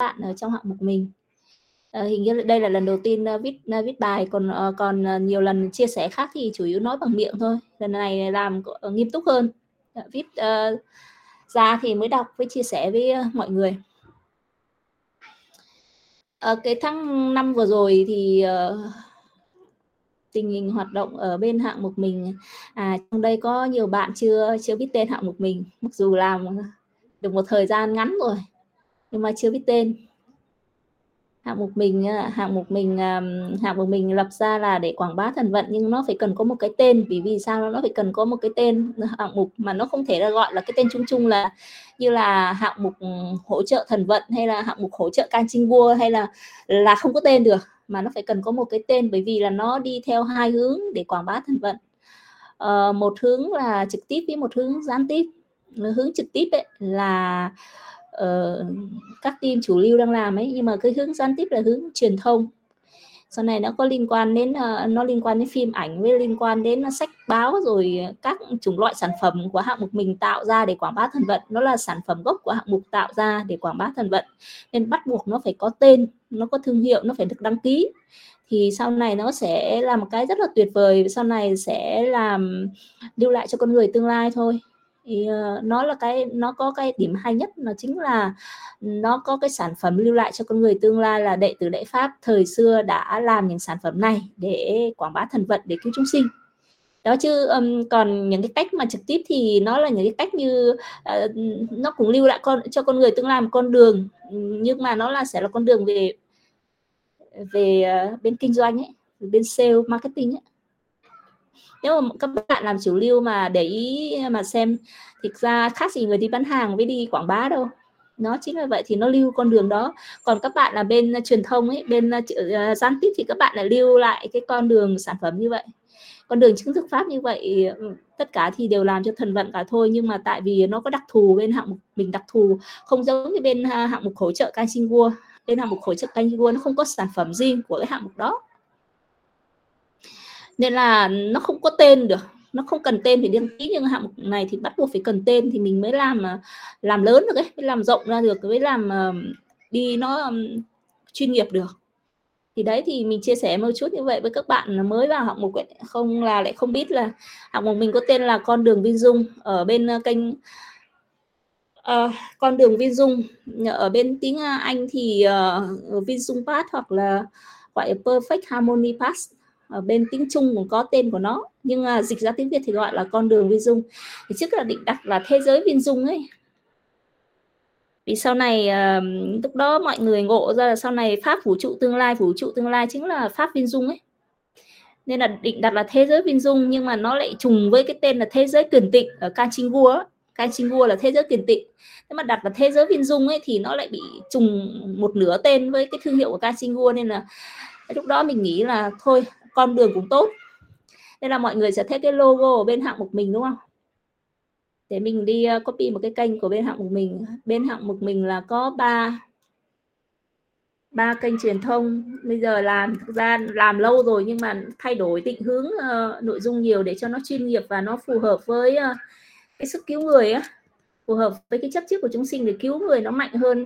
bạn ở trong hạng mục mình. Hình như đây là lần đầu tiên viết bài, còn nhiều lần chia sẻ khác thì chủ yếu nói bằng miệng thôi. Lần này làm nghiêm túc hơn, viết ra thì mới đọc với chia sẻ với mọi người. Cái tháng 5 vừa rồi thì tình hình hoạt động ở bên hạng mục mình, trong đây có nhiều bạn chưa biết tên hạng mục mình, mặc dù làm được một thời gian ngắn rồi nhưng mà chưa biết tên. Hạng mục mình lập ra là để quảng bá thần vận, nhưng nó phải cần có một cái tên. Vì sao nó phải cần có một cái tên hạng mục mà nó không thể là gọi là cái tên chung chung là như là hạng mục hỗ trợ thần vận hay là hạng mục hỗ trợ can chinh vua, hay là không có tên được, mà nó phải cần có một cái tên, bởi vì là nó đi theo hai hướng để quảng bá thần vận. Một hướng là trực tiếp với một hướng gián tiếp. Hướng trực tiếp ấy là các team chủ lưu đang làm ấy, nhưng mà cái hướng gián tiếp là hướng truyền thông. Sau này nó có liên quan đến phim ảnh, với liên quan đến sách báo, rồi các chủng loại sản phẩm của hạng mục mình tạo ra để quảng bá thần vận. Nó là sản phẩm gốc của hạng mục tạo ra để quảng bá thần vận, nên bắt buộc nó phải có tên, nó có thương hiệu, nó phải được đăng ký. Thì sau này nó sẽ là một cái rất là tuyệt vời, sau này sẽ làm lưu lại cho con người tương lai thôi. Thì nó có cái điểm hay nhất, nó chính là nó có cái sản phẩm lưu lại cho con người tương lai, là đệ tử Đại Pháp thời xưa đã làm những sản phẩm này để quảng bá thần vận, để cứu chúng sinh đó. Chứ còn những cái cách mà trực tiếp thì nó là những cái cách như nó cũng lưu lại cho con người tương lai một con đường, nhưng mà nó sẽ là con đường về bên kinh doanh ấy, bên sale marketing ấy. Nếu mà các bạn làm chủ lưu mà để ý mà xem, thực ra khác gì người đi bán hàng với đi quảng bá đâu. Nó chính là vậy, thì nó lưu con đường đó. Còn các bạn là bên truyền thông ấy, bên gián tiếp, thì các bạn lại lưu lại cái con đường sản phẩm như vậy, con đường chứng thực pháp như vậy. Tất cả thì đều làm cho thần vận cả thôi, nhưng mà tại vì nó có đặc thù, bên hạng mục mình đặc thù, không giống như bên hạng mục hỗ trợ can chinh vua. Bên hạng mục hỗ trợ can chinh vua nó không có sản phẩm riêng của cái hạng mục đó, nên là nó không có tên được, nó không cần tên phải đăng ký. Nhưng hạng mục này thì bắt buộc phải cần tên thì mình mới làm lớn được ấy, mới làm rộng ra được, mới làm đi nó chuyên nghiệp được. Thì đấy, thì mình chia sẻ một chút như vậy với các bạn mới vào hạng mục ấy, không là lại không biết là hạng mục mình có tên là Con đường Viên Dung. Ở bên kênh Con đường Viên Dung, ở bên tiếng Anh thì Viên Dung Path, hoặc là gọi là Perfect Harmony Path. Ở bên tiếng Trung cũng có tên của nó, nhưng dịch ra tiếng Việt thì gọi là Con đường Viên Dung. Thì trước là định đặt là Thế giới Viên Dung ấy, vì sau này lúc đó mọi người ngộ ra là sau này pháp vũ trụ tương lai chính là pháp Viên Dung ấy, nên là định đặt là Thế giới Viên Dung, nhưng mà nó lại trùng với cái tên là Thế giới Kiền Tịnh ở can chinh vua. Can chinh vua là Thế giới Kiền Tịnh, nếu mà đặt là Thế giới Viên Dung ấy thì nó lại bị trùng một nửa tên với cái thương hiệu của can chinh vua, nên là lúc đó mình nghĩ là thôi, con đường cũng tốt. Nên là mọi người sẽ thấy cái logo ở bên hạng mục mình, đúng không? Để mình đi copy một cái kênh của bên hạng mục mình. Bên hạng mục mình là có 3 kênh truyền thông. Bây giờ thực ra làm lâu rồi, nhưng mà thay đổi định hướng nội dung nhiều để cho nó chuyên nghiệp và nó phù hợp với cái sức cứu người á, phù hợp với cái chấp trước của chúng sinh để cứu người nó mạnh hơn,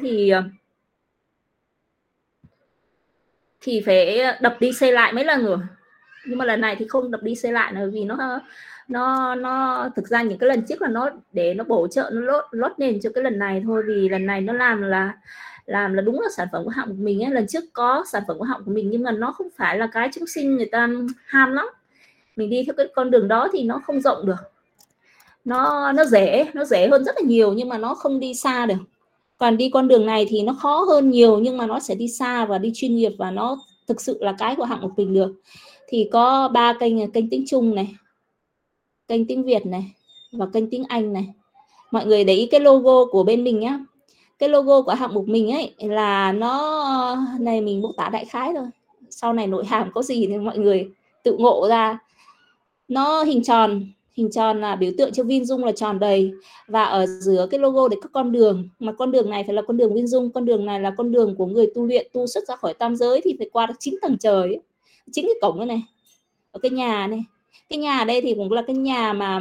thì phải đập đi xây lại mấy lần rồi. Nhưng mà lần này thì không đập đi xây lại, là vì nó thực ra những cái lần trước là nó để nó bổ trợ, nó lót nền cho cái lần này thôi. Vì lần này nó làm là đúng là sản phẩm của hạng của mình ấy. Lần trước có sản phẩm của hạng của mình, nhưng mà nó không phải là cái chúng sinh người ta ham lắm. Mình đi theo cái con đường đó thì nó không rộng được, nó dễ hơn rất là nhiều, nhưng mà nó không đi xa được. Còn đi con đường này thì nó khó hơn nhiều, nhưng mà nó sẽ đi xa và đi chuyên nghiệp, và nó thực sự là cái của hạng của mình được. Thì có 3 kênh tiếng Trung này, kênh tiếng Việt này, và kênh tiếng Anh này. Mọi người để ý cái logo của bên mình nhá. Cái logo của hạng mục mình ấy là nó này, mình mô tả đại khái thôi, sau này nội hàm có gì thì mọi người tự ngộ ra. Nó hình tròn là biểu tượng cho Viên Dung là tròn đầy, và ở giữa cái logo để có con đường, mà con đường này phải là con đường Viên Dung. Con đường này là con đường của người tu luyện, tu xuất ra khỏi tam giới thì phải qua được 9 tầng trời ấy. 9 cái cổng này. Ở cái nhà này, cái nhà ở đây thì cũng là cái nhà mà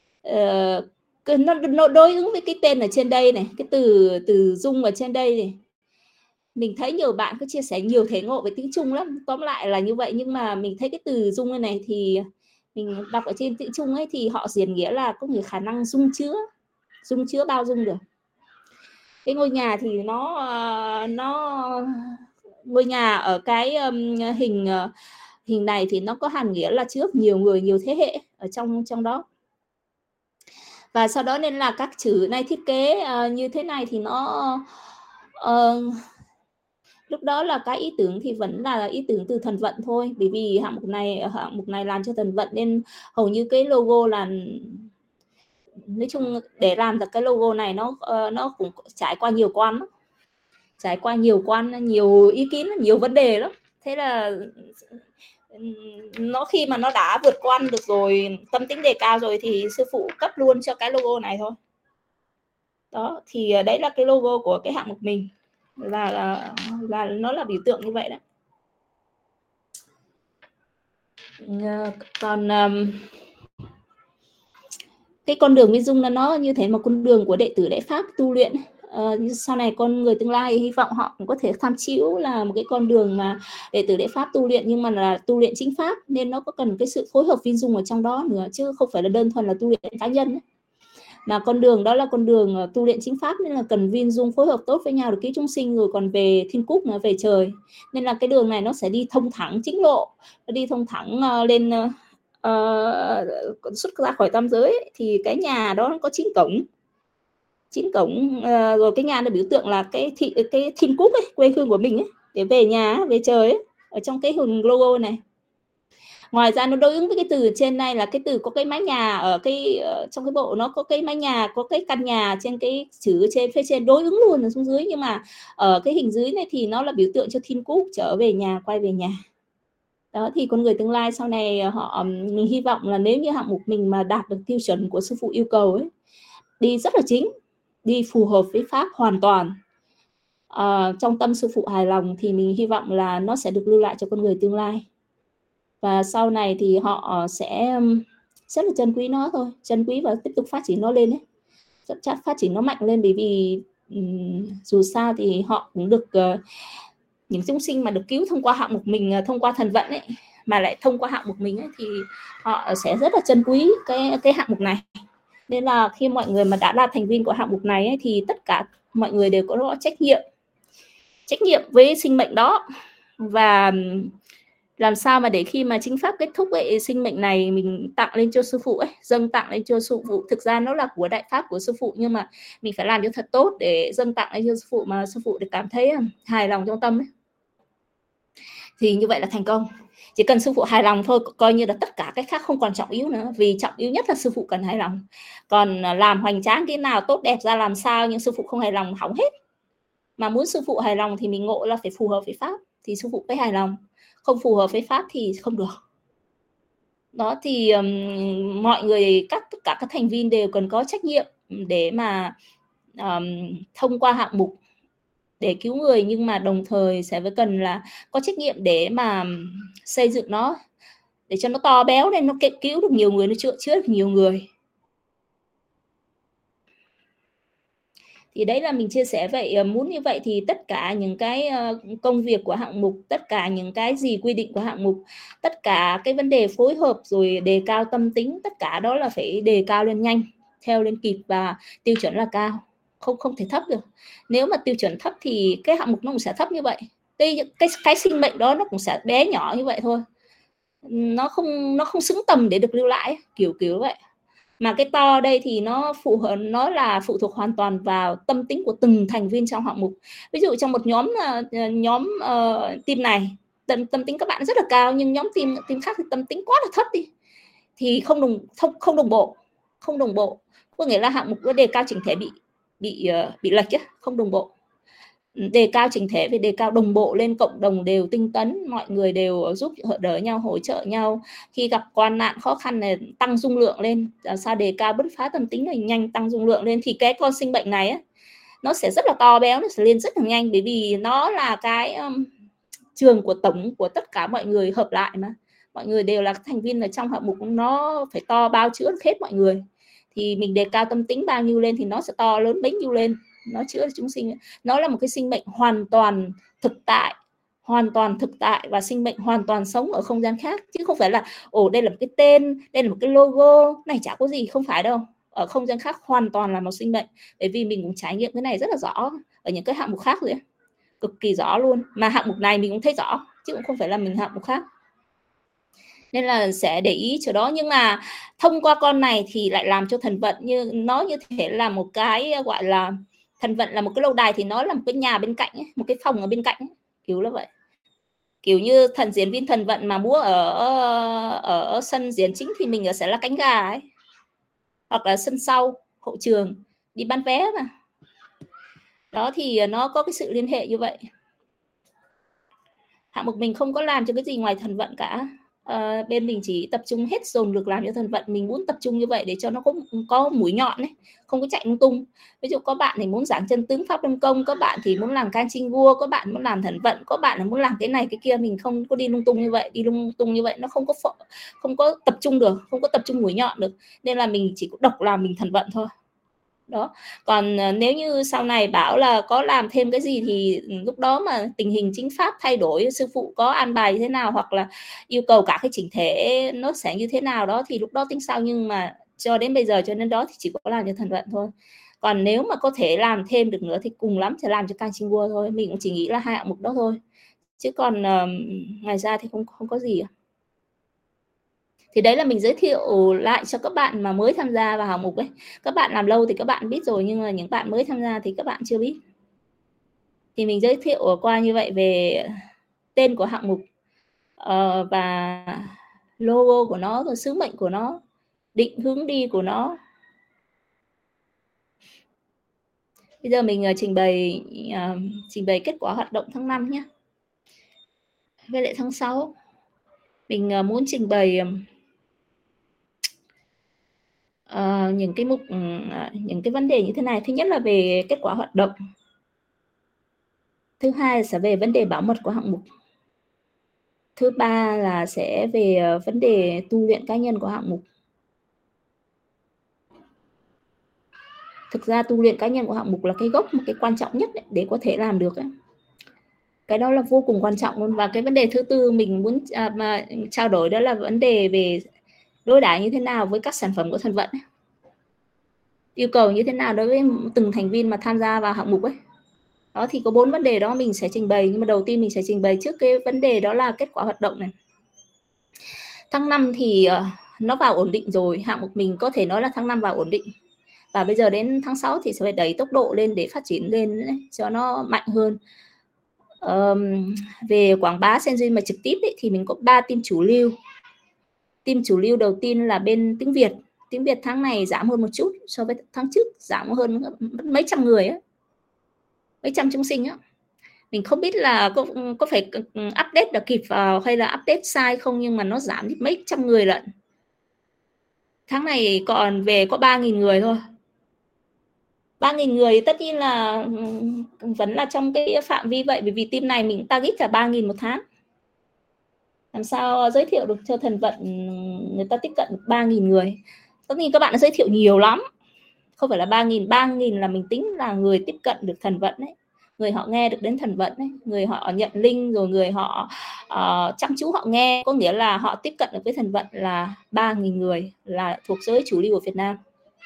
nó đối ứng với cái tên ở trên đây này, cái từ Dung ở trên đây này, Mình thấy nhiều bạn có chia sẻ nhiều thể ngộ về tiếng Trung lắm, tóm lại là như vậy. Nhưng mà mình thấy cái từ dung này thì mình đọc ở trên tiếng Trung ấy thì họ diễn nghĩa là có khả năng dung chứa, bao dung được. Cái ngôi nhà thì ngôi nhà ở cái hình này thì nó có hàm nghĩa là chứa nhiều người, nhiều thế hệ ở trong đó. Và sau đó nên là các chữ này thiết kế như thế này thì nó lúc đó là cái ý tưởng thì vẫn là ý tưởng từ thần vận thôi, bởi vì hạng mục này làm cho thần vận nên hầu như cái logo là, nói chung để làm được cái logo này nó cũng trải qua nhiều quan, nhiều ý kiến, nhiều vấn đề lắm. Thế là nó khi mà nó đã vượt quan được rồi, tâm tính đề cao rồi thì sư phụ cấp luôn cho cái logo này thôi. Đó thì đấy là cái logo của cái hạng mục mình, là nó là biểu tượng như vậy đó. Còn cái con đường Viên Dung là nó như thế, một con đường của đệ tử Đại Pháp tu luyện. Sau này con người tương lai hy vọng họ cũng có thể tham chiếu là một cái con đường mà đệ tử Đại Pháp tu luyện, nhưng mà là tu luyện chính pháp, nên nó có cần cái sự phối hợp Viên Dung ở trong đó nữa, chứ không phải là đơn thuần là tu luyện cá nhân ấy. Mà con đường đó là con đường tu luyện chính pháp, nên là cần Viên Dung phối hợp tốt với nhau để cứu chúng sinh, rồi còn về thiên cúc nữa, về trời. Nên là cái đường này nó sẽ đi thông thẳng chính lộ, nó đi thông thẳng lên xuất ra khỏi tam giới ấy. Thì cái nhà đó nó có 9 cổng, rồi cái nhà nó biểu tượng là cái thiên cúc ấy, quê hương của mình ấy, để về nhà, về trời ấy, ở trong cái hình logo này. Ngoài ra nó đối ứng với cái từ trên này là cái từ có cái mái nhà ở trong cái bộ, nó có cái mái nhà, có cái căn nhà trên cái chữ trên phía trên, đối ứng luôn ở xuống dưới. Nhưng mà ở cái hình dưới này thì nó là biểu tượng cho thiên cúc trở về nhà, quay về nhà. Đó thì con người tương lai sau này mình hy vọng là nếu như hạng mục mình mà đạt được tiêu chuẩn của sư phụ yêu cầu ấy, đi rất là chính, đi phù hợp với pháp hoàn toàn, trong tâm sư phụ hài lòng, thì mình hy vọng là nó sẽ được lưu lại cho con người tương lai. Và sau này thì họ sẽ rất là trân quý nó thôi, trân quý và tiếp tục phát triển nó lên ấy, chắc phát triển nó mạnh lên. Bởi vì dù sao thì họ cũng được những chúng sinh mà được cứu thông qua hạng mục mình, thông qua thần vận ấy, mà lại thông qua hạng mục mình ấy, thì họ sẽ rất là trân quý cái hạng mục này. Nên là khi mọi người mà đã là thành viên của hạng mục này ấy, thì tất cả mọi người đều có trách nhiệm với sinh mệnh đó, và làm sao mà để khi mà chính pháp kết thúc ấy, sinh mệnh này mình tặng lên cho sư phụ ấy, dâng tặng lên cho sư phụ. Thực ra nó là của đại pháp của sư phụ, nhưng mà mình phải làm cho thật tốt để dâng tặng lên cho sư phụ, mà sư phụ được cảm thấy hài lòng trong tâm ấy. Thì như vậy là thành công. Chỉ cần sư phụ hài lòng thôi, coi như là tất cả cái khác không còn trọng yếu nữa, vì trọng yếu nhất là sư phụ cần hài lòng. Còn làm hoành tráng cái nào tốt đẹp ra làm sao, nhưng sư phụ không hài lòng hỏng hết. Mà muốn sư phụ hài lòng thì mình ngộ là phải phù hợp với pháp thì sư phụ mới hài lòng, không phù hợp với pháp thì không được. Đó thì mọi người, tất cả các thành viên đều cần có trách nhiệm để mà thông qua hạng mục để cứu người, nhưng mà đồng thời sẽ phải cần là có trách nhiệm để mà xây dựng nó để cho nó to béo lên, nó cứu được nhiều người, nó chữa được nhiều người. Thì đấy là mình chia sẻ vậy. Muốn như vậy thì tất cả những cái công việc của hạng mục, tất cả những cái gì quy định của hạng mục, tất cả cái vấn đề phối hợp rồi đề cao tâm tính, tất cả đó là phải đề cao lên nhanh, theo lên kịp, và tiêu chuẩn là cao, không thể thấp được. Nếu mà tiêu chuẩn thấp thì cái hạng mục nó cũng sẽ thấp như vậy. Cái sinh mệnh đó nó cũng sẽ bé nhỏ như vậy thôi, nó không xứng tầm để được lưu lại, kiểu vậy. Mà cái to đây thì nó phụ thuộc hoàn toàn vào tâm tính của từng thành viên trong hạng mục. Ví dụ trong một nhóm team này tâm tính các bạn rất là cao, nhưng nhóm team khác thì tâm tính quá là thấp đi, thì không đồng bộ. Có nghĩa là hạng mục nó đề cao chỉnh thể bị lệch chứ, không đồng bộ. Đề cao chỉnh thể về đề cao đồng bộ lên, cộng đồng đều tinh tấn, mọi người đều giúp đỡ nhau, hỗ trợ nhau. Khi gặp quan nạn khó khăn này tăng dung lượng lên, sao đề cao bứt phá tâm tính này nhanh, tăng dung lượng lên, thì cái con sinh bệnh này á, nó sẽ rất là to béo, nó sẽ lên rất là nhanh, bởi vì nó là cái trường của tổng của tất cả mọi người hợp lại, mà mọi người đều là thành viên ở trong hạng mục, nó phải to bao chữa hết mọi người. Thì mình đề cao tâm tính bao nhiêu lên thì nó sẽ to lớn bấy nhiêu lên. nó chữa chúng sinh. Nó là một cái sinh mệnh hoàn toàn thực tại và sinh mệnh hoàn toàn sống ở không gian khác, chứ không phải là đây là một cái tên, đây là một cái logo này, chả có gì, không phải đâu. Ở không gian khác hoàn toàn là một sinh mệnh. Bởi vì mình cũng trải nghiệm cái này rất là rõ ở những cái hạng mục khác rồi, cực kỳ rõ luôn. Mà hạng mục này mình cũng thấy rõ, chứ cũng không phải là mình hạng mục khác. Nên là sẽ để ý chỗ đó. Nhưng mà thông qua con này thì lại làm cho thần vận như nó như thể là một cái gọi là thần vận là một cái lâu đài, thì nó là một cái nhà bên cạnh ấy, một cái phòng ở bên cạnh ấy, kiểu là vậy. Kiểu như thần diễn viên thần vận mà múa ở sân diễn chính thì mình sẽ là cánh gà ấy, hoặc là sân sau hậu trường đi bán vé mà. Đó thì nó có cái sự liên hệ như vậy. Hạng mục mình không có làm cho cái gì ngoài thần vận cả. Bên mình chỉ tập trung hết dồn lực làm cho thần vận. Mình muốn tập trung như vậy để cho nó có mũi nhọn ấy, không có chạy lung tung. Ví dụ có bạn thì muốn giảng chân tướng pháp luân công, có bạn thì muốn làm can chinh vua, có bạn muốn làm thần vận, có bạn là muốn làm cái này cái kia. Mình không có đi lung tung như vậy. Đi lung tung như vậy nó không có tập trung được, không có tập trung mũi nhọn được. Nên là mình chỉ có độc làm mình thần vận thôi. Đó. Còn nếu như sau này bảo là có làm thêm cái gì thì lúc đó mà tình hình chính pháp thay đổi, sư phụ có an bài như thế nào, hoặc là yêu cầu cả cái chỉnh thể nó sẽ như thế nào đó thì lúc đó tính sau. Nhưng mà cho đến bây giờ cho nên đó thì chỉ có làm cho thần vận thôi. Còn nếu mà có thể làm thêm được nữa thì cùng lắm sẽ làm cho can chinh vua thôi. Mình cũng chỉ nghĩ là 2 hạng mục đó thôi, chứ còn ngoài ra thì không có gì. Thì đấy là mình giới thiệu lại cho các bạn mà mới tham gia vào hạng mục ấy. Các bạn làm lâu thì các bạn biết rồi, nhưng mà những bạn mới tham gia thì các bạn chưa biết. Thì mình giới thiệu qua như vậy về tên của hạng mục và logo của nó, rồi sứ mệnh của nó, định hướng đi của nó. Bây giờ mình trình bày kết quả hoạt động tháng 5 nhé. Với lại tháng 6 mình muốn trình bày những cái mục những cái vấn đề như thế này. Thứ nhất là về kết quả hoạt động, thứ hai sẽ về vấn đề bảo mật của hạng mục, thứ ba là sẽ về vấn đề tu luyện cá nhân của hạng mục. Thực ra tu luyện cá nhân của hạng mục là cái gốc, một cái quan trọng nhất để có thể làm được ấy. Cái đó là vô cùng quan trọng luôn. Và cái vấn đề thứ tư mình muốn mà trao đổi đó là vấn đề về đối đãi như thế nào với các sản phẩm của thần vận ấy. Yêu cầu như thế nào đối với từng thành viên mà tham gia vào hạng mục ấy. Đó thì có 4 vấn đề đó mình sẽ trình bày. Nhưng mà đầu tiên mình sẽ trình bày trước cái vấn đề đó là kết quả hoạt động này. Tháng 5 thì nó vào ổn định rồi. Hạng mục mình có thể nói là tháng 5 vào ổn định. Và bây giờ đến tháng 6 thì sẽ phải đẩy tốc độ lên để phát triển lên ấy, cho nó mạnh hơn. Về quảng bá sen duyên mà trực tiếp ấy, thì mình có 3 team chủ lưu. Team chủ lưu đầu tiên là bên tiếng Việt. Tiếng Việt tháng này giảm hơn một chút so với tháng trước, giảm hơn mấy trăm người ấy, mấy trăm chúng sinh á. Mình không biết là có phải update được kịp vào hay là update sai không, nhưng mà nó giảm mấy trăm người lận. Tháng này còn về có 3.000 người thôi. 3.000 người tất nhiên là vẫn là trong cái phạm vi vậy, bởi vì team này mình target cả 3.000 một tháng. Làm sao giới thiệu được cho thần vận người ta tiếp cận được 3.000 người. Tất nhiên các bạn đã giới thiệu nhiều lắm, không phải là 3.000. 3.000 là mình tính là người tiếp cận được thần vận đấy, người họ nghe được đến thần vận đấy, người họ nhận link, rồi người họ chăm chú họ nghe, có nghĩa là họ tiếp cận được với thần vận là 3.000 người, là thuộc giới chủ lưu của Việt Nam.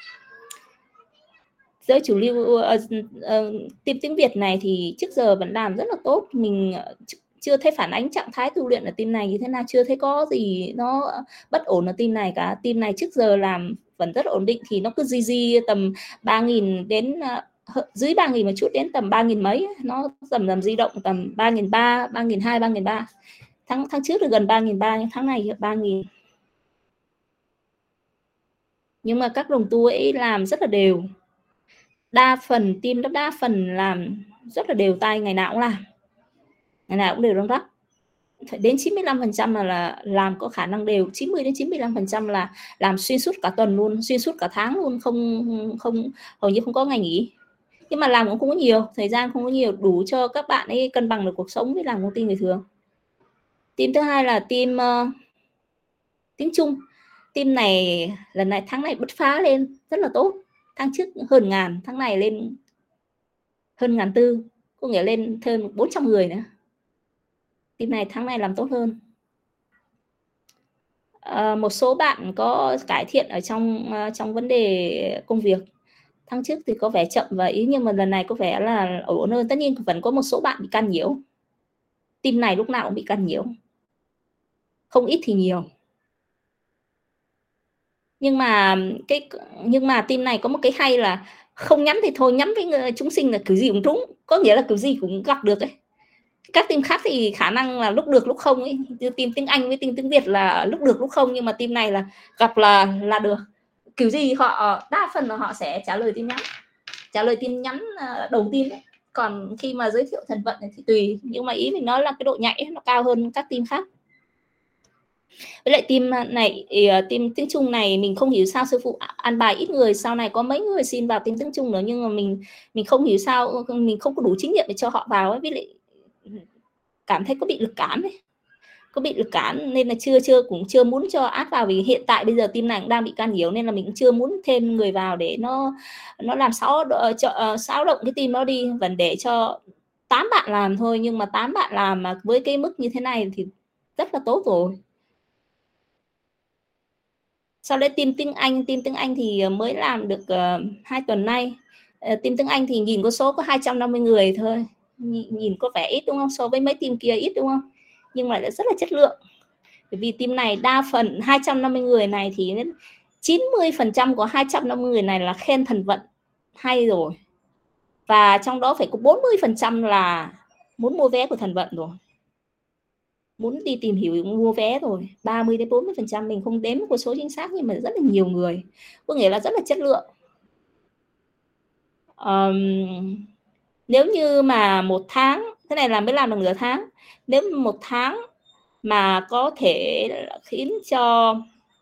Giới chủ lưu team tiếng Việt này thì trước giờ vẫn làm rất là tốt. Mình chưa thấy phản ánh trạng thái tu luyện ở team này như thế nào, chưa thấy có gì nó bất ổn ở team này cả. Team này trước giờ làm vẫn rất ổn định, thì nó cứ di tầm 3.000 đến dưới 3.000 một chút, đến tầm 3.000 mấy, nó dần di động tầm 3.300, 3.200, 3.300. Tháng trước là gần 3.300, nhưng tháng này 3.000. Nhưng mà các đồng tu ấy làm rất là đều. Đa phần team đa phần làm rất là đều tay, ngày nào cũng làm, ngày nào cũng đều răng rắc. Đến 95% là làm có khả năng đều, 90 đến 95% là làm xuyên suốt cả tuần luôn, xuyên suốt cả tháng luôn, không hầu như không có ngày nghỉ. Nhưng mà làm cũng không có nhiều, thời gian không có nhiều, đủ cho các bạn ấy cân bằng được cuộc sống với làm công ty người thường. Team thứ hai là team tiếng Trung. Team này lần này tháng này bứt phá lên rất là tốt. Tháng trước hơn ngàn, tháng này lên hơn 1.400, có nghĩa lên thêm 400 người nữa. Team này tháng này làm tốt hơn. Một số bạn có cải thiện ở trong vấn đề công việc. Tháng trước thì có vẻ chậm và ý, nhưng mà lần này có vẻ là ổn hơn. Tất nhiên vẫn có một số bạn bị can nhiễu. Team này lúc nào cũng bị can nhiễu, không ít thì nhiều. Nhưng mà team này có một cái hay là không nhắm thì thôi, nhắm với chúng sinh là kiểu gì cũng trúng, có nghĩa là kiểu gì cũng gặp được ấy. Các team khác thì khả năng là lúc được lúc không ấy, như team tiếng Anh với team tiếng Việt là lúc được lúc không, nhưng mà team này là gặp là được, kiểu gì họ đa phần là họ sẽ trả lời tin nhắn đầu tiên ấy. Còn khi mà giới thiệu thần vận thì tùy, nhưng mà ý mình nói là cái độ nhạy nó cao hơn các team khác. Với lại team này, team tiếng Trung này mình không hiểu sao sư phụ an bài ít người, sau này có mấy người xin vào team tiếng Trung nữa, nhưng mà mình không hiểu sao mình không có đủ chính nghiệm để cho họ vào ấy. Với lại cảm thấy có bị lực cản nên là cũng chưa muốn cho áp vào, vì hiện tại bây giờ team này cũng đang bị can nhiễu nên là mình cũng chưa muốn thêm người vào để nó làm xáo động cái team nó đi, vẫn để cho 8 bạn làm thôi. Nhưng mà 8 bạn làm mà với cái mức như thế này thì rất là tốt rồi. Sau đấy team tiếng Anh thì mới làm được 2 tuần nay. Team tiếng Anh thì nhìn có số có 250 người thôi, nhìn có vẻ ít đúng không, so với mấy team kia ít đúng không, nhưng mà rất là chất lượng. Bởi vì team này đa phần 250 người này thì 90% của 250 người này là khen thần vận hay rồi, và trong đó phải có 40% là muốn mua vé của thần vận rồi, muốn đi tìm hiểu mua vé rồi. 30 đến 40% mình không đếm con số chính xác, nhưng mà rất là nhiều người, có nghĩa là rất là chất lượng. Nếu như mà một tháng, thế này là mới làm được nửa tháng, nếu một tháng mà có thể khiến cho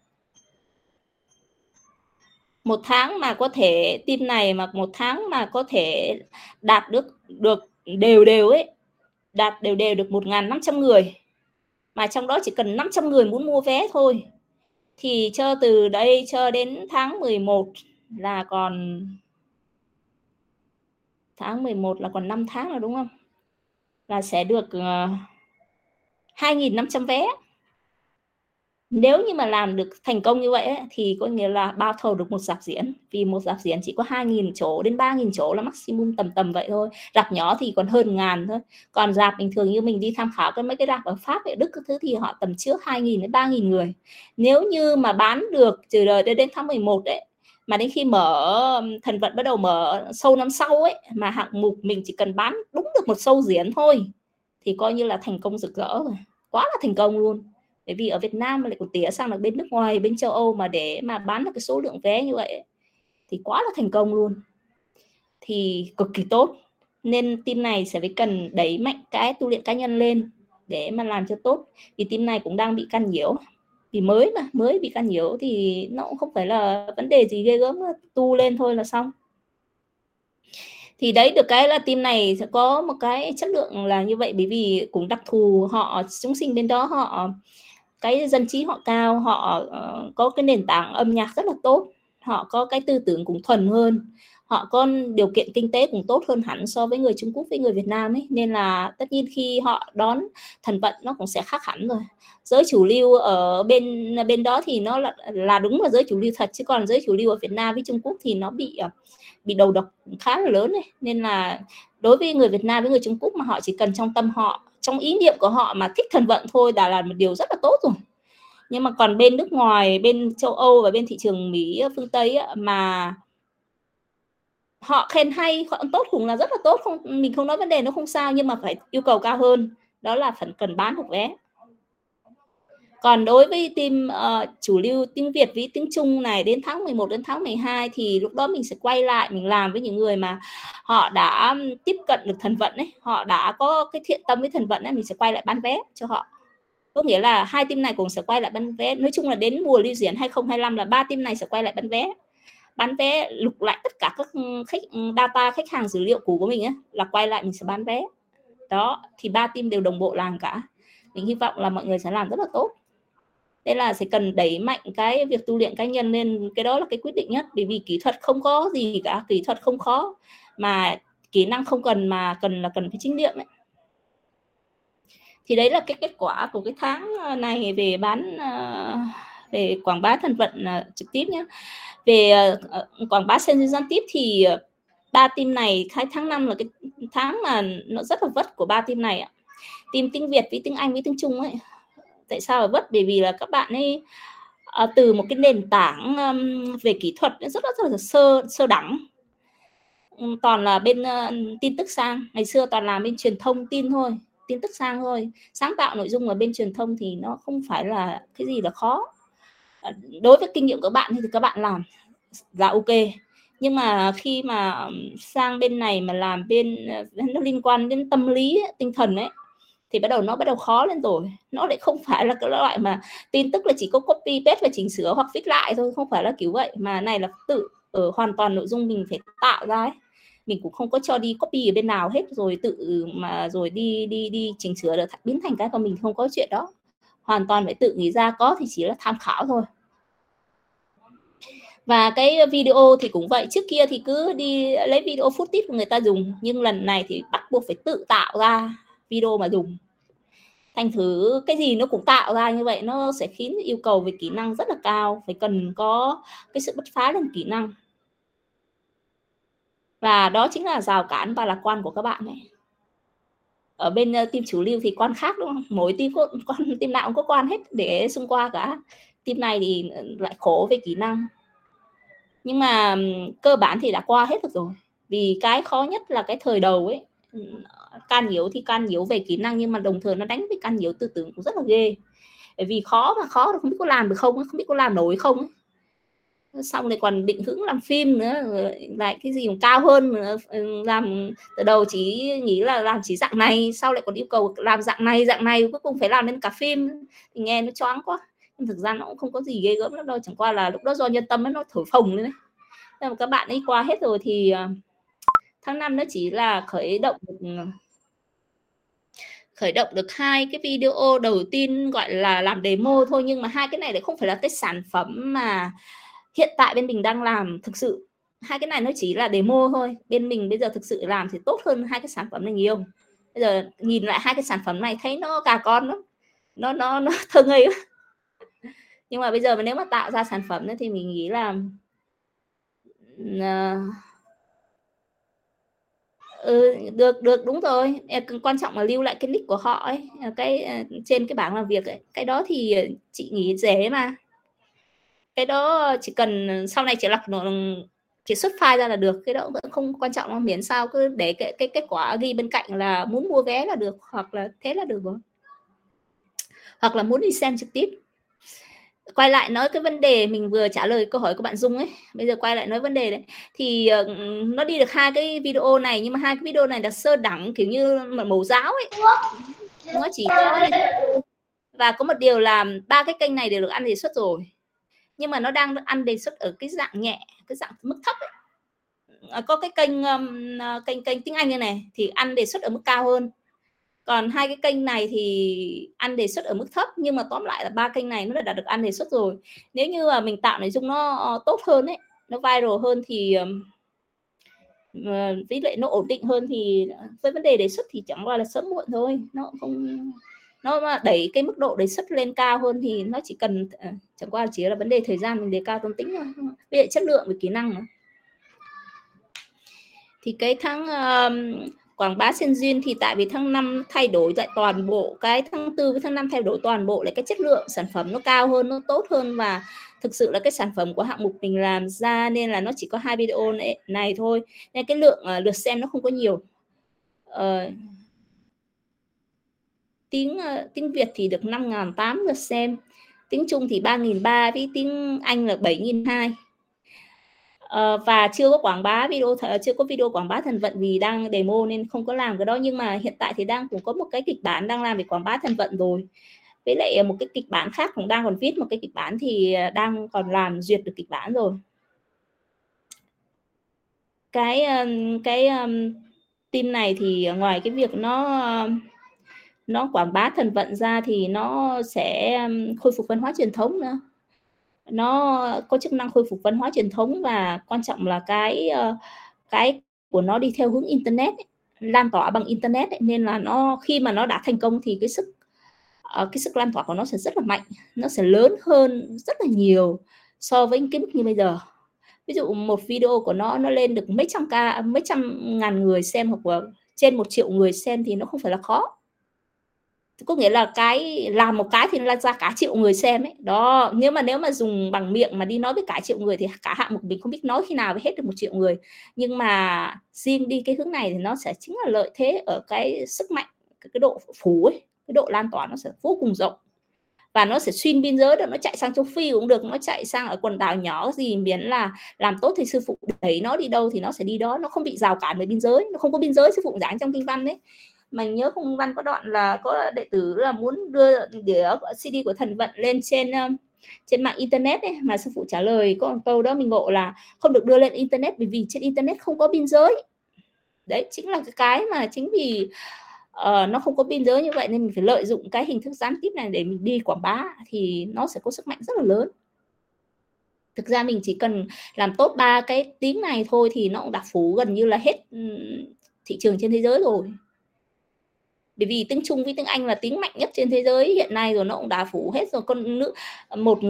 một tháng mà có thể team này mà một tháng mà có thể đạt được đều ấy, đạt đều được 1.500 người, mà trong đó chỉ cần 500 người muốn mua vé thôi, thì cho từ đây cho đến tháng 11 là còn 5 tháng rồi đúng không, là sẽ được 2.500 vé. Nếu như mà làm được thành công như vậy ấy, thì có nghĩa là bao thầu được một rạp diễn, vì một rạp diễn chỉ có 2.000 chỗ đến 3.000 chỗ là maximum, tầm vậy thôi. Rạp nhỏ thì còn hơn 1.000 thôi. Còn rạp bình thường như mình đi tham khảo mấy cái rạp ở Pháp ở Đức các thứ thì họ tầm trước 2.000 đến 3.000 người. Nếu như mà bán được từ đời đến tháng 11 đấy, mà đến khi mở thần vận bắt đầu mở show năm sau ấy, mà hạng mục mình chỉ cần bán đúng được một show diễn thôi thì coi như là thành công rực rỡ rồi, quá là thành công luôn. Bởi vì ở Việt Nam mà lại còn tỉa sang là bên nước ngoài, bên châu Âu mà để mà bán được cái số lượng vé như vậy thì quá là thành công luôn, thì cực kỳ tốt. Nên team này sẽ phải cần đẩy mạnh cái tu luyện cá nhân lên để mà làm cho tốt. Vì team này cũng đang bị can nhiễu, vì mới bị can nhiễu thì nó cũng không phải là vấn đề gì ghê gớm, tu lên thôi là xong. Thì đấy, được cái là team này sẽ có một cái chất lượng là như vậy, bởi vì cũng đặc thù họ chúng sinh bên đó, họ cái dân trí họ cao, họ có cái nền tảng âm nhạc rất là tốt, họ có cái tư tưởng cũng thuần hơn, họ có điều kiện kinh tế cũng tốt hơn hẳn so với người Trung Quốc với người Việt Nam ấy, nên là tất nhiên khi họ đón thần vận nó cũng sẽ khác hẳn rồi. Giới chủ lưu ở bên đó thì nó là đúng là giới chủ lưu thật, chứ còn giới chủ lưu ở Việt Nam với Trung Quốc thì nó bị đầu độc khá là lớn này. Nên là đối với người Việt Nam với người Trung Quốc mà họ chỉ cần trong tâm họ, trong ý niệm của họ mà thích thần vận thôi là một điều rất là tốt rồi. Nhưng mà còn bên nước ngoài, bên châu Âu và bên thị trường Mỹ phương Tây ấy, mà họ khen hay, họ tốt cũng là rất là tốt, không mình không nói vấn đề nó không sao, nhưng mà phải yêu cầu cao hơn, đó là phải cần bán được vé. Còn đối với team chủ lưu tiếng Việt với tiếng Trung này, đến tháng 11 đến tháng 12 thì lúc đó mình sẽ quay lại mình làm với những người mà họ đã tiếp cận được thần vận ấy, họ đã có cái thiện tâm với thần vận ấy, mình sẽ quay lại bán vé cho họ. Có nghĩa là hai team này cũng sẽ quay lại bán vé. Nói chung là đến mùa lưu diễn 2025 là 3 team này sẽ quay lại bán vé, lục lại tất cả các data khách hàng dữ liệu cũ của mình ấy, là quay lại mình sẽ bán vé. Đó, thì 3 team đều đồng bộ làm cả. Mình hy vọng là mọi người sẽ làm rất là tốt. Thế là sẽ cần đẩy mạnh cái việc tu luyện cá nhân lên, cái đó là cái quyết định nhất, bởi vì kỹ thuật không có gì cả, kỹ thuật không khó, mà kỹ năng không cần, mà cần cái chính niệm ấy. Thì đấy là cái kết quả của cái tháng này về về quảng bá thân vận trực tiếp nhé. Về quảng bá sales gián tiếp thì 3 team này tháng 5 là cái tháng mà nó rất là vất của 3 team này ạ. Team tiếng Việt với tiếng Anh với tiếng Trung ấy. Tại sao là vất? Bởi vì là các bạn ấy từ một cái nền tảng về kỹ thuật rất là sơ đẳng, toàn là bên tin tức sang. Ngày xưa toàn làm bên truyền thông tin thôi, tin tức sang thôi. Sáng tạo nội dung ở bên truyền thông thì nó không phải là cái gì là khó. Đối với kinh nghiệm của bạn thì các bạn làm là ok, nhưng mà khi mà sang bên này mà làm bên nó liên quan đến tâm lý ấy, tinh thần ấy, thì nó bắt đầu khó lên rồi. Nó lại không phải là cái loại mà tin tức là chỉ có copy paste và chỉnh sửa hoặc viết lại thôi, không phải là kiểu vậy, mà này là tự hoàn toàn nội dung mình phải tạo ra ấy. Mình cũng không có cho đi copy ở bên nào hết rồi tự mà rồi đi chỉnh sửa được biến thành cái của mình, không có chuyện đó. Hoàn toàn phải tự nghĩ ra, có thì chỉ là tham khảo thôi. Và cái video thì cũng vậy, trước kia thì cứ đi lấy video footage của người ta dùng, nhưng lần này thì bắt buộc phải tự tạo ra video mà dùng. Thành thử cái gì nó cũng tạo ra như vậy, nó sẽ khiến yêu cầu về kỹ năng rất là cao, phải cần có cái sự bứt phá lên kỹ năng. Và đó chính là rào cản và lạc quan của các bạn này. Ở bên team chủ lưu thì quan khác đúng không? Mỗi team nào cũng có quan hết để xung qua cả. Team này thì lại khổ về kỹ năng. Nhưng mà cơ bản thì đã qua hết được rồi. Vì cái khó nhất là cái thời đầu ấy, can nhiễu thì can nhiễu về kỹ năng, nhưng mà đồng thời nó đánh với can nhiễu tư tưởng cũng rất là ghê. Bởi vì khó không biết có làm được không, không biết có làm nổi không ấy. Xong rồi còn định hướng làm phim nữa, lại cái gì cũng cao hơn nữa. Làm từ đầu chỉ nghĩ là làm chỉ dạng này, sau lại còn yêu cầu làm dạng này cuối cùng phải làm đến cả phim, thì nghe nó choáng quá. Nhưng thực ra nó cũng không có gì ghê gớm lắm đâu, chẳng qua là lúc đó do nhân tâm nó thổi phồng lên đấy. Nhưng mà các bạn ấy qua hết rồi thì tháng 5 nó chỉ là khởi động được 2 cái video đầu tiên gọi là làm demo thôi, nhưng mà 2 cái này lại không phải là cái sản phẩm mà hiện tại bên mình đang làm thực sự. 2 cái này nó chỉ là demo thôi, bên mình bây giờ thực sự làm thì tốt hơn 2 cái sản phẩm này nhiều. Bây giờ nhìn lại 2 cái sản phẩm này thấy nó gà con lắm, nó thơ ngây lắm. Nhưng mà bây giờ mà nếu mà tạo ra sản phẩm thì mình nghĩ là được đúng rồi. Quan trọng là lưu lại cái nick của họ ấy, cái trên cái bảng làm việc ấy. Cái đó thì chị nghĩ dễ mà. Cái đó chỉ cần sau này chỉ xuất file ra là được, cái đó vẫn không quan trọng, miễn sao cứ để cái kết quả ghi bên cạnh là muốn mua vé là được, hoặc là thế là được rồi, hoặc là muốn đi xem trực tiếp. Quay lại nói cái vấn đề mình vừa trả lời câu hỏi của bạn Dung ấy, bây giờ quay lại nói vấn đề đấy, thì nó đi được 2 cái video này, nhưng mà 2 cái video này là sơ đẳng, kiểu như mẫu giáo ấy, nó chỉ có và có một điều là 3 cái kênh này đều được ăn đề xuất rồi, nhưng mà nó đang ăn đề xuất ở cái dạng nhẹ, cái dạng mức thấp ấy. Có cái kênh tiếng Anh như này thì ăn đề xuất ở mức cao hơn, còn 2 cái kênh này thì ăn đề xuất ở mức thấp, nhưng mà tóm lại là 3 kênh này nó đã được ăn đề xuất rồi. Nếu như mà mình tạo nội dung nó tốt hơn ấy, nó viral hơn thì với lại nó ổn định hơn, thì với vấn đề đề xuất thì chẳng qua là sớm muộn thôi, nó không, nó mà đẩy cái mức độ đề xuất lên cao hơn thì nó chỉ cần chẳng qua chỉ là vấn đề thời gian mình đề cao tâm tính thôi, với lại chất lượng và kỹ năng nữa. Thì cái tháng quảng bá sinh duyên thì tại vì tháng 5 thay đổi lại toàn bộ, cái tháng 4 với tháng 5 thay đổi toàn bộ lại cái chất lượng sản phẩm nó cao hơn, nó tốt hơn, và thực sự là cái sản phẩm của hạng mục mình làm ra nên là nó chỉ có 2 video này thôi, nên cái lượng lượt xem nó không có nhiều. Tiếng Việt thì được 5.800 lượt xem, tiếng Trung thì 3.300, với tiếng Anh là 7.200. Và chưa có quảng bá chưa có video quảng bá thần vận vì đang demo nên không có làm cái đó, nhưng mà hiện tại thì cũng có một cái kịch bản đang làm về quảng bá thần vận rồi, với lại một cái kịch bản khác cũng đang còn viết một cái kịch bản, thì đang còn làm duyệt được kịch bản rồi. Cái team này thì ngoài cái việc nó quảng bá thần vận ra thì nó sẽ khôi phục văn hóa truyền thống nữa, nó có chức năng khôi phục văn hóa truyền thống, và quan trọng là cái của nó đi theo hướng internet ấy, lan tỏa bằng internet ấy, nên là nó khi mà nó đã thành công thì cái sức lan tỏa của nó sẽ rất là mạnh, nó sẽ lớn hơn rất là nhiều so với cái mức như bây giờ. Ví dụ một video của nó lên được mấy trăm ngàn người xem, hoặc là trên 1 triệu người xem thì nó không phải là khó. Có nghĩa là làm một cái thì nó ra cả triệu người xem ấy. Đó, nếu mà dùng bằng miệng mà đi nói với cả triệu người thì cả hạng mục mình không biết nói khi nào mới hết được 1 triệu người. Nhưng mà riêng đi cái hướng này thì nó sẽ chính là lợi thế ở cái sức mạnh, cái độ phủ ấy, cái độ lan tỏa nó sẽ vô cùng rộng. Và nó sẽ xuyên biên giới được, nó chạy sang châu Phi cũng được, nó chạy sang ở quần đảo nhỏ gì, miễn là làm tốt thì sư phụ đẩy nó đi đâu thì nó sẽ đi đó, nó không bị rào cản về biên giới, nó không có biên giới. Sư phụ giảng trong kinh văn đấy, mình nhớ không văn có đoạn là có đệ tử là muốn đưa đĩa CD của Thần Vận lên trên mạng internet ấy, mà sư phụ trả lời có một câu đó mình ngộ là không được đưa lên internet bởi vì trên internet không có biên giới. Đấy chính là cái mà chính vì nó không có biên giới như vậy nên mình phải lợi dụng cái hình thức gián tiếp này để mình đi quảng bá thì nó sẽ có sức mạnh rất là lớn. Thực ra mình chỉ cần làm tốt 3 cái tiếng này thôi thì nó cũng đã phủ gần như là hết thị trường trên thế giới rồi. Bởi vì tiếng Trung với tiếng Anh là tiếng mạnh nhất trên thế giới hiện nay rồi, nó cũng đã phủ hết rồi. Một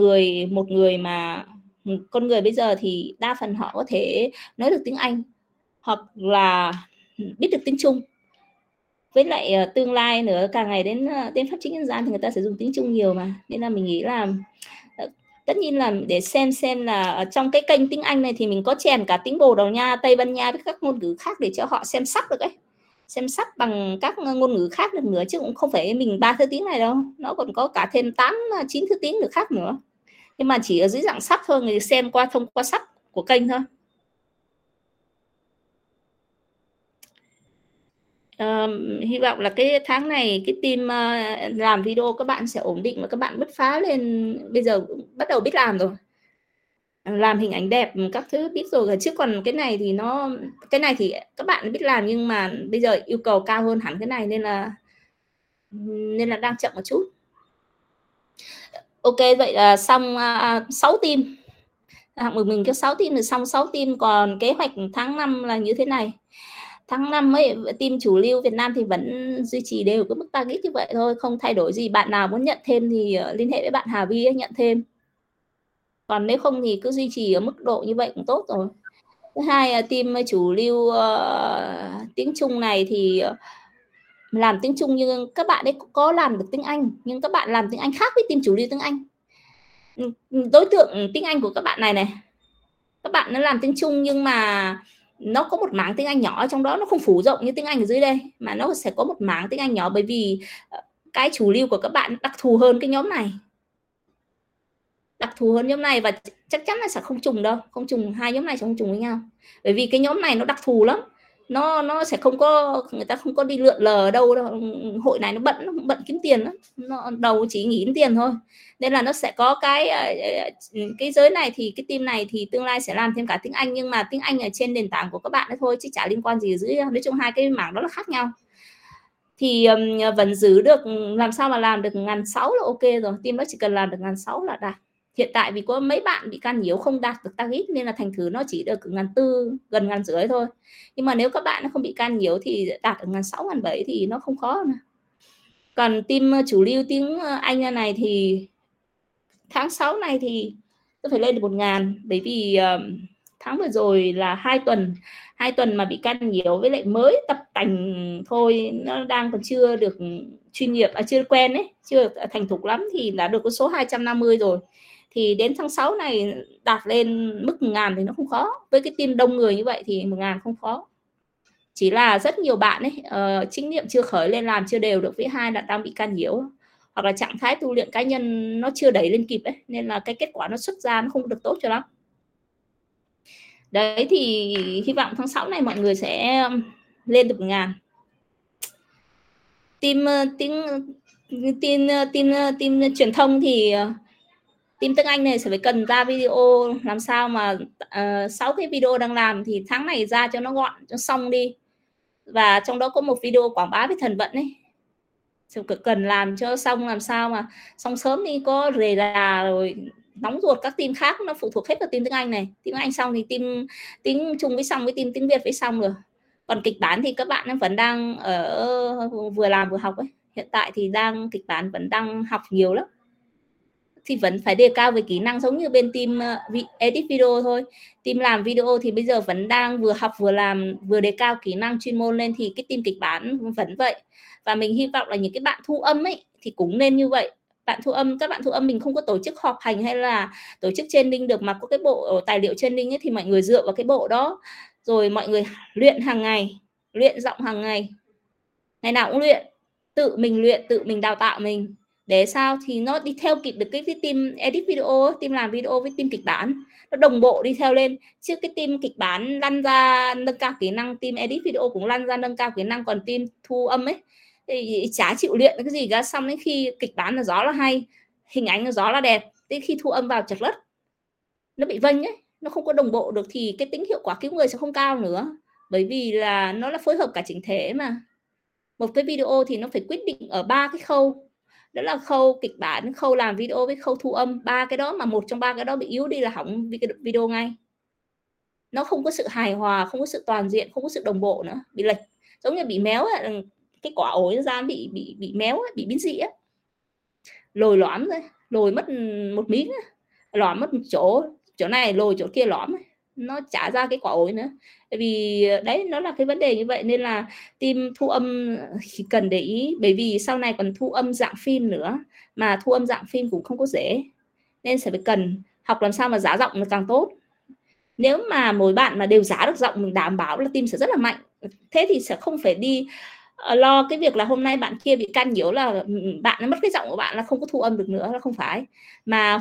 người bây giờ thì đa phần họ có thể nói được tiếng Anh hoặc là biết được tiếng Trung. Với lại tương lai nữa, càng ngày đến pháp chính nhân gian thì người ta sẽ dùng tiếng Trung nhiều mà, nên là mình nghĩ là tất nhiên là để xem là ở trong cái kênh tiếng Anh này thì mình có chèn cả tiếng Bồ Đào Nha, Tây Ban Nha với các ngôn ngữ khác để cho họ xem sắp được ấy, xem sắp bằng các ngôn ngữ khác được nữa, chứ cũng không phải mình 3 thứ tiếng này đâu, nó còn có cả thêm 8-9 thứ tiếng được khác nữa, nhưng mà chỉ ở dưới dạng sắp thôi, người xem thông qua sắp của kênh thôi. Hy vọng là cái tháng này cái team làm video các bạn sẽ ổn định và các bạn bứt phá lên. Bây giờ bắt đầu biết làm rồi, làm hình ảnh đẹp các thứ biết rồi, chứ còn cái này thì các bạn biết làm, nhưng mà bây giờ yêu cầu cao hơn hẳn cái này nên là đang chậm một chút. Ok, vậy là xong 6 team, hạng mục mình có 6 team rồi, xong 6 team. Còn kế hoạch tháng 5 là như thế này. Tháng 5 ấy, team chủ lưu Việt Nam thì vẫn duy trì đều cái mức target như vậy thôi, không thay đổi gì. Bạn nào muốn nhận thêm thì liên hệ với bạn Hà Vi ấy, nhận thêm. Còn nếu không thì cứ duy trì ở mức độ như vậy cũng tốt rồi. Thứ hai, team chủ lưu tiếng Trung này thì làm tiếng Trung, nhưng các bạn ấy có làm được tiếng Anh, nhưng các bạn làm tiếng Anh khác với team chủ lưu tiếng Anh. Đối tượng tiếng Anh của các bạn này, các bạn nó làm tiếng Trung nhưng mà nó có một mảng tiếng Anh nhỏ trong đó, nó không phủ rộng như tiếng Anh ở dưới đây, mà nó sẽ có một mảng tiếng Anh nhỏ, bởi vì cái chủ lưu của các bạn đặc thù hơn cái nhóm này, và chắc chắn là sẽ không trùng đâu, không trùng, hai nhóm này sẽ không trùng với nhau, bởi vì cái nhóm này nó đặc thù lắm, nó sẽ không có, người ta không có đi lượn lờ ở đâu. Hội này nó bận kiếm tiền lắm, nó đầu chỉ nghĩ đến tiền thôi, nên là nó sẽ có cái giới này thì cái team này thì tương lai sẽ làm thêm cả tiếng Anh, nhưng mà tiếng Anh ở trên nền tảng của các bạn ấy thôi, chứ chả liên quan gì ở dưới. Nói chung hai cái mảng đó là khác nhau, thì vẫn giữ được, làm sao mà làm được 1.600 là ok rồi. Team đó chỉ cần làm được 1.600 là đạt. Hiện tại vì có mấy bạn bị can nhiễu không đạt được target nên là thành thử nó chỉ được 1.400, gần 1.500 thôi. Nhưng mà nếu các bạn nó không bị can nhiễu thì đạt được 1.600, 1.700 thì nó không khó nữa. Còn team chủ lưu tiếng Anh này thì tháng 6 này thì tôi phải lên được 1.000, bởi vì tháng vừa rồi là 2 tuần mà bị can nhiễu, với lại mới tập tành thôi, nó đang còn chưa được chuyên nghiệp, chưa quen ấy, chưa thành thục lắm, thì đã được con số 250 rồi. Thì đến tháng 6 này đạt lên mức 1.000 thì nó không khó. Với cái team đông người như vậy thì 1.000 không khó. Chỉ là rất nhiều bạn ấy chính niệm chưa khởi lên, làm chưa đều được, với hai là đang bị can nhiễu, hoặc là trạng thái tu luyện cá nhân nó chưa đẩy lên kịp ấy, nên là cái kết quả nó xuất ra nó không được tốt cho lắm. Đấy, thì hy vọng tháng 6 này mọi người sẽ lên được 1.000. Team truyền thông thì team tiếng Anh này sẽ phải cần ra video làm sao mà 6 cái video đang làm thì tháng này ra cho nó gọn, cho xong đi. Và trong đó có một video quảng bá với Thần Vận ấy, cần làm cho xong, làm sao mà xong sớm đi, có rề rà rồi nóng ruột các team khác, nó phụ thuộc hết vào team tiếng Anh này. Team Anh xong thì team tiếng Trung với xong, với team tiếng Việt với xong rồi. Còn kịch bản thì các bạn vẫn đang vừa làm vừa học ấy. Hiện tại thì kịch bản vẫn đang học nhiều lắm, thì vẫn phải đề cao về kỹ năng giống như bên team edit video thôi. Team làm video thì bây giờ vẫn đang vừa học vừa làm, vừa đề cao kỹ năng chuyên môn lên, thì cái team kịch bản vẫn vậy. Và mình hy vọng là những cái bạn thu âm ấy thì cũng nên như vậy. Các bạn thu âm mình không có tổ chức họp hành hay là tổ chức training được, mà có cái bộ tài liệu training ấy, thì mọi người dựa vào cái bộ đó rồi mọi người luyện hàng ngày, luyện giọng hàng ngày, ngày nào cũng luyện, tự mình đào tạo mình, để sao thì nó đi theo kịp được cái team edit video, team làm video với team kịch bản, nó đồng bộ đi theo lên. Chứ cái team kịch bản lăn ra nâng cao kỹ năng, team edit video cũng lăn ra nâng cao kỹ năng, còn team thu âm ấy thì chả chịu luyện cái gì cả. Xong đến khi kịch bản là gió là hay, hình ảnh là gió là đẹp, đến khi thu âm vào chật lất, nó bị vênh ấy, nó không có đồng bộ được, thì cái tính hiệu quả cứu người sẽ không cao nữa. Bởi vì là nó là phối hợp cả chỉnh thể mà. Một cái video thì nó phải quyết định ở 3 cái khâu, đó là khâu kịch bản, khâu làm video với khâu thu âm. 3 cái đó mà một trong 3 cái đó bị yếu đi là hỏng video ngay. Nó không có sự hài hòa, không có sự toàn diện, không có sự đồng bộ nữa, bị lệch, giống như bị méo ấy, cái quả ổi ra bị méo ấy, bị biến dị ấy. Lồi lõm rồi, lồi mất một miếng, lõm mất một chỗ này, lồi chỗ kia lõm ấy, nó chả ra cái quả ổi nữa. Bởi vì đấy, nó là cái vấn đề như vậy, nên là team thu âm cần để ý. Bởi vì sau này còn thu âm dạng phim nữa, mà thu âm dạng phim cũng không có dễ, nên sẽ phải cần học làm sao mà giá giọng nó càng tốt. Nếu mà mỗi bạn mà đều giá được giọng, mình đảm bảo là team sẽ rất là mạnh. Thế thì sẽ không phải đi lo cái việc là hôm nay bạn kia bị can nhiễu là bạn mất cái giọng của bạn là không có thu âm được nữa, là không phải. Mà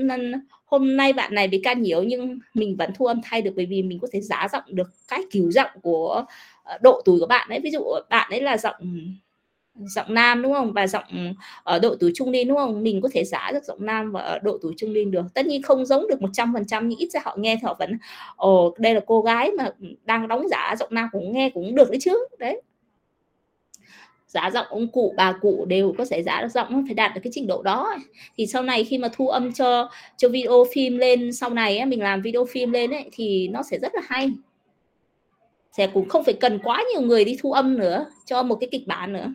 hôm nay bạn này bị can nhiễu nhưng mình vẫn thu âm thay được, bởi vì mình có thể giá giọng được cái kiểu giọng của độ tuổi của bạn ấy. Ví dụ bạn ấy là giọng nam đúng không, và giọng ở độ tuổi trung niên đúng không, mình có thể giá được giọng nam và ở độ tuổi trung niên được. Tất nhiên không giống được 100%, nhưng ít ra họ nghe thì họ vẫn đây là cô gái mà đang đóng giả giọng nam, cũng nghe cũng được đấy chứ. Đấy, giá giọng ông cụ bà cụ đều có thể giá được giọng, phải đạt được cái trình độ đó. Thì sau này khi mà thu âm cho video phim lên, sau này ấy, mình làm video phim lên ấy, thì nó sẽ rất là hay, sẽ cũng không phải cần quá nhiều người đi thu âm nữa cho một cái kịch bản nữa.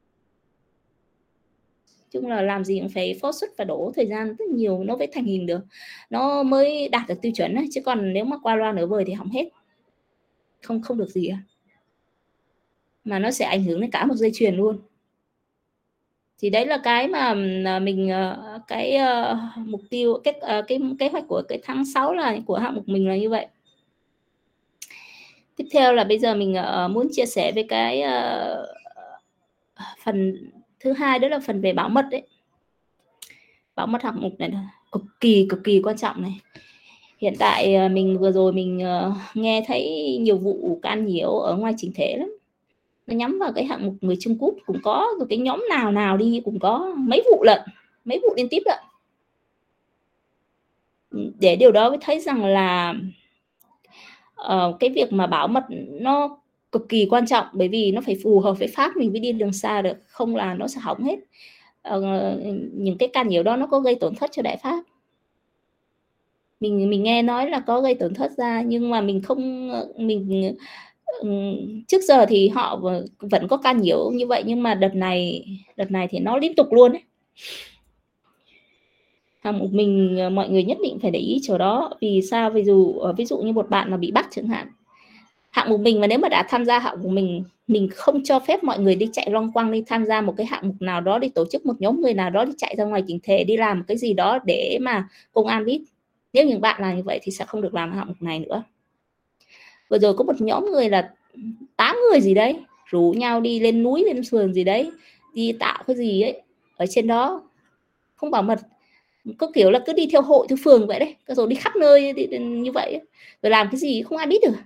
Chung là làm gì cũng phải phó xuất và đổ thời gian rất nhiều nó mới thành hình được, nó mới đạt được tiêu chuẩn ấy. Chứ còn nếu mà qua loa nửa vời thì hỏng hết, không được gì mà nó sẽ ảnh hưởng đến cả một dây chuyền luôn. Thì đấy là cái mà mình cái mục tiêu, cái kế hoạch của cái tháng 6 là của hạng mục mình là như vậy. Tiếp theo là bây giờ mình muốn chia sẻ với cái phần thứ hai, đó là phần về bảo mật đấy. Bảo mật hạng mục này là cực kỳ quan trọng này. Hiện tại mình vừa rồi mình nghe thấy nhiều vụ can nhiễu ở ngoài chính thể lắm, nó nhắm vào cái hạng mục người Trung Quốc cũng có, rồi cái nhóm nào đi cũng có, mấy vụ liên tiếp lận. Để điều đó mới thấy rằng là cái việc mà bảo mật nó cực kỳ quan trọng, bởi vì nó phải phù hợp với pháp mình mới đi đường xa được, không là nó sẽ hỏng hết. Những cái can nhiễu đó nó có gây tổn thất cho đại pháp. Mình nghe nói là có gây tổn thất ra, nhưng mà mình trước giờ thì họ vẫn có can nhiễu như vậy, nhưng mà đợt này thì nó liên tục luôn ấy. Hạng mục mình mọi người nhất định phải để ý chỗ đó. Vì sao? Ví dụ như một bạn mà bị bắt chẳng hạn, hạng mục mình mà nếu mà đã tham gia hạng mục mình không cho phép mọi người đi chạy loanh quanh đi tham gia một cái hạng mục nào đó, đi tổ chức một nhóm người nào đó đi chạy ra ngoài chỉnh thể, đi làm một cái gì đó để mà công an biết. Nếu những bạn làm như vậy thì sẽ không được làm hạng mục này nữa. Vừa rồi có một nhóm người là 8 người gì đấy rủ nhau đi lên núi lên sườn gì đấy, đi tạo cái gì ấy ở trên đó, không bảo mật, có kiểu là cứ đi theo hội theo phường vậy đấy, rồi đi khắp nơi như vậy ấy. Rồi làm cái gì không ai biết được.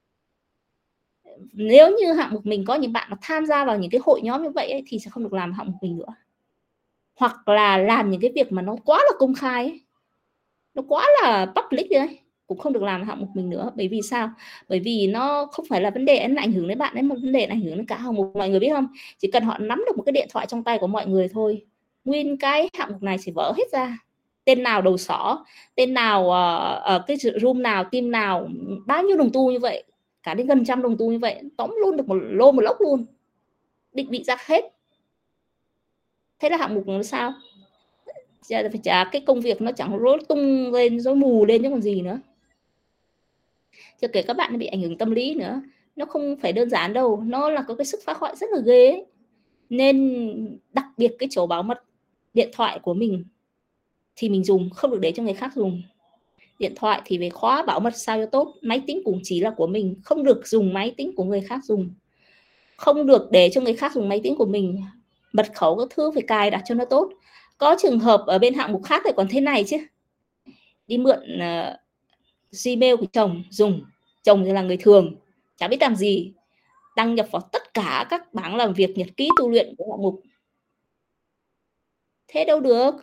Nếu như hạng mục mình có những bạn mà tham gia vào những cái hội nhóm như vậy ấy, thì sẽ không được làm hạng mục mình nữa. Hoặc là làm những cái việc mà nó quá là công khai ấy, nó quá là public ấy, cũng không được làm hạng mục mình nữa. Bởi vì sao? Bởi vì nó không phải là vấn đề nó ảnh hưởng đến bạn ấy, một vấn đề ảnh hưởng đến cả hạng mục. Mọi người biết không, chỉ cần họ nắm được một cái điện thoại trong tay của mọi người thôi, nguyên cái hạng mục này sẽ vỡ hết ra. Tên nào đầu sỏ, tên nào ở cái room nào, team nào, bao nhiêu đồng tu như vậy, cả đến gần 100 đồng tu như vậy, tóm luôn được một lô một lốc luôn, định vị ra hết. Thế là hạng mục nó sao? Phải trả cái công việc nó chẳng rối tung lên, rối mù lên chứ còn gì nữa. Chưa kể các bạn bị ảnh hưởng tâm lý nữa, nó không phải đơn giản đâu, nó là có cái sức phá hoại rất là ghê ấy. Nên đặc biệt cái chỗ bảo mật điện thoại của mình thì mình dùng, không được để cho người khác dùng. Điện thoại thì phải khóa bảo mật sao cho tốt, máy tính cũng chỉ là của mình, không được dùng máy tính của người khác dùng, không được để cho người khác dùng máy tính của mình, mật khẩu các thứ phải cài đặt cho nó tốt. Có trường hợp ở bên hạng mục khác thì còn thế này chứ, đi mượn Gmail của chồng dùng, chồng thì là người thường, chả biết làm gì, đăng nhập vào tất cả các bảng làm việc, nhật ký tu luyện của hạng mục. Thế đâu được,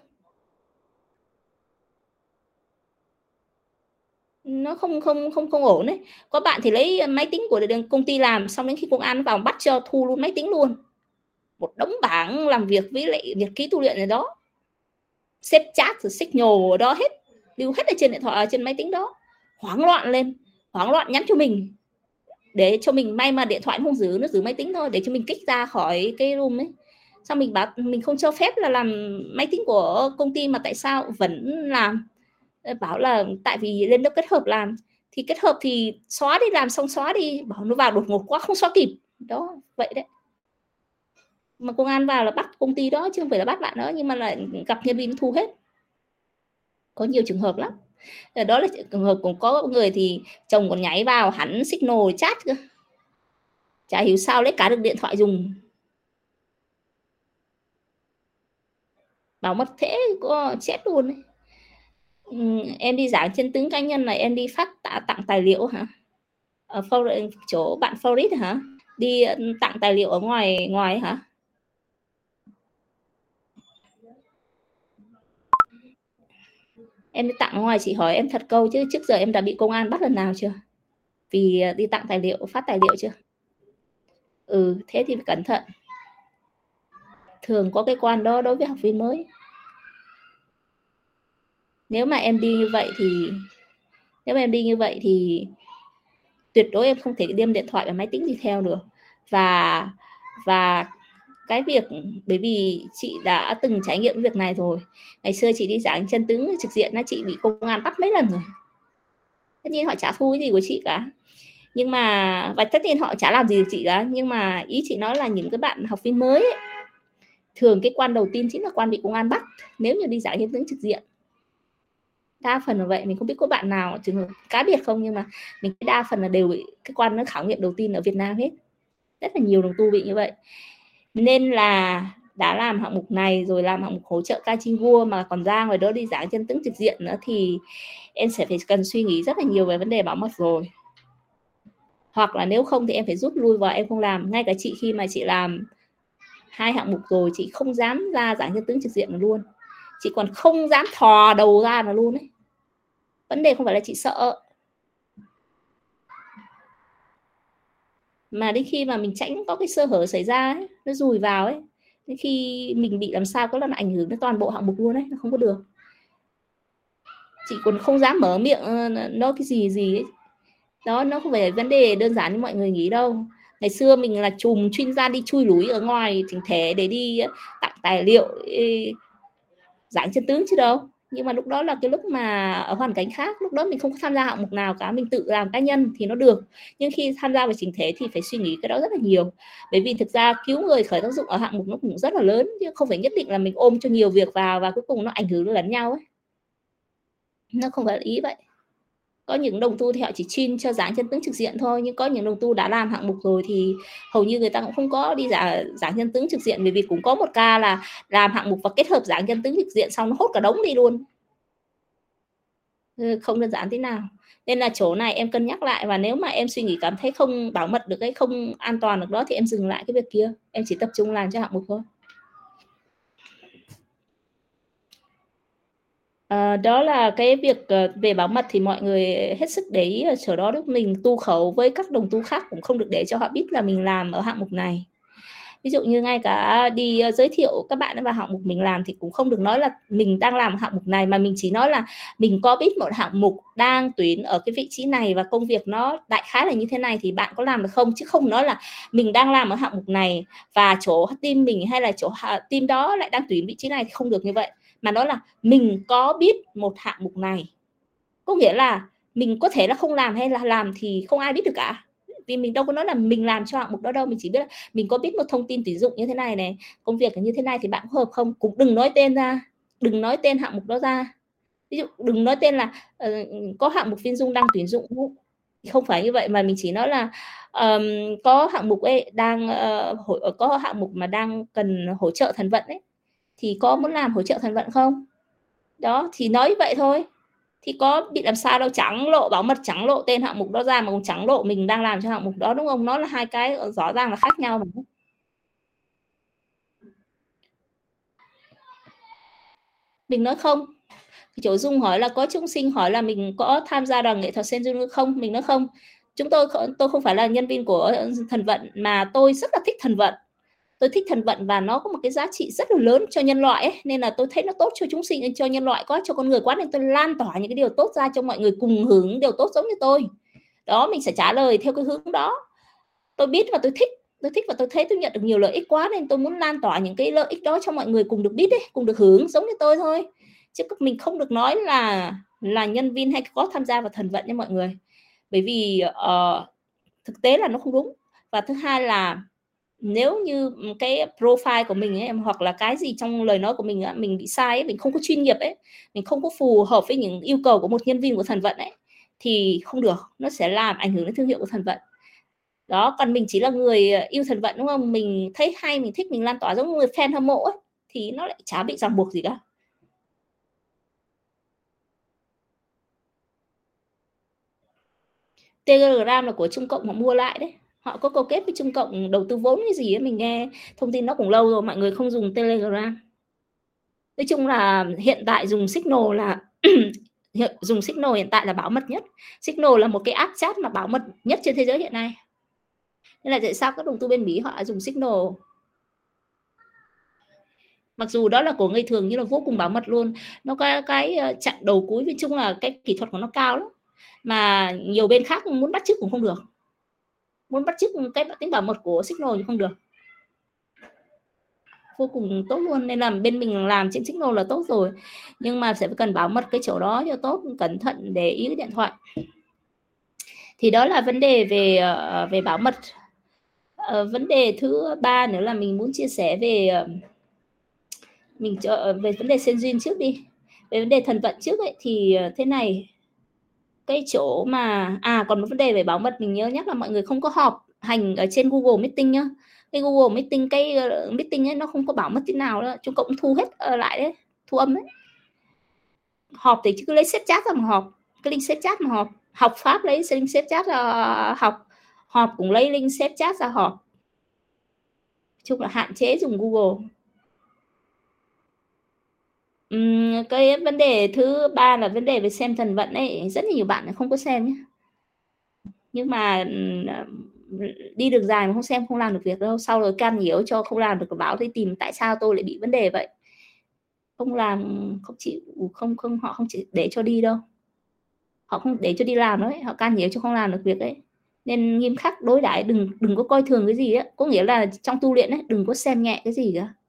nó không ổn đấy. Có bạn thì lấy máy tính của công ty làm, xong đến khi công an vào bắt cho thu luôn máy tính luôn, một đống bảng làm việc với lại nhật ký tu luyện này đó, xếp chat rồi signal ở đó hết, lưu hết ở trên điện thoại, trên máy tính đó. Hoảng loạn lên, hoảng loạn nhắn cho mình, để cho mình, may mà điện thoại không giữ, nó giữ máy tính thôi, để cho mình kích ra khỏi cái room ấy. Sao mình bảo mình không cho phép là làm máy tính của công ty mà tại sao vẫn làm? Bảo là tại vì lên lớp kết hợp làm, thì kết hợp thì xóa đi, làm xong xóa đi, bảo nó vào đột ngột quá không xóa kịp đó, vậy đấy. Mà công an vào là bắt công ty đó chứ không phải là bắt bạn đó, nhưng mà lại gặp nhân viên thu hết. Có nhiều trường hợp lắm. Đó là trường hợp cũng có người thì chồng còn nhảy vào hẳn signal chat cơ, chả hiểu sao lấy cả được điện thoại dùng. Bảo mật thế có chết luôn đấy. Em đi giảng chân tướng cá nhân này, em đi phát tặng tài liệu hả? Ở chỗ bạn Florida hả? Đi tặng tài liệu ở ngoài hả? Em đi tặng ngoài, chị hỏi em thật câu chứ trước giờ em đã bị công an bắt lần nào chưa? Vì đi tặng tài liệu, phát tài liệu chưa? Thế thì phải cẩn thận. Thường có cái quan đó đối với học viên mới. Nếu mà em đi như vậy thì tuyệt đối em không thể đem điện thoại và máy tính đi theo được. Và cái việc, bởi vì chị đã từng trải nghiệm việc này rồi. Ngày xưa chị đi giảng chân tướng trực diện, chị bị công an bắt mấy lần rồi. Tất nhiên họ chả thu cái gì của chị cả, nhưng mà và tất nhiên họ chả làm gì được chị cả, nhưng mà ý chị nói là những cái bạn học viên mới ấy, thường cái quan đầu tiên chính là quan bị công an bắt nếu như đi giảng chân tướng trực diện. Đa phần là vậy, mình không biết có bạn nào trường hợp cá biệt không, nhưng mà mình đa phần là đều bị cái quan nó khảo nghiệm đầu tiên ở Việt Nam hết. Rất là nhiều đồng tu bị như vậy. Nên là đã làm hạng mục này rồi, làm hạng mục hỗ trợ ca chinh vua mà còn ra ngoài đó đi giảng chân tướng trực diện nữa, thì em sẽ phải cần suy nghĩ rất là nhiều về vấn đề bảo mật rồi. Hoặc là nếu không thì em phải rút lui và em không làm. Ngay cả chị khi mà chị làm 2 hạng mục rồi, chị không dám ra giảng chân tướng trực diện nữa luôn. Chị còn không dám thò đầu ra là luôn ấy. Vấn đề không phải là chị sợ, mà đến khi mà mình tránh có cái sơ hở xảy ra ấy, nó dùi vào ấy, đến khi mình bị làm sao có là ảnh hưởng đến toàn bộ hạng mục luôn ấy, nó không có được. Chị còn không dám mở miệng nó cái gì ấy. Đó, nó không phải vấn đề đơn giản như mọi người nghĩ đâu. Ngày xưa mình là chùm chuyên gia đi chui lủi ở ngoài chỉnh thể để đi tặng tài liệu giảng chân tướng chứ đâu. Nhưng mà lúc đó là cái lúc mà ở hoàn cảnh khác, lúc đó mình không có tham gia hạng mục nào cả, mình tự làm cá nhân thì nó được. Nhưng khi tham gia vào chỉnh thể thì phải suy nghĩ cái đó rất là nhiều. Bởi vì thực ra cứu người khởi tác dụng ở hạng mục nó cũng rất là lớn, chứ không phải nhất định là mình ôm cho nhiều việc vào và cuối cùng nó ảnh hưởng lẫn nhau ấy. Nó không phải là ý vậy. Có những đồng tu thì họ chỉ chuyên cho giảng chân tướng trực diện thôi, nhưng có những đồng tu đã làm hạng mục rồi thì hầu như người ta cũng không có đi giảng chân tướng trực diện, bởi vì cũng có một ca là làm hạng mục và kết hợp giảng chân tướng trực diện xong nó hốt cả đống đi luôn, không đơn giản thế nào. Nên là chỗ này em cân nhắc lại, và nếu mà em suy nghĩ cảm thấy không bảo mật được cái không an toàn được đó thì em dừng lại cái việc kia, em chỉ tập trung làm cho hạng mục thôi. Đó là cái việc về bảo mật thì mọi người hết sức để ý ở chỗ đó. Lúc mình tu khẩu với các đồng tu khác cũng không được để cho họ biết là mình làm ở hạng mục này. Ví dụ như ngay cả đi giới thiệu các bạn vào hạng mục mình làm thì cũng không được nói là mình đang làm hạng mục này, mà mình chỉ nói là mình có biết một hạng mục đang tuyển ở cái vị trí này và công việc nó đại khái là như thế này thì bạn có làm được không, chứ không nói là mình đang làm ở hạng mục này và chỗ team mình hay là chỗ team đó lại đang tuyển vị trí này, thì không được như vậy, mà nói là mình có biết một hạng mục này. Có nghĩa là mình có thể là không làm hay là làm thì không ai biết được cả, vì mình đâu có nói là mình làm cho hạng mục đó đâu, mình chỉ biết là mình có biết một thông tin tuyển dụng như thế này này, công việc như thế này thì bạn có hợp không. Cũng đừng nói tên ra, đừng nói tên hạng mục đó ra. Ví dụ đừng nói tên là có hạng mục Viên Dung đang tuyển dụng, không phải như vậy, mà mình chỉ nói là có hạng mục ấy đang có hạng mục mà đang cần hỗ trợ thần vận ấy, thì có muốn làm hỗ trợ thần vận không. Đó thì nói như vậy thôi, thì có bị làm sao đâu, trắng lộ bảo mật, trắng lộ tên hạng mục đó ra, mà cũng trắng lộ mình đang làm cho hạng mục đó, đúng không. Nó là hai cái rõ ràng là khác nhau mà. Mình nói không. Chỗ Dung hỏi là có chúng sinh hỏi là mình có tham gia đoàn nghệ thuật Sen Dung không, mình nói không. Tôi không phải là nhân viên của thần vận, mà tôi rất là thích thần vận. Tôi thích thần vận và nó có một cái giá trị rất là lớn cho nhân loại ấy, nên là tôi thấy nó tốt cho chúng sinh, cho nhân loại quá, cho con người quá, nên tôi lan tỏa những cái điều tốt ra cho mọi người cùng hưởng điều tốt giống như tôi. Đó, mình sẽ trả lời theo cái hướng đó. Tôi biết và tôi thích và tôi thấy tôi nhận được nhiều lợi ích quá, nên tôi muốn lan tỏa những cái lợi ích đó cho mọi người cùng được biết ấy, cùng được hưởng giống như tôi thôi. Chứ mình không được nói là nhân viên hay có tham gia vào thần vận nha mọi người, bởi vì thực tế là nó không đúng. Và thứ hai là nếu như cái profile của mình ấy, hoặc là cái gì trong lời nói của mình ấy, mình bị sai ấy, mình không có chuyên nghiệp ấy, mình không có phù hợp với những yêu cầu của một nhân viên của thần vận ấy, thì không được, nó sẽ làm ảnh hưởng đến thương hiệu của thần vận. Đó, còn mình chỉ là người yêu thần vận, đúng không, mình thấy hay, mình thích, mình lan tỏa giống người fan hâm mộ ấy, thì nó lại chả bị ràng buộc gì cả. Telegram là của Trung Cộng họ mua lại đấy, họ có câu kết với Trung Cộng đầu tư vốn cái gì ấy, mình nghe thông tin nó cũng lâu rồi, mọi người không dùng Telegram. Nói chung là hiện tại dùng Signal là dùng Signal hiện tại là bảo mật nhất. Signal là một cái app chat mà bảo mật nhất trên thế giới hiện nay. Nên là tại sao các đầu tư bên Mỹ họ dùng Signal, mặc dù đó là của người thường nhưng là vô cùng bảo mật luôn. Nó có cái chặn đầu cuối, nói chung là cái kỹ thuật của nó cao lắm, mà nhiều bên khác muốn bắt chước cũng không được, muốn bắt chước cái tính bảo mật của Signal thì không được, vô cùng tốt luôn. Nên là bên mình làm trên Signal là tốt rồi, nhưng mà sẽ cần bảo mật cái chỗ đó cho tốt, cẩn thận để ý cái điện thoại. Thì đó là vấn đề về bảo mật. Vấn đề thứ ba nữa là mình muốn chia sẻ về về vấn đề Sen Duyên trước đi. Về vấn đề thần vận trước ấy, thì thế này, cái chỗ mà còn một vấn đề về bảo mật mình nhớ nhắc là mọi người không có họp hành ở trên Google Meeting nhá. Cái Google Meeting, cái meeting ấy nó không có bảo mật tí nào đó, Trung Cộng thu hết lại đấy, thu âm đấy. Họp thì cứ lấy xếp chat ra mà họp, cái link xếp chat mà họp. Học pháp lấy link xếp chat ra học, họp cũng lấy link xếp chat ra họp. Chung là hạn chế dùng Google. Cái vấn đề thứ ba là vấn đề về xem thần vận ấy, rất là nhiều bạn không có xem nhé, nhưng mà đi đường dài mà không xem không làm được việc đâu, sau rồi can nhiễu cho không làm được, báo đi tìm tại sao tôi lại bị vấn đề vậy, không làm, không chịu, không họ không chỉ để cho đi đâu, họ không để cho đi làm đấy, họ can nhiễu cho không làm được việc đấy. Nên nghiêm khắc đối đãi, đừng có coi thường cái gì á, có nghĩa là trong tu luyện ấy đừng có xem nhẹ cái gì cả,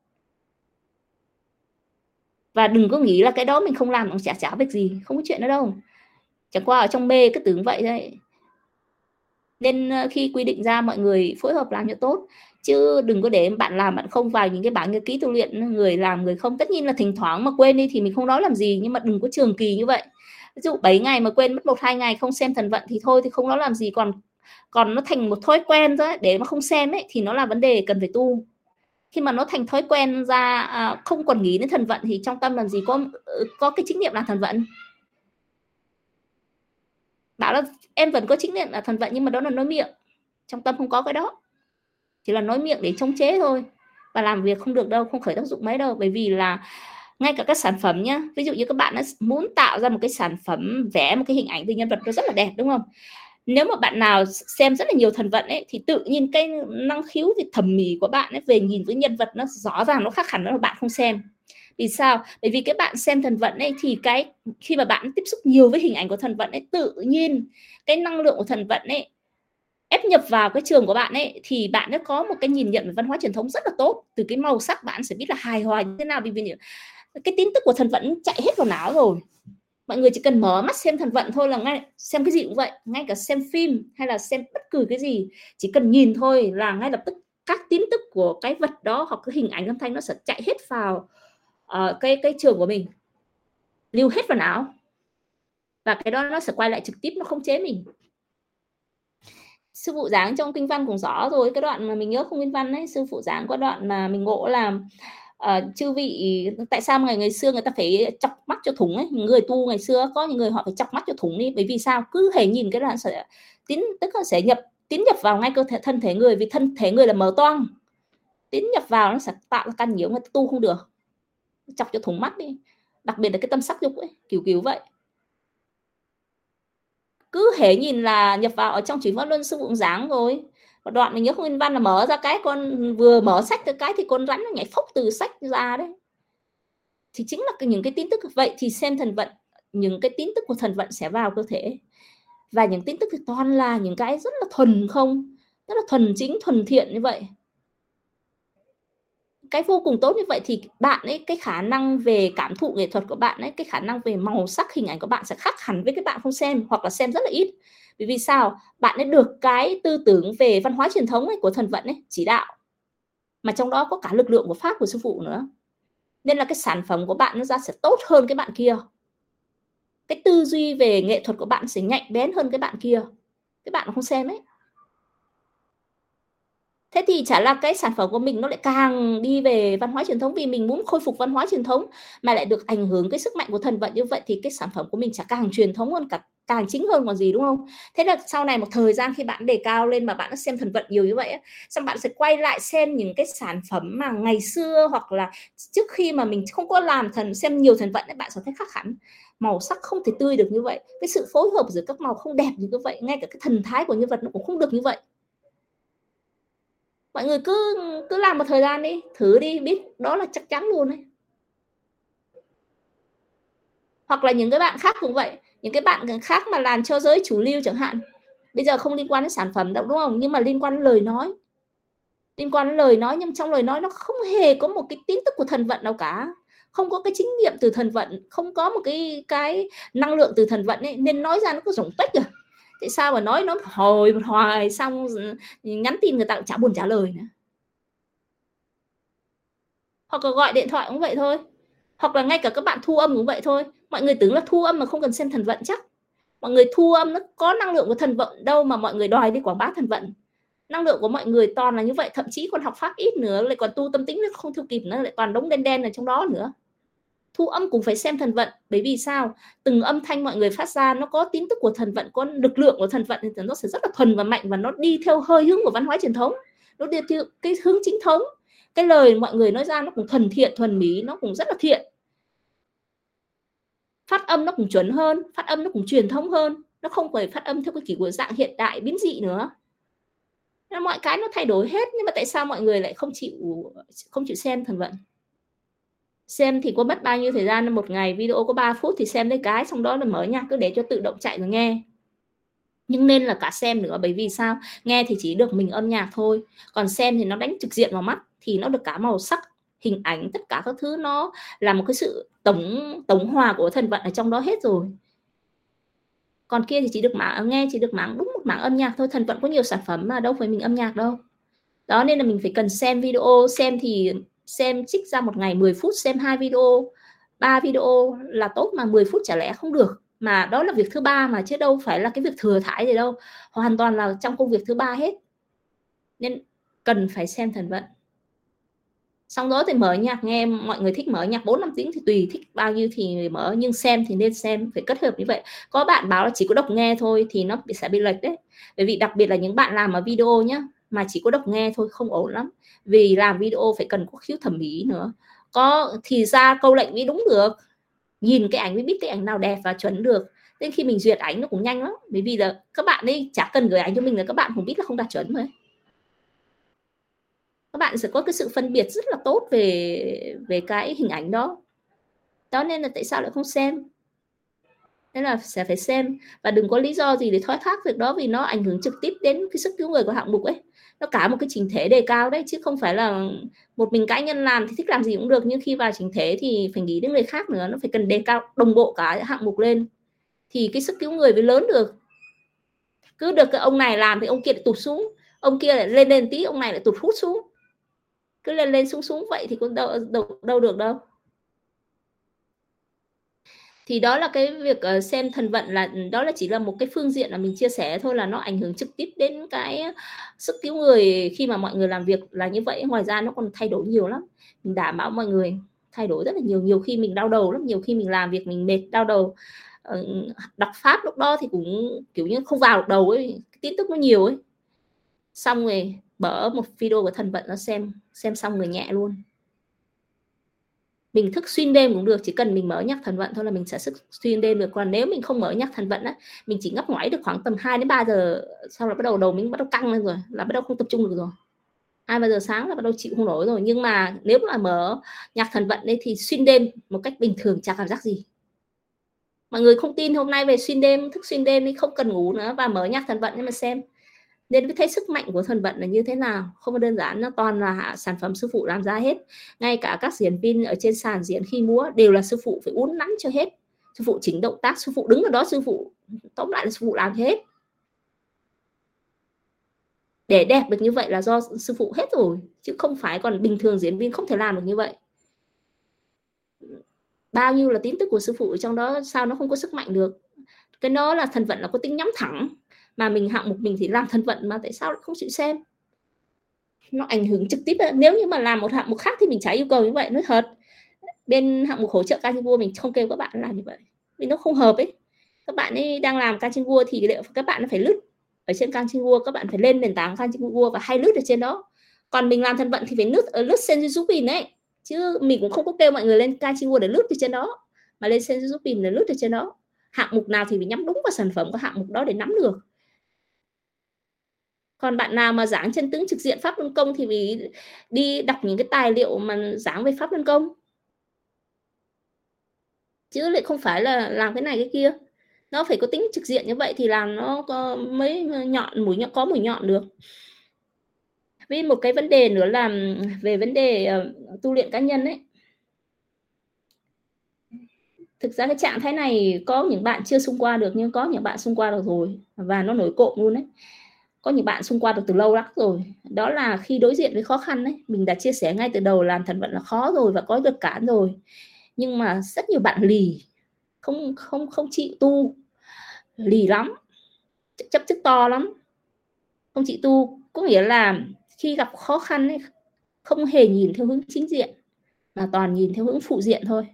và đừng có nghĩ là cái đó mình không làm nó chả việc gì, không có chuyện đó đâu, chẳng qua ở trong mê cứ tưởng vậy thôi. Nên khi quy định ra mọi người phối hợp làm cho tốt, chứ đừng có để bạn làm bạn không vào những cái bảng nhật ký tu luyện, người làm người không. Tất nhiên là thỉnh thoảng mà quên đi thì mình không nói làm gì, nhưng mà đừng có trường kỳ như vậy. Ví dụ 7 ngày mà quên mất 1-2 ngày không xem thần vận thì thôi, thì không nói làm gì, còn nó thành một thói quen rồi để mà không xem ấy thì nó là vấn đề cần phải tu. Khi mà nó thành thói quen ra, không còn nghĩ đến thần vận thì trong tâm làm gì có cái chính niệm là thần vận. Bảo là em vẫn có chính niệm là thần vận, nhưng mà đó là nói miệng, trong tâm không có cái đó, chỉ là nói miệng để chống chế thôi, và làm việc không được đâu, không khởi tác dụng mấy đâu. Bởi vì là ngay cả các sản phẩm nhá, ví dụ như các bạn muốn tạo ra một cái sản phẩm, vẽ một cái hình ảnh từ nhân vật nó rất là đẹp, đúng không, Nếu mà bạn nào xem rất là nhiều thần vận ấy thì tự nhiên cái năng khiếu về thẩm mỹ của bạn ấy về nhìn với nhân vật nó rõ ràng nó khác hẳn với bạn không xem. Vì sao? Bởi vì cái bạn xem thần vận ấy thì cái khi mà bạn tiếp xúc nhiều với hình ảnh của thần vận ấy, tự nhiên cái năng lượng của thần vận ấy ép nhập vào cái trường của bạn ấy thì bạn đã có một cái nhìn nhận về văn hóa truyền thống rất là tốt. Từ cái màu sắc bạn sẽ biết là hài hòa như thế nào, vì cái tin tức của thần vận chạy hết vào não rồi. Mọi người chỉ cần mở mắt xem thần vận thôi là ngay xem cái gì cũng vậy, ngay cả xem phim hay là xem bất cứ cái gì, chỉ cần nhìn thôi là ngay lập tức các tin tức của cái vật đó hoặc cái hình ảnh âm thanh nó sẽ chạy hết vào cái trường của mình, lưu hết vào não, và cái đó nó sẽ quay lại trực tiếp, nó không chế mình. Sư phụ giảng trong kinh văn cũng rõ rồi, cái đoạn mà mình nhớ không kinh văn ấy, sư phụ giảng có đoạn mà mình ngộ là chư vị tại sao ngày xưa người ta phải chọc mắt cho thủng ấy, người tu ngày xưa có những người họ phải chọc mắt cho thủng đi, bởi vì sao? Cứ hề nhìn cái đoạn sẽ tín, tức là sẽ tín nhập vào ngay cơ thể thân thể người, vì thân thể người là mở toang, tín nhập vào nó sẽ tạo ra căn nhiễu, người tu không được, chọc cho thủng mắt đi, đặc biệt là cái tâm sắc dục ấy, kiểu vậy. Cứ hễ nhìn là nhập vào ở trong Chuyển Pháp Luân sư phụ giảng rồi. Một đoạn mình nhớ không nguyên văn là mở ra cái con vừa mở sách cái thì con rắn nó nhảy phốc từ sách ra đấy. Thì chính là những cái tin tức vậy. Thì xem thần vận, những cái tin tức của thần vận sẽ vào cơ thể, và những tin tức thì toàn là những cái rất là thuần không, rất là thuần chính, thuần thiện như vậy, cái vô cùng tốt như vậy. Thì bạn ấy, cái khả năng về cảm thụ nghệ thuật của bạn ấy, cái khả năng về màu sắc hình ảnh của bạn sẽ khác hẳn với cái bạn không xem hoặc là xem rất là ít. Bởi vì sao? Bạn ấy được cái tư tưởng về văn hóa truyền thống ấy, của thần vận ấy chỉ đạo, mà trong đó có cả lực lượng của pháp của sư phụ nữa, nên là cái sản phẩm của bạn nó ra sẽ tốt hơn cái bạn kia, cái tư duy về nghệ thuật của bạn sẽ nhạy bén hơn cái bạn kia, cái bạn không xem ấy. Thế thì chả là cái sản phẩm của mình nó lại càng đi về văn hóa truyền thống, vì mình muốn khôi phục văn hóa truyền thống mà lại được ảnh hưởng cái sức mạnh của thần vận như vậy, thì cái sản phẩm của mình chả càng truyền thống hơn, cả càng chính hơn còn gì, đúng không? Thế là sau này một thời gian khi bạn đề cao lên mà bạn đã xem thần vận nhiều như vậy ấy, xong bạn sẽ quay lại xem những cái sản phẩm mà ngày xưa hoặc là trước khi mà mình không có làm xem nhiều thần vận ấy, bạn sẽ thấy khác hẳn. Màu sắc không thể tươi được như vậy, cái sự phối hợp giữa các màu không đẹp như vậy, ngay cả cái thần thái của nhân vật nó cũng không được như vậy. Mọi người cứ làm một thời gian đi, thử đi, biết đó là chắc chắn luôn đấy. Hoặc là những cái bạn khác cũng vậy, những cái bạn khác mà làm cho giới chủ lưu chẳng hạn, bây giờ không liên quan đến sản phẩm đâu, đúng không, nhưng mà liên quan đến lời nói, nhưng trong lời nói nó không hề có một cái tin tức của thần vận đâu cả, không có cái chính nghiệm từ thần vận, không có một cái năng lượng từ thần vận ấy, nên nói ra nó có rỗng tuếch rồi. Tại sao mà nói nó hồi hoài xong nhắn tin người ta cũng chả buồn trả lời nữa. Hoặc là gọi điện thoại cũng vậy thôi, hoặc là ngay cả các bạn thu âm cũng vậy thôi. Mọi người tưởng là thu âm mà không cần xem thần vận chắc. Mọi người thu âm nó có năng lượng của thần vận đâu mà mọi người đòi đi quảng bá thần vận. Năng lượng của mọi người toàn là như vậy, thậm chí còn học pháp ít nữa, lại còn tu tâm tính nó không theo kịp nữa, lại toàn đống đen đen ở trong đó nữa. Thu âm cũng phải xem thần vận, bởi vì sao? Từng âm thanh mọi người phát ra nó có tín tức của thần vận, có lực lượng của thần vận, thì nó sẽ rất là thuần và mạnh, và nó đi theo hơi hướng của văn hóa truyền thống, nó đi theo cái hướng chính thống. Cái lời mọi người nói ra nó cũng thuần thiện, thuần mỹ, nó cũng rất là thiện. Phát âm nó cũng chuẩn hơn, phát âm nó cũng truyền thống hơn, nó không phải phát âm theo cái kiểu dạng hiện đại biến dị nữa. Nên mọi cái nó thay đổi hết, nhưng mà tại sao mọi người lại không chịu xem thần vận? Xem thì có mất bao nhiêu thời gian? Một ngày video có 3 phút thì xem lấy cái, xong đó là mở nhạc cứ để cho tự động chạy rồi nghe. Nhưng nên là cả xem nữa, bởi vì sao? Nghe thì chỉ được mình âm nhạc thôi, còn xem thì nó đánh trực diện vào mắt, thì nó được cả màu sắc, hình ảnh, tất cả các thứ, nó là một cái sự tổng hòa của thần vận ở trong đó hết rồi. Còn kia thì chỉ được nghe, chỉ được đúng một mảng âm nhạc thôi. Thần vận có nhiều sản phẩm mà đâu phải mình âm nhạc đâu. Đó nên là mình phải cần xem video, xem thì xem trích ra một ngày 10 phút xem 2 video, 3 video là tốt, mà 10 phút chả lẽ không được. Mà đó là việc thứ ba mà, chứ đâu phải là cái việc thừa thãi gì đâu, hoàn toàn là trong công việc thứ ba hết. Nên cần phải xem thần vận. Xong đó thì mở nhạc nghe, mọi người thích mở nhạc 4-5 tiếng thì tùy thích bao nhiêu thì mở, nhưng xem thì nên xem, phải kết hợp như vậy. Có bạn báo là chỉ có đọc nghe thôi thì nó sẽ bị lệch đấy. Bởi vì đặc biệt là những bạn làm ở video nhá, mà chỉ có đọc nghe thôi không ổn lắm. Vì làm video phải cần có khiếu thẩm mỹ nữa. Có thì ra câu lệnh mới đúng được. Nhìn cái ảnh mới biết cái ảnh nào đẹp và chuẩn được. Đến khi mình duyệt ảnh nó cũng nhanh lắm, bởi vì là các bạn ấy chả cần gửi ảnh cho mình là các bạn cũng biết là không đạt chuẩn rồi. Các bạn sẽ có cái sự phân biệt rất là tốt về cái hình ảnh đó. Đó nên là tại sao lại không xem? Nên là sẽ phải xem, và đừng có lý do gì để thoái thác việc đó, vì nó ảnh hưởng trực tiếp đến cái sức cứu người của hạng mục ấy. Nó cả một cái chỉnh thể đề cao đấy, chứ không phải là một mình cá nhân làm thì thích làm gì cũng được, nhưng khi vào chỉnh thể thì phải nghĩ đến người khác nữa, nó phải cần đề cao đồng bộ cả hạng mục lên thì cái sức cứu người mới lớn được. Cứ được cái ông này làm thì ông kia lại tụt xuống, ông kia lại lên tí, ông này lại tụt hút xuống, cứ lên xuống vậy thì cũng đâu được đâu. Thì đó là cái việc xem thần vận là đó là chỉ là một cái phương diện là mình chia sẻ thôi, là nó ảnh hưởng trực tiếp đến cái sức cứu người khi mà mọi người làm việc là như vậy. Ngoài ra nó còn thay đổi nhiều lắm, mình đảm bảo mọi người thay đổi rất là nhiều. Nhiều khi mình đau đầu lắm, nhiều khi mình làm việc mình mệt đau đầu, đọc pháp lúc đó thì cũng kiểu như không vào được đầu ấy, tin tức nó nhiều ấy, xong rồi mở một video của thần vận nó xem xong người nhẹ luôn. Mình thức xuyên đêm cũng được, chỉ cần mình mở nhắc thần vận thôi là mình sẽ thức xuyên đêm được. Còn nếu mình không mở nhắc thần vận á, mình chỉ ngấp ngoáy được khoảng tầm 2 đến 3 giờ, sau là bắt đầu đầu mình bắt đầu căng lên rồi, là bắt đầu không tập trung được rồi. 2-3 giờ sáng là bắt đầu chịu không nổi rồi. Nhưng mà nếu mà mở nhạc thần vận ấy thì xuyên đêm một cách bình thường chả cảm giác gì. Mọi người không tin, hôm nay về xuyên đêm, thức xuyên đêm đi, không cần ngủ nữa và mở nhạc thần vận nhưng mà xem. Nên mới thấy sức mạnh của thần vận là như thế nào, không có đơn giản, nó toàn là sản phẩm sư phụ làm ra hết. Ngay cả các diễn viên ở trên sàn diễn khi múa đều là sư phụ phải uốn nắn cho hết, sư phụ chỉnh động tác, sư phụ đứng ở đó, sư phụ tóm lại là sư phụ làm hết. Để đẹp được như vậy là do sư phụ hết rồi, chứ không phải còn bình thường diễn viên không thể làm được như vậy. Bao nhiêu là tin tức của sư phụ ở trong đó, sao nó không có sức mạnh được. Cái đó là thần vận là có tính nhắm thẳng, mà mình hạng mục mình thì làm thần vận mà tại sao lại không chịu xem. Nó ảnh hưởng trực tiếp. Nếu như mà làm một hạng mục khác thì mình chả yêu cầu như vậy, nói thật. Bên hạng mục hỗ trợ ca chinh vua mình không kêu các bạn làm như vậy, vì nó không hợp ấy. Các bạn ấy đang làm ca chinh vua thì các bạn phải lướt ở trên ca chinh vua, các bạn phải lên nền tảng ca chinh vua và hay lướt ở trên đó. Còn mình làm thần vận thì phải lướt Senjutsu ấy, chứ mình cũng không có kêu mọi người lên ca chinh vua để lướt ở trên đó, mà lên Senjutsu để lướt ở trên đó. Hạng mục nào thì phải nhắm đúng vào sản phẩm của hạng mục đó để nắm được. Còn bạn nào mà giảng chân tướng trực diện pháp luân công thì phải đi đọc những cái tài liệu mà giảng về pháp luân công, chứ lại không phải là làm cái này cái kia. Nó phải có tính trực diện như vậy thì làm nó có mấy nhọn, mũi nhọn, có mũi nhọn được. Với một cái vấn đề nữa là về vấn đề tu luyện cá nhân ấy. Thực ra cái trạng thái này có những bạn chưa xung qua được, nhưng có những bạn xung qua được rồi và nó nổi cộm luôn đấy. Có những bạn xung qua được từ lâu lắm rồi. Đó là khi đối diện với khó khăn ấy, mình đã chia sẻ ngay từ đầu làm thần vận là khó rồi và có được cản rồi, nhưng mà rất nhiều bạn lì, không chịu tu, lì lắm, chấp chức to lắm, không chịu tu. Có nghĩa là khi gặp khó khăn ấy, không hề nhìn theo hướng chính diện mà toàn nhìn theo hướng phụ diện thôi,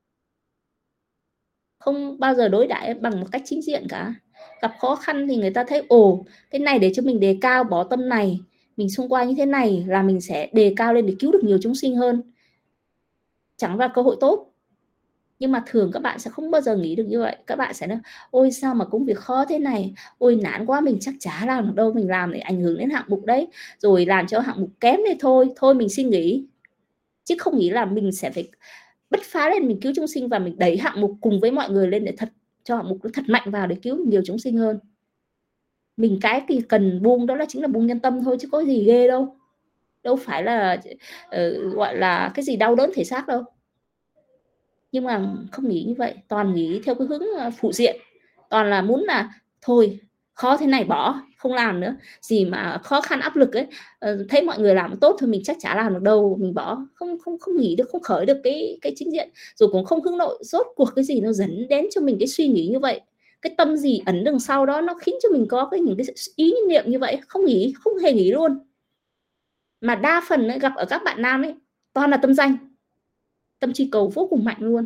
không bao giờ đối đãi bằng một cách chính diện cả. Gặp khó khăn thì người ta thấy ồ, cái này để cho mình đề cao, bỏ tâm này, mình xung quanh như thế này là mình sẽ đề cao lên để cứu được nhiều chúng sinh hơn, chẳng là cơ hội tốt. Nhưng mà thường các bạn sẽ không bao giờ nghĩ được như vậy. Các bạn sẽ nói ôi sao mà công việc khó thế này, ôi nản quá, mình chắc chả làm được đâu, mình làm để ảnh hưởng đến hạng mục đấy, rồi làm cho hạng mục kém đấy, thôi mình xin nghỉ. Chứ không nghĩ là mình sẽ phải bứt phá lên, mình cứu chúng sinh và mình đẩy hạng mục cùng với mọi người lên để thật cho hạng mục nó thật mạnh vào để cứu nhiều chúng sinh hơn. Mình cái cần buông đó là chính là buông nhân tâm thôi, chứ có gì ghê đâu, đâu phải là gọi là cái gì đau đớn thể xác đâu. Nhưng mà không nghĩ như vậy, toàn nghĩ theo cái hướng phụ diện, toàn là muốn là thôi khó thế này bỏ, không làm nữa, gì mà khó khăn áp lực ấy, thấy mọi người làm tốt thôi mình chắc chả làm được đâu, mình bỏ, không nghĩ được, không khởi được cái chính diện, rồi cũng không hướng nội. Rốt cuộc cái gì nó dẫn đến cho mình cái suy nghĩ như vậy, cái tâm gì ẩn đằng sau đó nó khiến cho mình có những cái ý niệm như vậy, không nghĩ, không hề nghĩ luôn. Mà đa phần ấy, gặp ở các bạn nam ấy toàn là tâm danh, tâm truy cầu vô cùng mạnh luôn.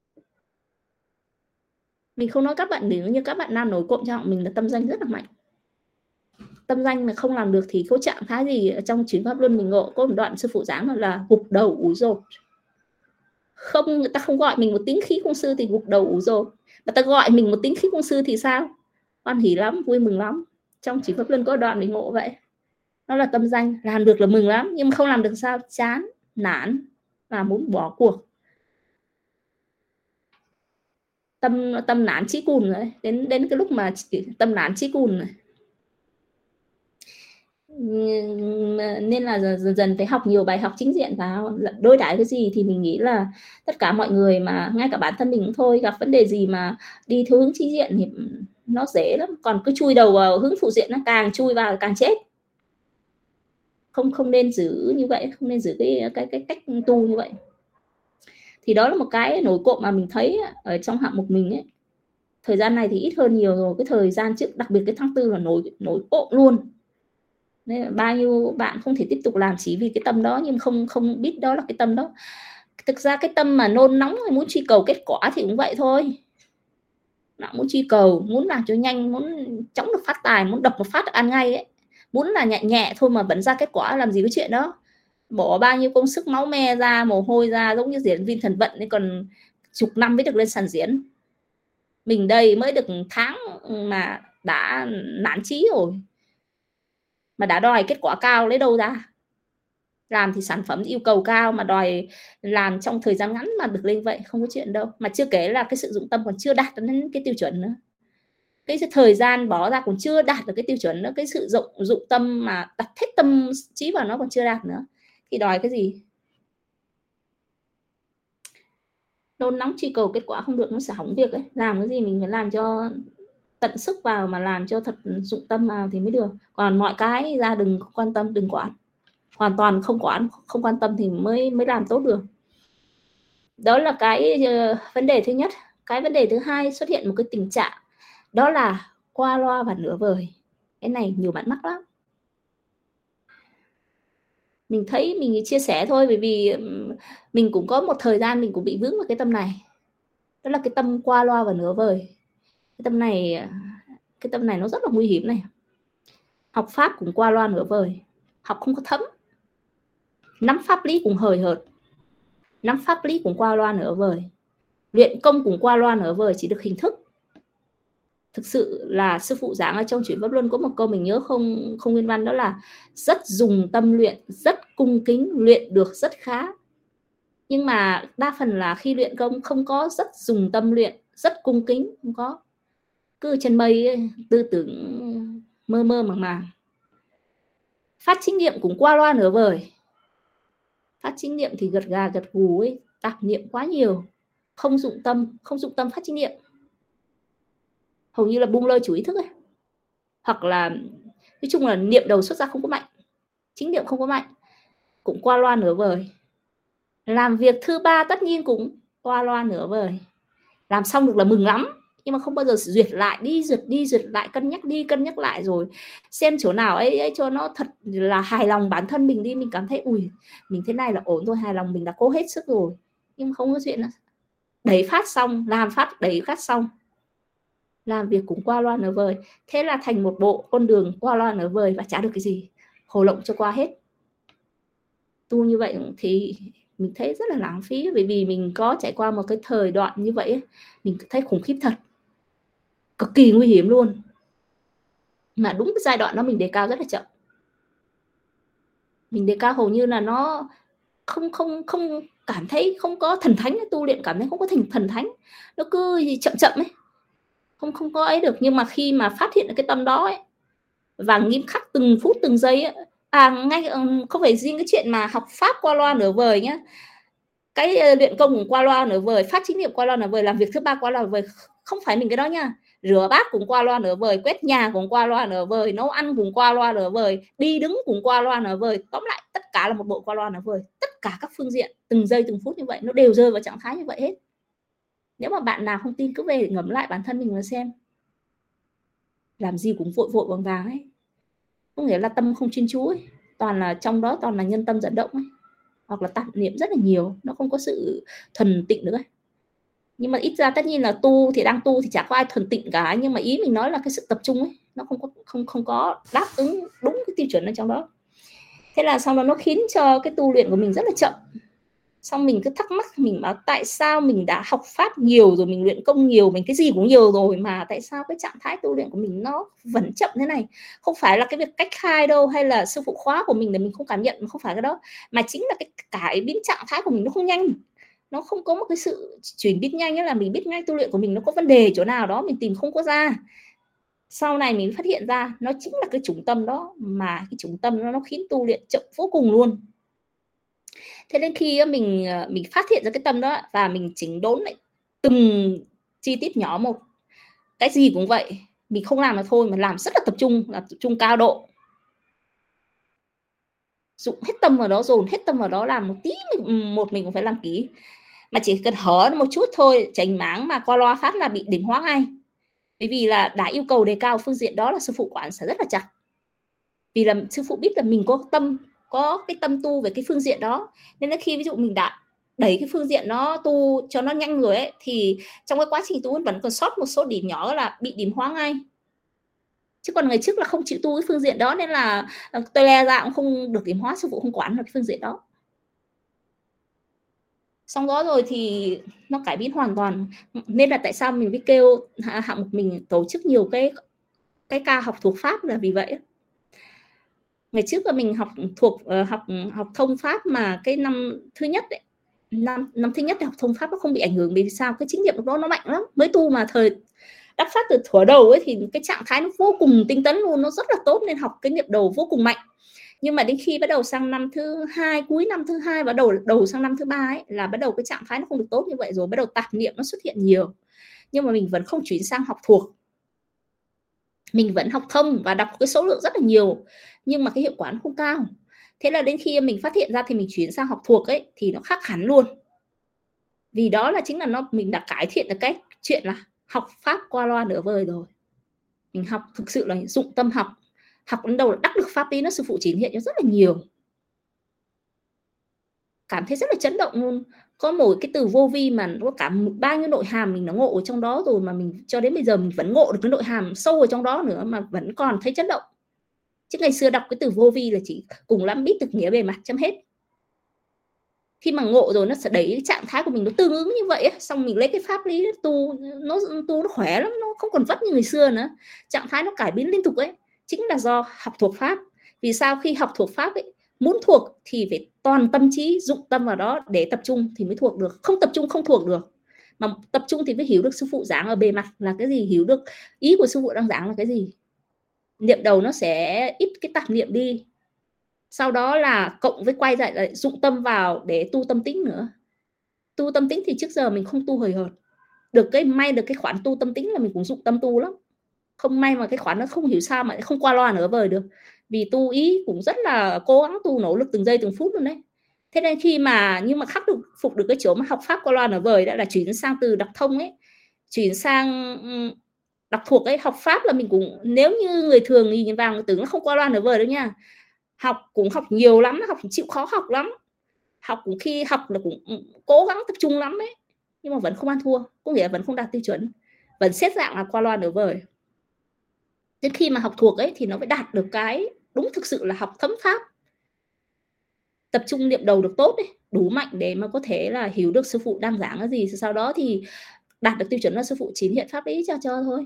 Mình không nói các bạn nữ, như các bạn nam nổi cộm cho mình là tâm danh rất là mạnh. Tâm danh mà không làm được thì có trạng thái gì. Trong chuyến pháp luân mình ngộ có một đoạn sư phụ giảng là gục đầu úi dột, Không, người ta không gọi mình một tính khí công sư thì gục đầu ủ rồi. Người ta gọi mình một tính khí công sư thì sao? Hoan hỉ lắm, vui mừng lắm. Trong Chỉ Pháp Luân có đoạn mình ngộ vậy. Nó là tâm danh, làm được là mừng lắm, nhưng mà không làm được sao? Chán, nản và muốn bỏ cuộc. Tâm nản chí cùn rồi. Đến cái lúc mà tâm nản chí cùn rồi. Nên là dần phải học nhiều bài học chính diện vào. Đối đãi cái gì thì mình nghĩ là tất cả mọi người, mà ngay cả bản thân mình cũng thôi, gặp vấn đề gì mà đi theo hướng chính diện thì nó dễ lắm. Còn cứ chui đầu vào hướng phụ diện, nó càng chui vào càng chết. Không nên giữ như vậy, không nên giữ cái cách tu như vậy. Thì đó là một cái nổi cộm mà mình thấy ở trong hạng mục mình ấy. Thời gian này thì ít hơn nhiều rồi, cái thời gian trước, đặc biệt cái tháng 4 là nổi cộm luôn. Nên bao nhiêu bạn không thể tiếp tục làm chỉ vì cái tâm đó, nhưng không biết đó là cái tâm đó. Thực ra cái tâm mà nôn nóng muốn truy cầu kết quả thì cũng vậy thôi. Nó muốn truy cầu, muốn làm cho nhanh, muốn chóng được phát tài, muốn đập một phát được ăn ngay ấy. Muốn là nhẹ nhẹ thôi mà vẫn ra kết quả, làm gì có chuyện đó. Bỏ bao nhiêu công sức máu me ra, mồ hôi ra, giống như diễn viên thần vận ấy, còn chục năm mới được lên sàn diễn. Mình đây mới được tháng mà đã nản chí rồi, mà đã đòi kết quả cao lấy đâu ra. Làm thì sản phẩm yêu cầu cao, mà đòi làm trong thời gian ngắn mà được lên vậy, không có chuyện đâu. Mà chưa kể là cái sự dụng tâm còn chưa đạt đến cái tiêu chuẩn nữa, cái thời gian bỏ ra còn chưa đạt được cái tiêu chuẩn nữa. Cái sự dụng tâm mà đặt hết tâm trí vào nó còn chưa đạt nữa, thì đòi cái gì? Nôn nóng truy cầu kết quả không được, nó sẽ hỏng việc ấy. Làm cái gì mình phải làm cho tận sức vào, mà làm cho thật dụng tâm vào thì mới được. Còn mọi cái ra đừng quan tâm, đừng quản, hoàn toàn không quan tâm thì mới làm tốt được. Đó là cái vấn đề thứ nhất. Cái vấn đề thứ hai, xuất hiện một cái tình trạng đó là qua loa và nửa vời. Cái này nhiều bạn mắc lắm. Mình thấy mình chia sẻ thôi, bởi vì mình cũng có một thời gian mình cũng bị vướng vào cái tâm này. Đó là cái tâm qua loa và nửa vời. Cái tâm này nó rất là nguy hiểm này. Học pháp cũng qua loa nửa vời, học không có thấm. Nắm pháp lý cũng hời hợt, nắm pháp lý cũng qua loa nửa vời, luyện công cũng qua loa nửa vời, chỉ được hình thức. Thực sự là sư phụ giảng ở trong Chuyển Pháp Luân có một câu mình nhớ không nguyên văn, đó là rất dùng tâm luyện, rất cung kính, luyện được rất khá. Nhưng mà đa phần là khi luyện công không có rất dùng tâm luyện, rất cung kính, không có. Cứ chân mây ấy, tư tưởng mơ màng. Phát chính niệm cũng qua loa nửa vời. Phát chính niệm thì gật gà gật gù ấy, tạp niệm quá nhiều, không dụng tâm phát chính niệm, hầu như là buông lơi chủ ý thức ấy. Hoặc là nói chung là niệm đầu xuất ra không có mạnh, chính niệm không có mạnh, cũng qua loa nửa vời. Làm việc thứ ba tất nhiên cũng qua loa nửa vời. Làm xong được là mừng lắm, nhưng mà không bao giờ duyệt lại, đi duyệt lại, cân nhắc lại rồi xem chỗ nào ấy cho nó thật là hài lòng bản thân mình đi. Mình cảm thấy ui, mình thế này là ổn thôi, hài lòng, mình đã cố hết sức rồi. Nhưng mà không có chuyện đó. Đẩy phát xong, làm phát, đẩy phát xong, làm việc cũng qua loa nửa vời. Thế là thành một bộ con đường qua loa nửa vời và chả được cái gì, hồ lộng cho qua hết. Tu như vậy thì mình thấy rất là lãng phí, bởi vì mình có trải qua một cái thời đoạn như vậy ấy, mình thấy khủng khiếp thật, cực kỳ nguy hiểm luôn. Mà đúng cái giai đoạn đó mình đề cao rất là chậm, mình đề cao hầu như là nó không cảm thấy không có thần thánh. Tu luyện cảm thấy không có thần thánh, nó cứ chậm ấy, không có ấy được. Nhưng mà khi mà phát hiện được cái tâm đó ấy, và nghiêm khắc từng phút từng giây ấy, ngay không phải riêng cái chuyện mà học pháp qua loa nửa vời nhá, cái luyện công cũng qua loa nửa vời, phát chính niệm qua loa nửa vời, làm việc thứ ba qua loa nửa vời, không phải mình cái đó nha. Rửa bát cũng qua loa nửa vời, quét nhà cũng qua loa nửa vời, nấu ăn cũng qua loa nửa vời, đi đứng cũng qua loa nửa vời. Tóm lại tất cả là một bộ qua loa nửa vời, tất cả các phương diện, từng giây từng phút như vậy, nó đều rơi vào trạng thái như vậy hết. Nếu mà bạn nào không tin cứ về ngẫm lại bản thân mình mà xem, làm gì cũng vội vàng ấy, có nghĩa là tâm không chuyên chú ấy, toàn là trong đó toàn là nhân tâm dẫn động ấy, hoặc là tạp niệm rất là nhiều, nó không có sự thuần tịnh nữa ấy. Nhưng mà ít ra tất nhiên là tu thì đang tu thì chả có ai thuần tịnh cả, nhưng mà ý mình nói là cái sự tập trung ấy, nó không có đáp ứng đúng cái tiêu chuẩn ở trong đó. Thế là sau đó nó khiến cho cái tu luyện của mình rất là chậm. Xong mình cứ thắc mắc, mình bảo tại sao mình đã học pháp nhiều rồi, mình luyện công nhiều, mình cái gì cũng nhiều rồi mà tại sao cái trạng thái tu luyện của mình nó vẫn chậm thế này. Không phải là cái việc cách khai đâu, hay là sư phụ khóa của mình để mình không cảm nhận, không phải cái đó, mà chính là cái biến trạng thái của mình nó không nhanh, nó không có một cái sự chuyển biến nhanh, là mình biết ngay tu luyện của mình nó có vấn đề chỗ nào đó, mình tìm không có ra. Sau này mình phát hiện ra nó chính là cái chủng tâm đó, mà cái chủng tâm nó khiến tu luyện chậm vô cùng luôn. Thế nên khi mình phát hiện ra cái tâm đó và mình chỉnh đốn lại từng chi tiết nhỏ một, cái gì cũng vậy, mình không làm là thôi, mà làm rất là tập trung cao độ, dụng hết tâm vào đó, dồn hết tâm vào đó, làm một tí mình cũng phải làm kỹ, mà chỉ cần hở một chút thôi, chảnh máng mà qua loa phát là bị điểm hóa ngay, bởi vì là đã yêu cầu đề cao phương diện đó là sư phụ quản sẽ rất là chặt, vì là sư phụ biết là mình có cái tâm tu về cái phương diện đó, nên là khi ví dụ mình đã đẩy cái phương diện nó tu cho nó nhanh rồi ấy, thì trong cái quá trình tu vẫn còn sót một số điểm nhỏ là bị điểm hóa ngay. Chứ còn ngày trước là không chịu tu cái phương diện đó, nên là tôi le ra cũng không được điểm hóa, sư phụ không quản được cái phương diện đó. Xong đó rồi thì nó cải biến hoàn toàn, nên là tại sao mình mới kêu hạng mục mình tổ chức nhiều cái ca học thuộc pháp là vì vậy. Ngày trước là mình học thông pháp, mà cái năm thứ nhất ấy, năm thứ nhất thì học thông pháp nó không bị ảnh hưởng, vì sao? Cái chính niệm lúc đó nó mạnh lắm, mới tu mà thời đắc pháp từ thuở đầu ấy thì cái trạng thái nó vô cùng tinh tấn luôn, nó rất là tốt, nên học cái niệm đầu vô cùng mạnh. Nhưng mà đến khi bắt đầu sang năm thứ hai, cuối năm thứ hai và đầu sang năm thứ ba ấy, là bắt đầu cái trạng thái nó không được tốt như vậy rồi, bắt đầu tạp niệm nó xuất hiện nhiều. Nhưng mà mình vẫn không chuyển sang học thuộc, mình vẫn học thông và đọc cái số lượng rất là nhiều, nhưng mà cái hiệu quả nó không cao. Thế là đến khi mình phát hiện ra thì mình chuyển sang học thuộc ấy, thì nó khác hẳn luôn. Vì đó là chính là mình đã cải thiện được cái chuyện là học pháp qua loa nửa vời rồi. Mình học thực sự là dụng tâm học, học đến đầu là đắc được pháp lý, nó sư phụ triển hiện cho rất là nhiều. Cảm thấy rất là chấn động luôn. Có một cái từ vô vi mà nó cả bao nhiêu nội hàm mình nó ngộ ở trong đó rồi, mà mình cho đến bây giờ mình vẫn ngộ được cái nội hàm sâu ở trong đó nữa, mà vẫn còn thấy chấn động. Chứ ngày xưa đọc cái từ vô vi là chỉ cùng lắm biết được nghĩa bề mặt chấm hết. Khi mà ngộ rồi nó sẽ đẩy cái trạng thái của mình nó tương ứng như vậy ấy. Xong mình lấy cái pháp lý nó khỏe lắm, nó không còn vất như ngày xưa nữa, trạng thái nó cải biến liên tục ấy, chính là do học thuộc pháp. Vì sao? Khi học thuộc pháp ấy, muốn thuộc thì phải toàn tâm trí dụng tâm vào đó để tập trung thì mới thuộc được, không tập trung không thuộc được. Mà tập trung thì phải hiểu được sư phụ giảng ở bề mặt là cái gì, hiểu được ý của sư phụ đang giảng là cái gì. Niệm đầu nó sẽ ít cái tạp niệm đi, sau đó là cộng với quay lại dụng tâm vào để tu tâm tĩnh nữa. Tu tâm tĩnh thì trước giờ mình không tu hời hợt, được cái may được cái khoản tu tâm tĩnh là mình cũng dụng tâm tu lắm, không may mà cái khoản nó không hiểu sao mà không qua loa nửa vời được, vì tu ý cũng rất là cố gắng tu, nỗ lực từng giây từng phút luôn đấy. Thế nên khi mà nhưng mà khắc phục được cái chỗ mà học pháp qua loa nửa vời đã là chuyển sang từ đọc thông ấy, chuyển sang đọc thuộc ấy. Học pháp là mình cũng, nếu như người thường nhìn vào người tưởng nó không qua loa nửa vời đâu nha, học cũng học nhiều lắm, học chịu khó học lắm, học cũng khi học là cũng cố gắng tập trung lắm ấy, nhưng mà vẫn không ăn thua, có nghĩa là vẫn không đạt tiêu chuẩn, vẫn xét dạng là qua loa nửa vời. Đến khi mà học thuộc ấy thì nó phải đạt được cái đúng thực sự là học thấm pháp, tập trung niệm đầu được tốt ấy, đủ mạnh để mà có thể là hiểu được sư phụ đang giảng cái gì, sau đó thì đạt được tiêu chuẩn là sư phụ triển hiện pháp lý cho thôi.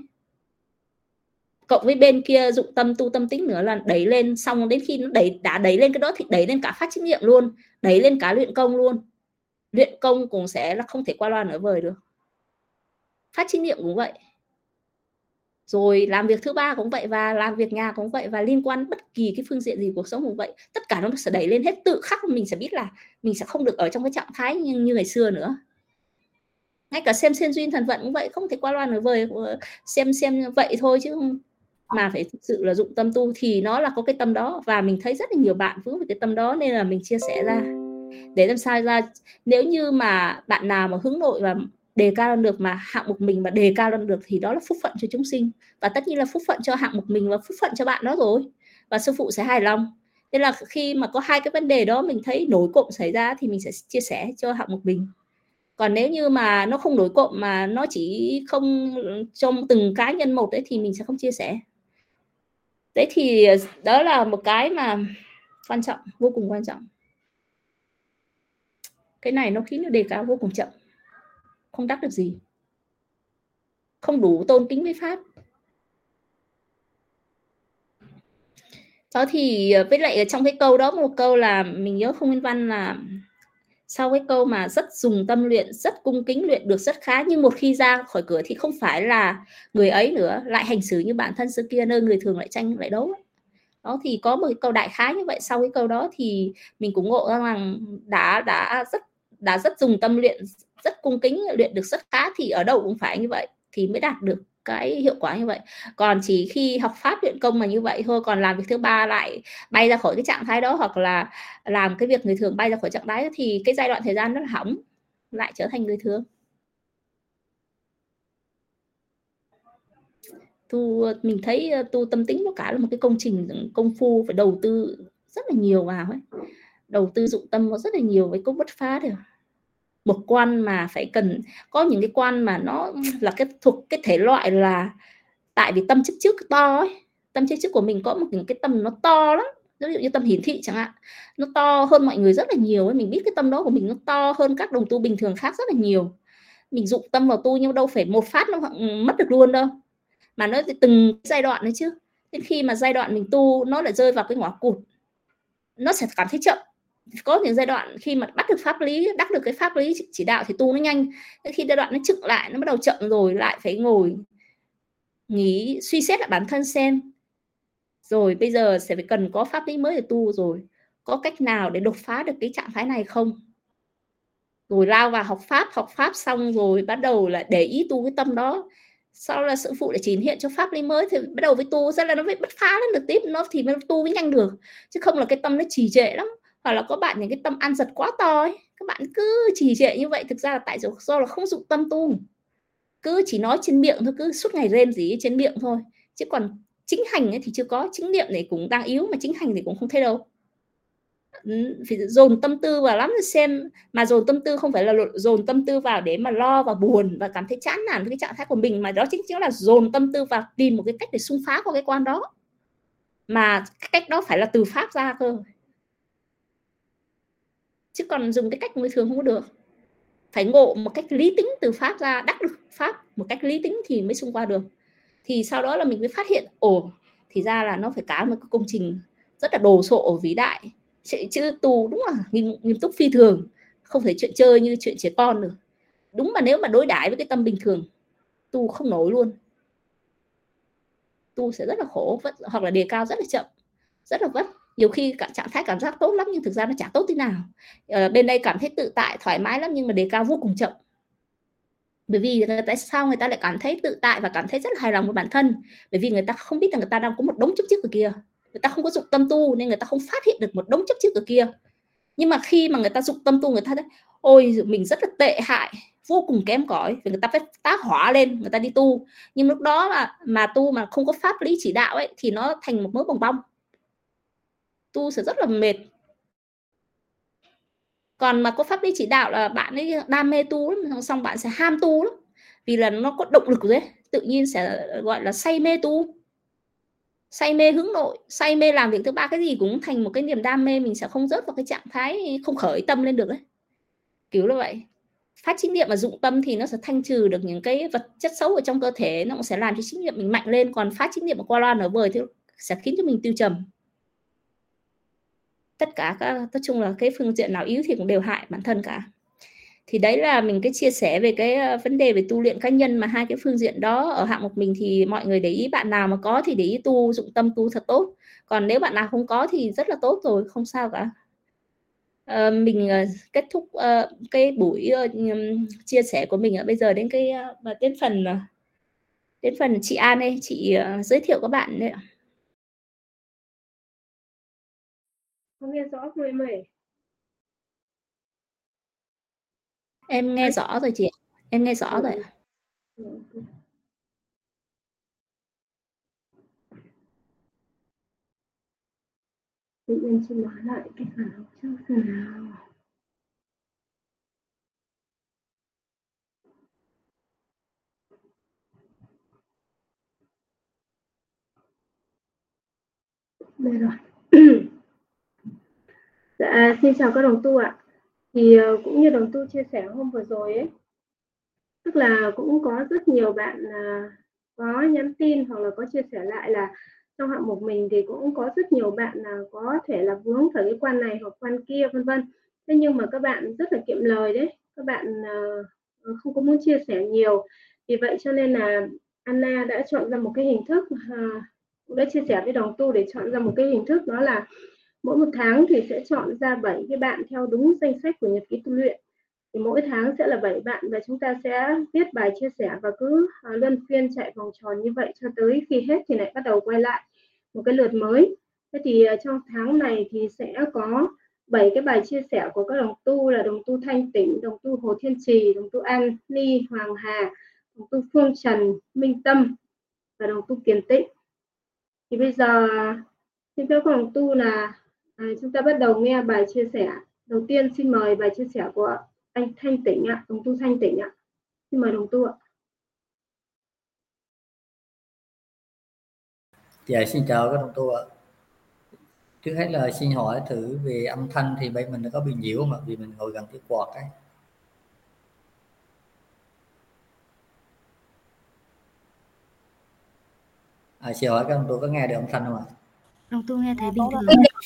Cộng với bên kia dụng tâm tu tâm tĩnh nữa là đẩy lên, xong đến khi nó đã đẩy lên cái đó thì đẩy lên cả phát trách nhiệm luôn, đẩy lên cả luyện công luôn. Luyện công cũng sẽ là không thể qua loa nửa vời được, phát trách nhiệm cũng vậy, rồi làm việc thứ ba cũng vậy, và làm việc nhà cũng vậy, và liên quan bất kỳ cái phương diện gì cuộc sống cũng vậy, tất cả nó sẽ đẩy lên hết, tự khắc mình sẽ biết là mình sẽ không được ở trong cái trạng thái như ngày xưa nữa. Ngay cả xem duyên thần vận cũng vậy, không thể qua loa nửa vời, xem vậy thôi chứ không, mà phải thực sự là dụng tâm tu thì nó là có cái tâm đó, và mình thấy rất là nhiều bạn vướng về cái tâm đó, nên là mình chia sẻ ra để làm sao ra, nếu như mà bạn nào mà hướng nội và đề cao lên được, mà hạng mục mình mà đề cao lên được thì đó là phúc phận cho chúng sinh, và tất nhiên là phúc phận cho hạng mục mình và phúc phận cho bạn đó rồi, và sư phụ sẽ hài lòng. Nên là khi mà có hai cái vấn đề đó mình thấy nổi cộm xảy ra thì mình sẽ chia sẻ cho hạng mục mình. Còn nếu như mà nó không nổi cộm mà nó chỉ không trong từng cá nhân một đấy thì mình sẽ không chia sẻ. Đấy thì đó là một cái mà quan trọng, vô cùng quan trọng. Cái này nó khiến nó đề cao vô cùng chậm, không đắc được gì, không đủ tôn kính với pháp. Đó thì với lại trong cái câu đó một câu là mình nhớ không nguyên văn là sau cái câu mà rất dùng tâm luyện, rất cung kính luyện được rất khá, nhưng một khi ra khỏi cửa thì không phải là người ấy nữa, lại hành xử như bản thân xưa kia, nơi người thường lại tranh lại đấu. Đó thì có một cái câu đại khái như vậy. Sau cái câu đó thì mình cũng ngộ ra rằng đã rất dùng tâm luyện, rất cung kính luyện được rất khá, thì ở đâu cũng phải như vậy thì mới đạt được cái hiệu quả như vậy. Còn chỉ khi học pháp luyện công mà như vậy thôi, còn làm việc thứ ba lại bay ra khỏi cái trạng thái đó, hoặc là làm cái việc người thường bay ra khỏi trạng thái đó, thì cái giai đoạn thời gian nó hỏng, lại trở thành người thường. Mình thấy tu tâm tính nó cả là một cái công trình công phu, phải đầu tư rất là nhiều vào ấy, đầu tư dụng tâm nó rất là nhiều với cốc bất phá được. Một quan mà phải cần có những cái quan mà nó là cái thuộc cái thể loại là tại vì tâm chấp trước to ấy, tâm chấp trước của mình có một cái tâm nó to lắm, ví dụ như tâm hiển thị chẳng hạn, nó to hơn mọi người rất là nhiều ấy. Mình biết cái tâm đó của mình nó to hơn các đồng tu bình thường khác rất là nhiều. Mình dụng tâm vào tu nhưng đâu phải một phát nó mất được luôn đâu, mà nó từng giai đoạn đấy chứ. Đến khi mà giai đoạn mình tu nó lại rơi vào cái ngõ cụt, nó sẽ cảm thấy chậm. Có những giai đoạn khi mà bắt được pháp lý, đắc được cái pháp lý chỉ đạo thì tu nó nhanh. Đến khi giai đoạn nó chững lại, nó bắt đầu chậm rồi, lại phải ngồi nghĩ suy xét lại bản thân xem rồi bây giờ sẽ phải cần có pháp lý mới để tu, rồi có cách nào để đột phá được cái trạng thái này không, rồi lao vào học pháp xong rồi bắt đầu là để ý tu cái tâm đó. Sau là sư phụ lại chỉ hiện cho pháp lý mới thì bắt đầu với tu, ra là nó mới bất phá lên được tiếp, nó thì mới tu mới nhanh được, chứ không là cái tâm nó trì trệ lắm. Hoặc là có bạn những cái tâm ăn giật quá to ấy, các bạn cứ trì trệ như vậy, thực ra là tại do là không dụng tâm tu, cứ chỉ nói trên miệng thôi, cứ suốt ngày rên rỉ trên miệng thôi, chứ còn chính hành ấy thì chưa có. Chính niệm này cũng đang yếu, mà chính hành thì cũng không thấy đâu. Phải dồn tâm tư vào lắm xem, mà dồn tâm tư không phải là dồn tâm tư vào để mà lo và buồn và cảm thấy chán nản với cái trạng thái của mình, mà đó chính là dồn tâm tư vào tìm một cái cách để xung phá qua cái quan đó, mà cái cách đó phải là từ pháp ra cơ, chứ còn dùng cái cách người thường không có được. Phải ngộ một cách lý tính từ pháp ra, đắc được pháp một cách lý tính thì mới xung qua được. Thì sau đó là mình mới phát hiện thì ra là nó phải cả một công trình rất là đồ sộ vĩ đại, chứ tu đúng là nghiêm túc phi thường, không thể chuyện chơi như chuyện trẻ con được. Đúng mà nếu mà đối đãi với cái tâm bình thường, tu không nổi luôn, tu sẽ rất là khổ, hoặc là đề cao rất là chậm, rất là vất. Nhiều khi cả trạng thái cảm giác tốt lắm nhưng thực ra nó chả tốt thế nào. Bên đây cảm thấy tự tại thoải mái lắm nhưng mà đề cao vô cùng chậm. Bởi vì tại sao người ta lại cảm thấy tự tại và cảm thấy rất là hài lòng với bản thân? Bởi vì người ta không biết là người ta đang có một đống chấp trước ở kia, người ta không có dụng tâm tu nên người ta không phát hiện được một đống chấp trước ở kia. Nhưng mà khi mà người ta dụng tâm tu, người ta thấy ôi mình rất là tệ hại, vô cùng kém cỏi, thì người ta phải tá hỏa lên, người ta đi tu. Nhưng lúc đó mà tu mà không có pháp lý chỉ đạo ấy thì nó thành một mớ bòng bong, tu sẽ rất là mệt. Còn mà có pháp lý chỉ đạo là bạn ấy đam mê tu lắm, xong bạn sẽ ham tu lắm, vì là nó có động lực rồi đấy, tự nhiên sẽ gọi là say mê tu, say mê hướng nội, say mê làm việc thứ ba, cái gì cũng thành một cái niềm đam mê, mình sẽ không rớt vào cái trạng thái không khởi tâm lên được đấy, kiểu như vậy. Phát chánh niệm và dụng tâm thì nó sẽ thanh trừ được những cái vật chất xấu ở trong cơ thể, nó cũng sẽ làm cho chánh niệm mình mạnh lên. Còn phát chánh niệm qua loa ở vời thì sẽ khiến cho mình tiêu trầm. Tất cả nói chung là cái phương diện nào yếu thì cũng đều hại bản thân cả. Thì đấy là mình cái chia sẻ về cái vấn đề về tu luyện cá nhân, mà hai cái phương diện đó ở hạng mục mình thì mọi người để ý, bạn nào mà có thì để ý tu, dụng tâm tu thật tốt, còn nếu bạn nào không có thì rất là tốt rồi, không sao cả. Mình kết thúc cái buổi chia sẻ của mình bây giờ đến cái đến phần chị An đây, chị giới thiệu các bạn đấy ạ. Không nghe rõ rồi mày. Em nghe rõ rồi chị, em nghe rõ rồi ạ. Tự nhiên chị nói lại cái phần học trước nào. Đây rồi. Dạ, xin chào các đồng tu ạ. Thì cũng như đồng tu chia sẻ hôm vừa rồi ấy, tức là cũng có rất nhiều bạn có nhắn tin hoặc là có chia sẻ lại là trong hạng mục mình thì cũng có rất nhiều bạn là có thể là vướng phải cái quan này hoặc quan kia vân vân. Thế nhưng mà các bạn rất là kiệm lời đấy, các bạn không có muốn chia sẻ nhiều. Vì vậy cho nên là Anna đã chọn ra một cái hình thức, đã chia sẻ với đồng tu để chọn ra một cái hình thức, đó là mỗi một tháng thì sẽ chọn ra 7 cái bạn theo đúng danh sách của nhật ký tu luyện. Thì mỗi tháng sẽ là 7 bạn và chúng ta sẽ viết bài chia sẻ và cứ luân phiên chạy vòng tròn như vậy cho tới khi hết thì lại bắt đầu quay lại một cái lượt mới. Thế thì trong tháng này thì sẽ có 7 cái bài chia sẻ của các đồng tu là đồng tu Thanh Tĩnh, đồng tu Hồ Thiên Trì, đồng tu An Ni Hoàng Hà, đồng tu Phương Trần Minh Tâm và đồng tu Kiền Tịnh. Thì bây giờ xin phép các đồng tu là chúng ta bắt đầu nghe bài chia sẻ. Đầu tiên xin mời bài chia sẻ của anh Thanh Tĩnh ạ, đồng tu Thanh Tĩnh ạ. Xin mời đồng tu ạ. Dạ xin chào các đồng tu ạ. Trước hết là xin hỏi thử về âm thanh thì bên mình có bị nhiễu không ạ? Vì mình ngồi gần cái quạt ấy. Xin hỏi các đồng tu có nghe được âm thanh không ạ? Đồng tu nghe thấy bình thường.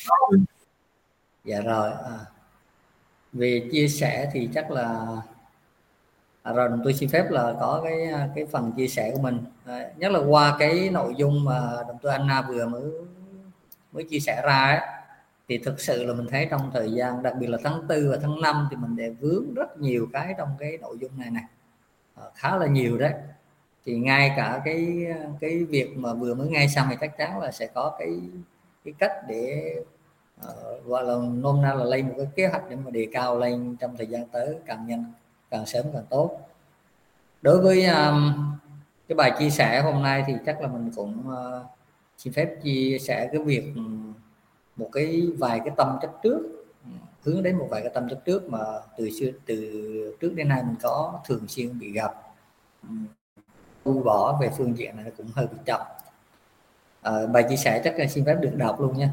Dạ rồi. Về chia sẻ thì chắc là rồi đồng tu xin phép là có cái phần chia sẻ của mình, nhất là qua cái nội dung mà đồng tu Anna vừa mới chia sẻ ra ấy, thì thực sự là mình thấy trong thời gian đặc biệt là tháng 4 và tháng 5 thì mình đều vướng rất nhiều cái trong cái nội dung này khá là nhiều đấy. Thì ngay cả cái việc mà vừa mới nghe xong thì chắc chắn là sẽ có cái cách để gọi là nôm na là lên một cái kế hoạch để mà đề cao lên trong thời gian tới càng nhanh càng sớm càng tốt. Đối với cái bài chia sẻ hôm nay thì chắc là mình cũng xin phép chia sẻ cái việc một vài cái tâm chất trước, hướng đến một vài cái tâm chất trước mà từ trước đến nay mình có thường xuyên bị gặp. Tu bỏ về phương diện này cũng hơi bị chậm. Bài chia sẻ chắc là xin phép được đọc luôn nha.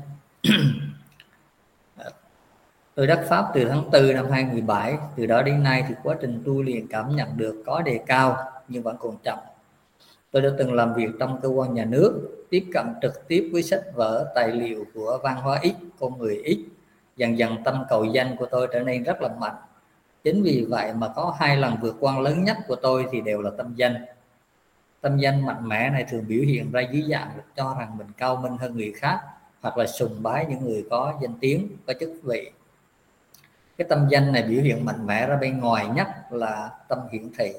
Tôi đắc pháp từ tháng 4 năm 2017, từ đó đến nay thì quá trình tu luyện cảm nhận được có đề cao nhưng vẫn còn chậm. Tôi đã từng làm việc trong cơ quan nhà nước, tiếp cận trực tiếp với sách vở, tài liệu của văn hóa ít, con người ít. Dần dần tâm cầu danh của tôi trở nên rất là mạnh. Chính vì vậy mà có 2 lần vượt qua lớn nhất của tôi thì đều là tâm danh. Tâm danh mạnh mẽ này thường biểu hiện ra dưới dạng cho rằng mình cao minh hơn người khác, hoặc là sùng bái những người có danh tiếng, có chức vị. Cái tâm danh này biểu hiện mạnh mẽ ra bên ngoài nhất là tâm hiển thị.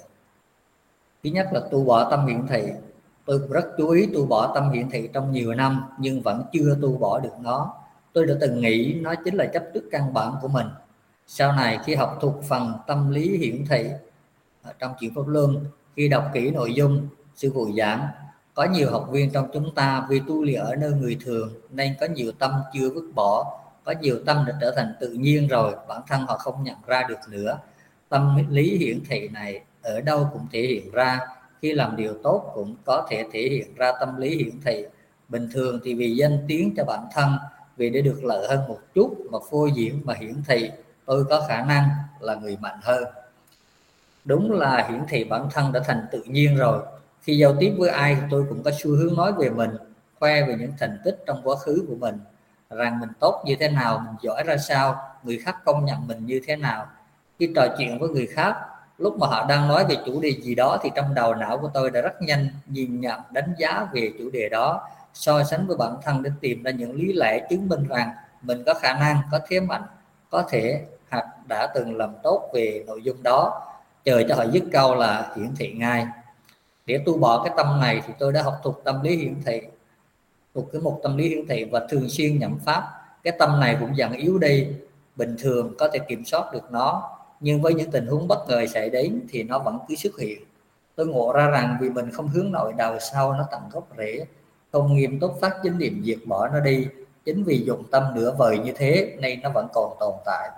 Thứ nhất là tu bỏ tâm hiển thị. Tôi cũng rất chú ý tu bỏ tâm hiển thị trong nhiều năm nhưng vẫn chưa tu bỏ được nó. Tôi đã từng nghĩ nó chính là chấp trước căn bản của mình. Sau này khi học thuộc phần tâm lý hiển thị trong Chuyển Pháp Luân, khi đọc kỹ nội dung sư phụ giảng, có nhiều học viên trong chúng ta vì tu luyện ở nơi người thường nên có nhiều tâm chưa vứt bỏ, có nhiều tâm đã trở thành tự nhiên rồi, bản thân họ không nhận ra được nữa. Tâm lý hiển thị này ở đâu cũng thể hiện ra, khi làm điều tốt cũng có thể thể hiện ra tâm lý hiển thị. Bình thường thì vì danh tiếng cho bản thân, vì để được lợi hơn một chút mà phô diễn mà hiển thị tôi có khả năng là người mạnh hơn. Đúng là hiển thị bản thân đã thành tự nhiên rồi. Khi giao tiếp với ai thì tôi cũng có xu hướng nói về mình, khoe về những thành tích trong quá khứ của mình, rằng mình tốt như thế nào, mình giỏi ra sao, người khác công nhận mình như thế nào. Khi trò chuyện với người khác, lúc mà họ đang nói về chủ đề gì đó thì trong đầu não của tôi đã rất nhanh nhìn nhận, đánh giá về chủ đề đó, so sánh với bản thân để tìm ra những lý lẽ chứng minh rằng mình có khả năng, có thế mạnh, có thể hoặc đã từng làm tốt về nội dung đó, chờ cho họ dứt câu là hiển thị ngay. Để tu bỏ cái tâm này thì tôi đã học thuộc tâm lý hiển thị, thuộc cái mục tâm lý hiển thị và thường xuyên nhậm pháp. Cái tâm này cũng dần yếu đi, bình thường có thể kiểm soát được nó, nhưng với những tình huống bất ngờ xảy đến thì nó vẫn cứ xuất hiện. Tôi ngộ ra rằng vì mình không hướng nội đào sâu nó tận gốc rễ, không nghiêm túc phát chính niệm diệt bỏ nó đi, chính vì dụng tâm nửa vời như thế nên nó vẫn còn tồn tại.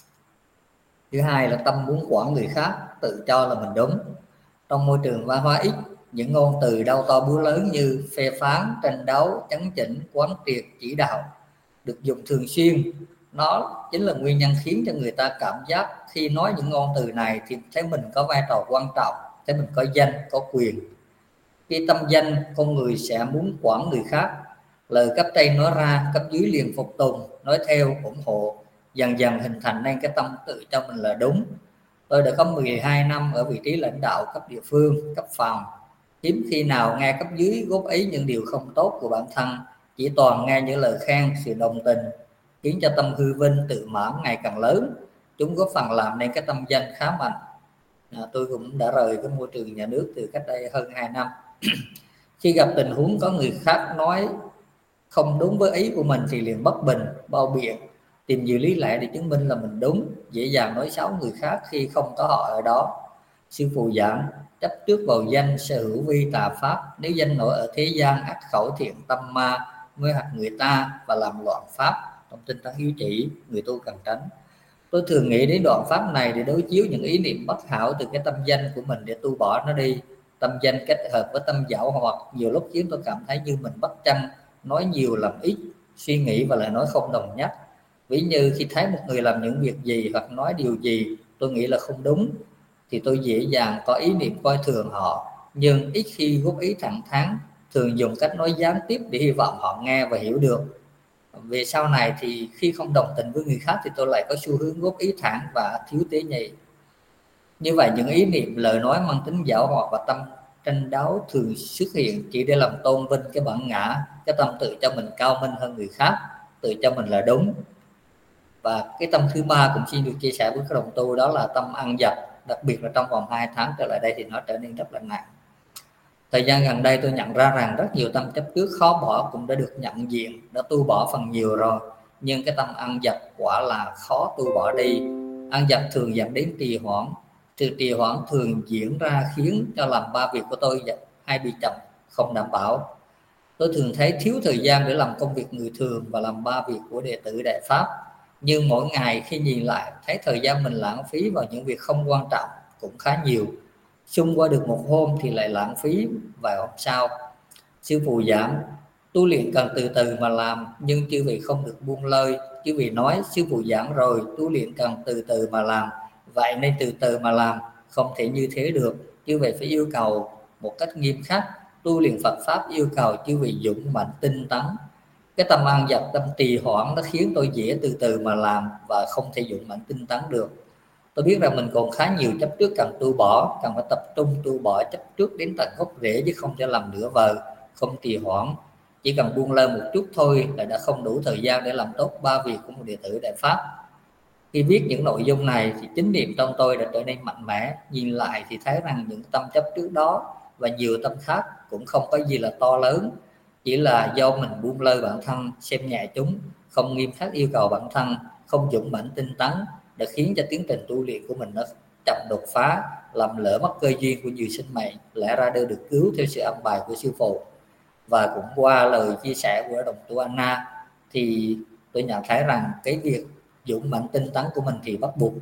Thứ hai là tâm muốn quản người khác, tự cho là mình đúng. Trong môi trường văn hóa ít, những ngôn từ đau to búa lớn như phê phán, tranh đấu, chấn chỉnh, quán triệt, chỉ đạo được dùng thường xuyên. nó chính là nguyên nhân khiến cho người ta cảm giác khi nói những ngôn từ này thì thấy mình có vai trò quan trọng, thấy mình có danh, có quyền. Khi tâm danh, con người sẽ muốn quản người khác. Lời cấp trên nói ra, cấp dưới liền phục tùng, nói theo, ủng hộ, dần dần hình thành nên cái tâm tự cho mình là đúng. Tôi đã có 12 năm ở vị trí lãnh đạo cấp địa phương, cấp phòng. Hiếm khi nào nghe cấp dưới góp ý những điều không tốt của bản thân, chỉ toàn nghe những lời khen, sự đồng tình, khiến cho tâm hư vinh, tự mãn ngày càng lớn. Chúng góp phần làm nên cái tâm danh khá mạnh. Tôi cũng đã rời cái môi trường nhà nước từ cách đây hơn 2 năm. Khi gặp tình huống có người khác nói không đúng với ý của mình thì liền bất bình, bao biện, tìm nhiều lý lẽ để chứng minh là mình đúng, dễ dàng nói xấu người khác khi không có họ ở đó. Sư phụ giảng, chấp trước vào danh sở hữu vi tà pháp, nếu danh nổi ở thế gian ắt khẩu thiện tâm ma, mê hoặc người ta và làm loạn pháp. Trong tinh tấn yếu chỉ, người tu cần tránh. Tôi thường nghĩ đến đoạn pháp này để đối chiếu những ý niệm bất hảo từ cái tâm danh của mình để tu bỏ nó đi. Tâm danh kết hợp với tâm giảo hoạt nhiều lúc khiến tôi cảm thấy như mình bất chân, nói nhiều làm ít, suy nghĩ và lời nói không đồng nhất. Ví như khi thấy một người làm những việc gì hoặc nói điều gì tôi nghĩ là không đúng thì tôi dễ dàng có ý niệm coi thường họ, nhưng ít khi góp ý thẳng thắn, thường dùng cách nói gián tiếp để hy vọng họ nghe và hiểu được. Về sau này thì khi không đồng tình với người khác thì tôi lại có xu hướng góp ý thẳng và thiếu tế nhị. Như vậy những ý niệm lời nói mang tính giảo hoạt và tâm tranh đấu thường xuất hiện chỉ để làm tôn vinh cái bản ngã, cái tâm tự cho mình cao minh hơn người khác, tự cho mình là đúng. Và cái tâm thứ ba cũng xin được chia sẻ với các đồng tu, đó là tâm ăn dập, đặc biệt là trong vòng 2 tháng trở lại đây thì nó trở nên rất là nặng. Thời gian gần đây tôi nhận ra rằng rất nhiều tâm chấp trước khó bỏ cũng đã được nhận diện, đã tu bỏ phần nhiều rồi, nhưng cái tâm ăn dập quả là khó tu bỏ đi. Ăn dập thường dẫn đến trì hoãn, sự trì hoãn thường diễn ra khiến cho làm 3 việc của tôi hay bị chậm, không đảm bảo. Tôi thường thấy thiếu thời gian để làm công việc người thường và làm 3 việc của đệ tử Đại Pháp. Nhưng mỗi ngày khi nhìn lại thấy thời gian mình lãng phí vào những việc không quan trọng cũng khá nhiều. Xung qua được một hôm thì lại lãng phí vài hôm sau. Sư phụ giảng tu luyện cần từ từ mà làm, nhưng chư vị không được buông lơi. Chư vị nói sư phụ giảng rồi, tu luyện cần từ từ mà làm, vậy nên từ từ mà làm, không thể như thế được. Chư vị phải yêu cầu một cách nghiêm khắc. Tu luyện Phật pháp yêu cầu chư vị dũng mãnh tinh tấn. Cái tâm ăn dập, tâm trì hoãn nó khiến tôi dễ từ từ mà làm và không thể dũng mãnh tinh tấn được. Tôi biết rằng mình còn khá nhiều chấp trước cần tu bỏ, cần phải tập trung tu bỏ chấp trước đến tận gốc rễ, chứ không cho làm nửa vời, không trì hoãn. Chỉ cần buông lơi một chút thôi là đã không đủ thời gian để làm tốt 3 việc của một đệ tử Đại Pháp. Khi viết những nội dung này thì chính niệm trong tôi đã trở nên mạnh mẽ. Nhìn lại thì thấy rằng những tâm chấp trước đó và nhiều tâm khác cũng không có gì là to lớn, chỉ là do mình buông lơi bản thân, xem nhẹ chúng, không nghiêm khắc yêu cầu bản thân, không dũng mãnh tinh tấn, đã khiến cho tiến trình tu luyện của mình nó chậm đột phá, làm lỡ mất cơ duyên của nhiều sinh mệnh lẽ ra đều được cứu theo sự an bài của sư phụ. Và cũng qua lời chia sẻ của đồng tu Anna thì tôi nhận thấy rằng cái việc dũng mãnh tinh tấn của mình thì bắt buộc.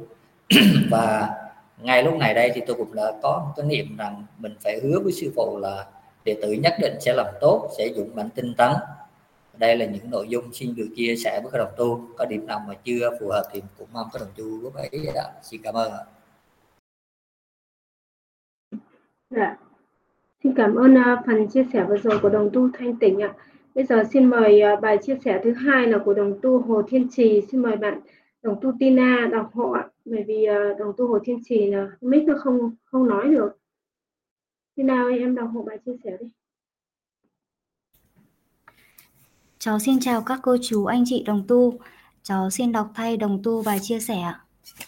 Và ngay lúc này đây thì tôi cũng đã có một cái niệm rằng mình phải hứa với sư phụ là đệ tử nhất định sẽ làm tốt, sẽ dũng mãnh tinh tấn. Đây là những nội dung xin được chia sẻ với các đồng tu. Có điểm nào mà chưa phù hợp thì cũng mong các đồng tu góp ý. Xin cảm ơn ạ. Dạ. Xin cảm ơn phần chia sẻ vừa rồi của đồng tu Thanh Tịnh ạ. Bây giờ xin mời bài chia sẻ thứ hai là của đồng tu Hồ Thiên Trì. Xin mời bạn đồng tu Tina đọc hộ ạ. Bởi vì đồng tu Hồ Thiên Trì là mic nó không nói được. Tina ơi, em đọc hộ bài chia sẻ đi. Cháu xin chào các cô chú, anh chị đồng tu. Cháu xin đọc thay đồng tu bài chia sẻ ạ.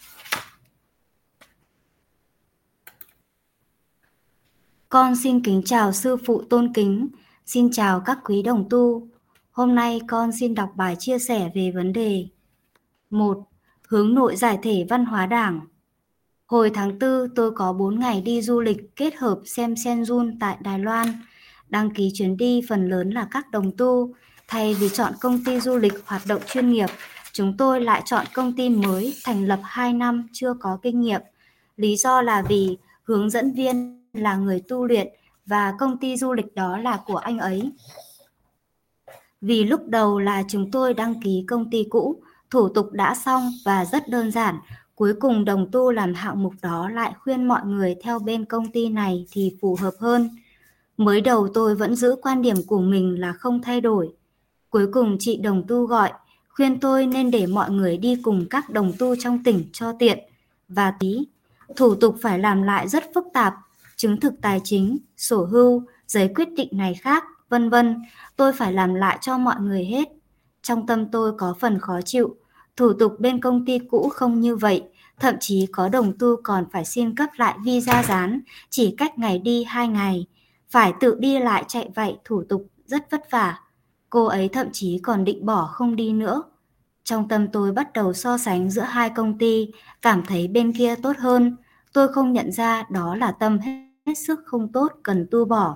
Con xin kính chào sư phụ tôn kính, xin chào các quý đồng tu. Hôm nay con xin đọc bài chia sẻ về vấn đề 1. Hướng nội giải thể văn hóa Đảng. Hồi tháng 4 tôi có 4 ngày đi du lịch kết hợp xem Senjun tại Đài Loan. Đăng ký chuyến đi phần lớn là các đồng tu. Thay vì chọn công ty du lịch hoạt động chuyên nghiệp, chúng tôi lại chọn công ty mới thành lập 2 năm chưa có kinh nghiệm. Lý do là vì hướng dẫn viên là người tu luyện và công ty du lịch đó là của anh ấy. Vì lúc đầu là chúng tôi đăng ký công ty cũ, Thủ tục đã xong và rất đơn giản. Cuối cùng đồng tu làm hạng mục đó lại khuyên mọi người theo bên công ty này thì phù hợp hơn. Mới đầu tôi vẫn giữ quan điểm của mình là không thay đổi. Cuối cùng chị đồng tu gọi, khuyên tôi nên để mọi người đi cùng các đồng tu trong tỉnh cho tiện. Và thủ tục phải làm lại rất phức tạp, chứng thực tài chính, sổ hưu, giấy quyết định này khác, vân vân. Tôi phải làm lại cho mọi người hết. Trong tâm tôi có phần khó chịu. Thủ tục bên công ty cũ không như vậy. Thậm chí có đồng tu còn phải xin cấp lại visa dán, chỉ cách ngày đi 2 ngày. Phải tự đi lại chạy vậy, thủ tục rất vất vả. Cô ấy thậm chí còn định bỏ không đi nữa. Trong tâm tôi bắt đầu so sánh giữa hai công ty, cảm thấy bên kia tốt hơn. Tôi không nhận ra đó là tâm hết sức không tốt cần tu bỏ.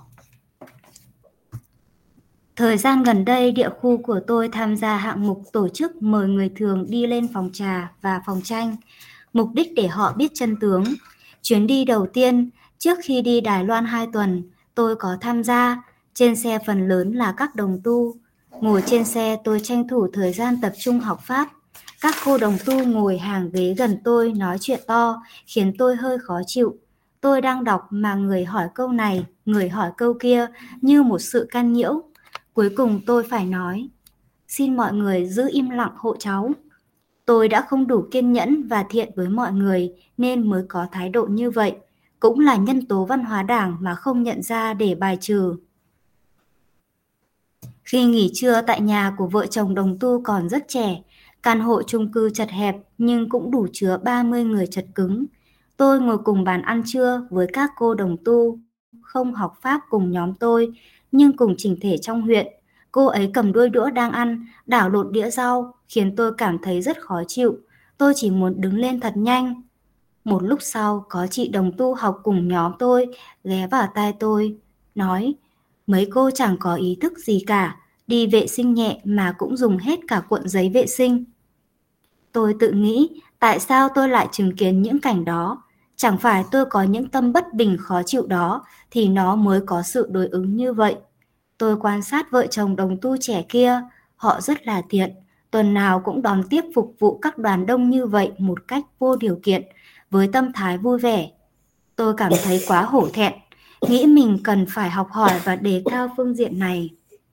Thời gian gần đây, địa khu của tôi tham gia hạng mục tổ chức mời người thường đi lên phòng trà và phòng tranh, mục đích để họ biết chân tướng. Chuyến đi đầu tiên, trước khi đi Đài Loan 2 tuần, tôi có tham gia. Trên xe phần lớn là các đồng tu. Ngồi trên xe tôi tranh thủ thời gian tập trung học Pháp. Các cô đồng tu ngồi hàng ghế gần tôi nói chuyện to, khiến tôi hơi khó chịu. Tôi đang đọc mà người hỏi câu này, người hỏi câu kia, như một sự can nhiễu. Cuối cùng tôi phải nói, xin mọi người giữ im lặng hộ cháu. Tôi đã không đủ kiên nhẫn và thiện với mọi người nên mới có thái độ như vậy. Cũng là nhân tố văn hóa Đảng mà không nhận ra để bài trừ. Khi nghỉ trưa tại nhà của vợ chồng đồng tu còn rất trẻ, căn hộ chung cư chật hẹp nhưng cũng đủ chứa 30 người chật cứng. Tôi ngồi cùng bàn ăn trưa với các cô đồng tu, không học Pháp cùng nhóm tôi, nhưng cùng chỉnh thể trong huyện. Cô ấy cầm đuôi đũa đang ăn, đảo lộn đĩa rau, khiến tôi cảm thấy rất khó chịu. Tôi chỉ muốn đứng lên thật nhanh. Một lúc sau, có chị đồng tu học cùng nhóm tôi, ghé vào tai tôi, nói, mấy cô chẳng có ý thức gì cả, đi vệ sinh nhẹ mà cũng dùng hết cả cuộn giấy vệ sinh. Tôi tự nghĩ, tại sao tôi lại chứng kiến những cảnh đó? Chẳng phải tôi có những tâm bất bình khó chịu đó, thì nó mới có sự đối ứng như vậy. Tôi quan sát vợ chồng đồng tu trẻ kia, họ rất là thiện, tuần nào cũng đón tiếp phục vụ các đoàn đông như vậy một cách vô điều kiện, với tâm thái vui vẻ. Tôi cảm thấy quá hổ thẹn, nghĩ mình cần phải học hỏi và đề cao phương diện này.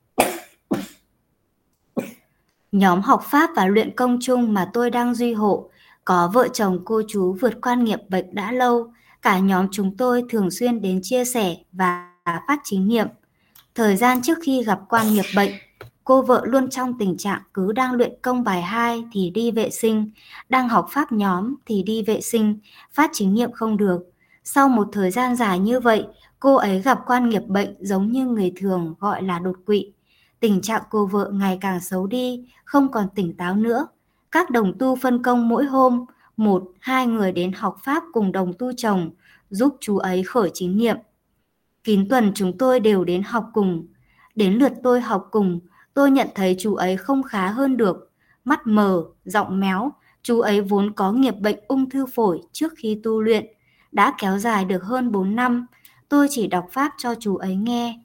Nhóm học Pháp và luyện công chung mà tôi đang duy hộ, có vợ chồng cô chú vượt qua nghiệp bệnh đã lâu, cả nhóm chúng tôi thường xuyên đến chia sẻ và phát chính niệm. Thời gian trước khi gặp quan nghiệp bệnh, cô vợ luôn trong tình trạng cứ đang luyện công bài 2 thì đi vệ sinh, đang học Pháp nhóm thì đi vệ sinh, phát chính niệm không được. Sau một thời gian dài như vậy, cô ấy gặp quan nghiệp bệnh giống như người thường gọi là đột quỵ. Tình trạng cô vợ ngày càng xấu đi, không còn tỉnh táo nữa. Các đồng tu phân công mỗi hôm, 1-2 người đến học Pháp cùng đồng tu chồng, giúp chú ấy khởi chính niệm. Kín tuần chúng tôi đều đến học cùng. Đến lượt tôi học cùng, tôi nhận thấy chú ấy không khá hơn được. Mắt mờ, giọng méo, chú ấy vốn có nghiệp bệnh ung thư phổi trước khi tu luyện, đã kéo dài được hơn 4 năm. Tôi chỉ đọc Pháp cho chú ấy nghe.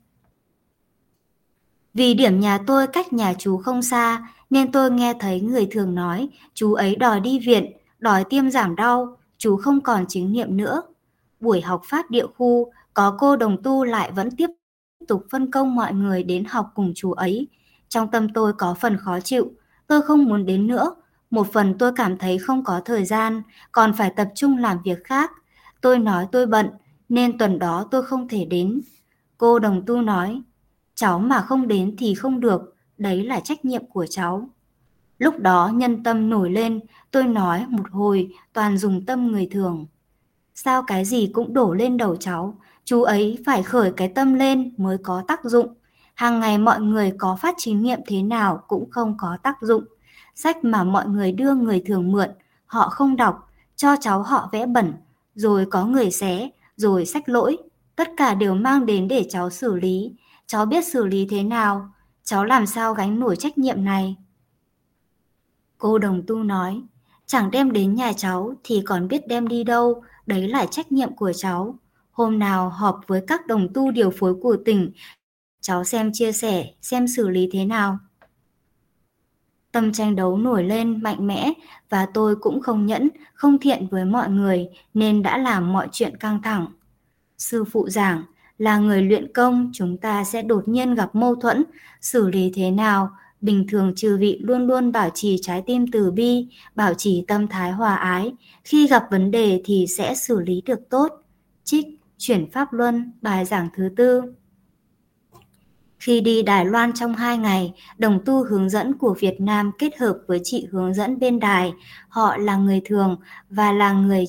Vì điểm nhà tôi cách nhà chú không xa, nên tôi nghe thấy người thường nói chú ấy đòi đi viện, đòi tiêm giảm đau, chú không còn chính niệm nữa. Buổi học Pháp địa khu, có cô đồng tu lại vẫn tiếp tục phân công mọi người đến học cùng chú ấy. Trong tâm tôi có phần khó chịu, tôi không muốn đến nữa. Một phần tôi cảm thấy không có thời gian, còn phải tập trung làm việc khác. Tôi nói tôi bận, nên tuần đó tôi không thể đến. Cô đồng tu nói, cháu mà không đến thì không được, đấy là trách nhiệm của cháu. Lúc đó nhân tâm nổi lên, tôi nói một hồi toàn dùng tâm người thường. Sao cái gì cũng đổ lên đầu cháu, chú ấy phải khởi cái tâm lên mới có tác dụng. Hàng ngày mọi người có phát chính niệm thế nào cũng không có tác dụng. Sách mà mọi người đưa người thường mượn, họ không đọc, cho cháu họ vẽ bẩn, rồi có người xé, rồi sách lỗi. Tất cả đều mang đến để cháu xử lý. Cháu biết xử lý thế nào? Cháu làm sao gánh nổi trách nhiệm này? Cô đồng tu nói, chẳng đem đến nhà cháu thì còn biết đem đi đâu, đấy là trách nhiệm của cháu. Hôm nào họp với các đồng tu điều phối của tỉnh, cháu xem chia sẻ, xem xử lý thế nào. Tâm tranh đấu nổi lên mạnh mẽ và tôi cũng không nhẫn, không thiện với mọi người nên đã làm mọi chuyện căng thẳng. Sư phụ giảng, là người luyện công chúng ta sẽ đột nhiên gặp mâu thuẫn, xử lý thế nào? Bình thường chư vị luôn luôn bảo trì trái tim từ bi, bảo trì tâm thái hòa ái. Khi gặp vấn đề thì sẽ xử lý được tốt. Trích Chuyển Pháp Luân, bài giảng thứ 4. Khi đi Đài Loan trong 2 ngày, đồng tu hướng dẫn của Việt Nam kết hợp với chị hướng dẫn bên Đài. Họ là người thường và là người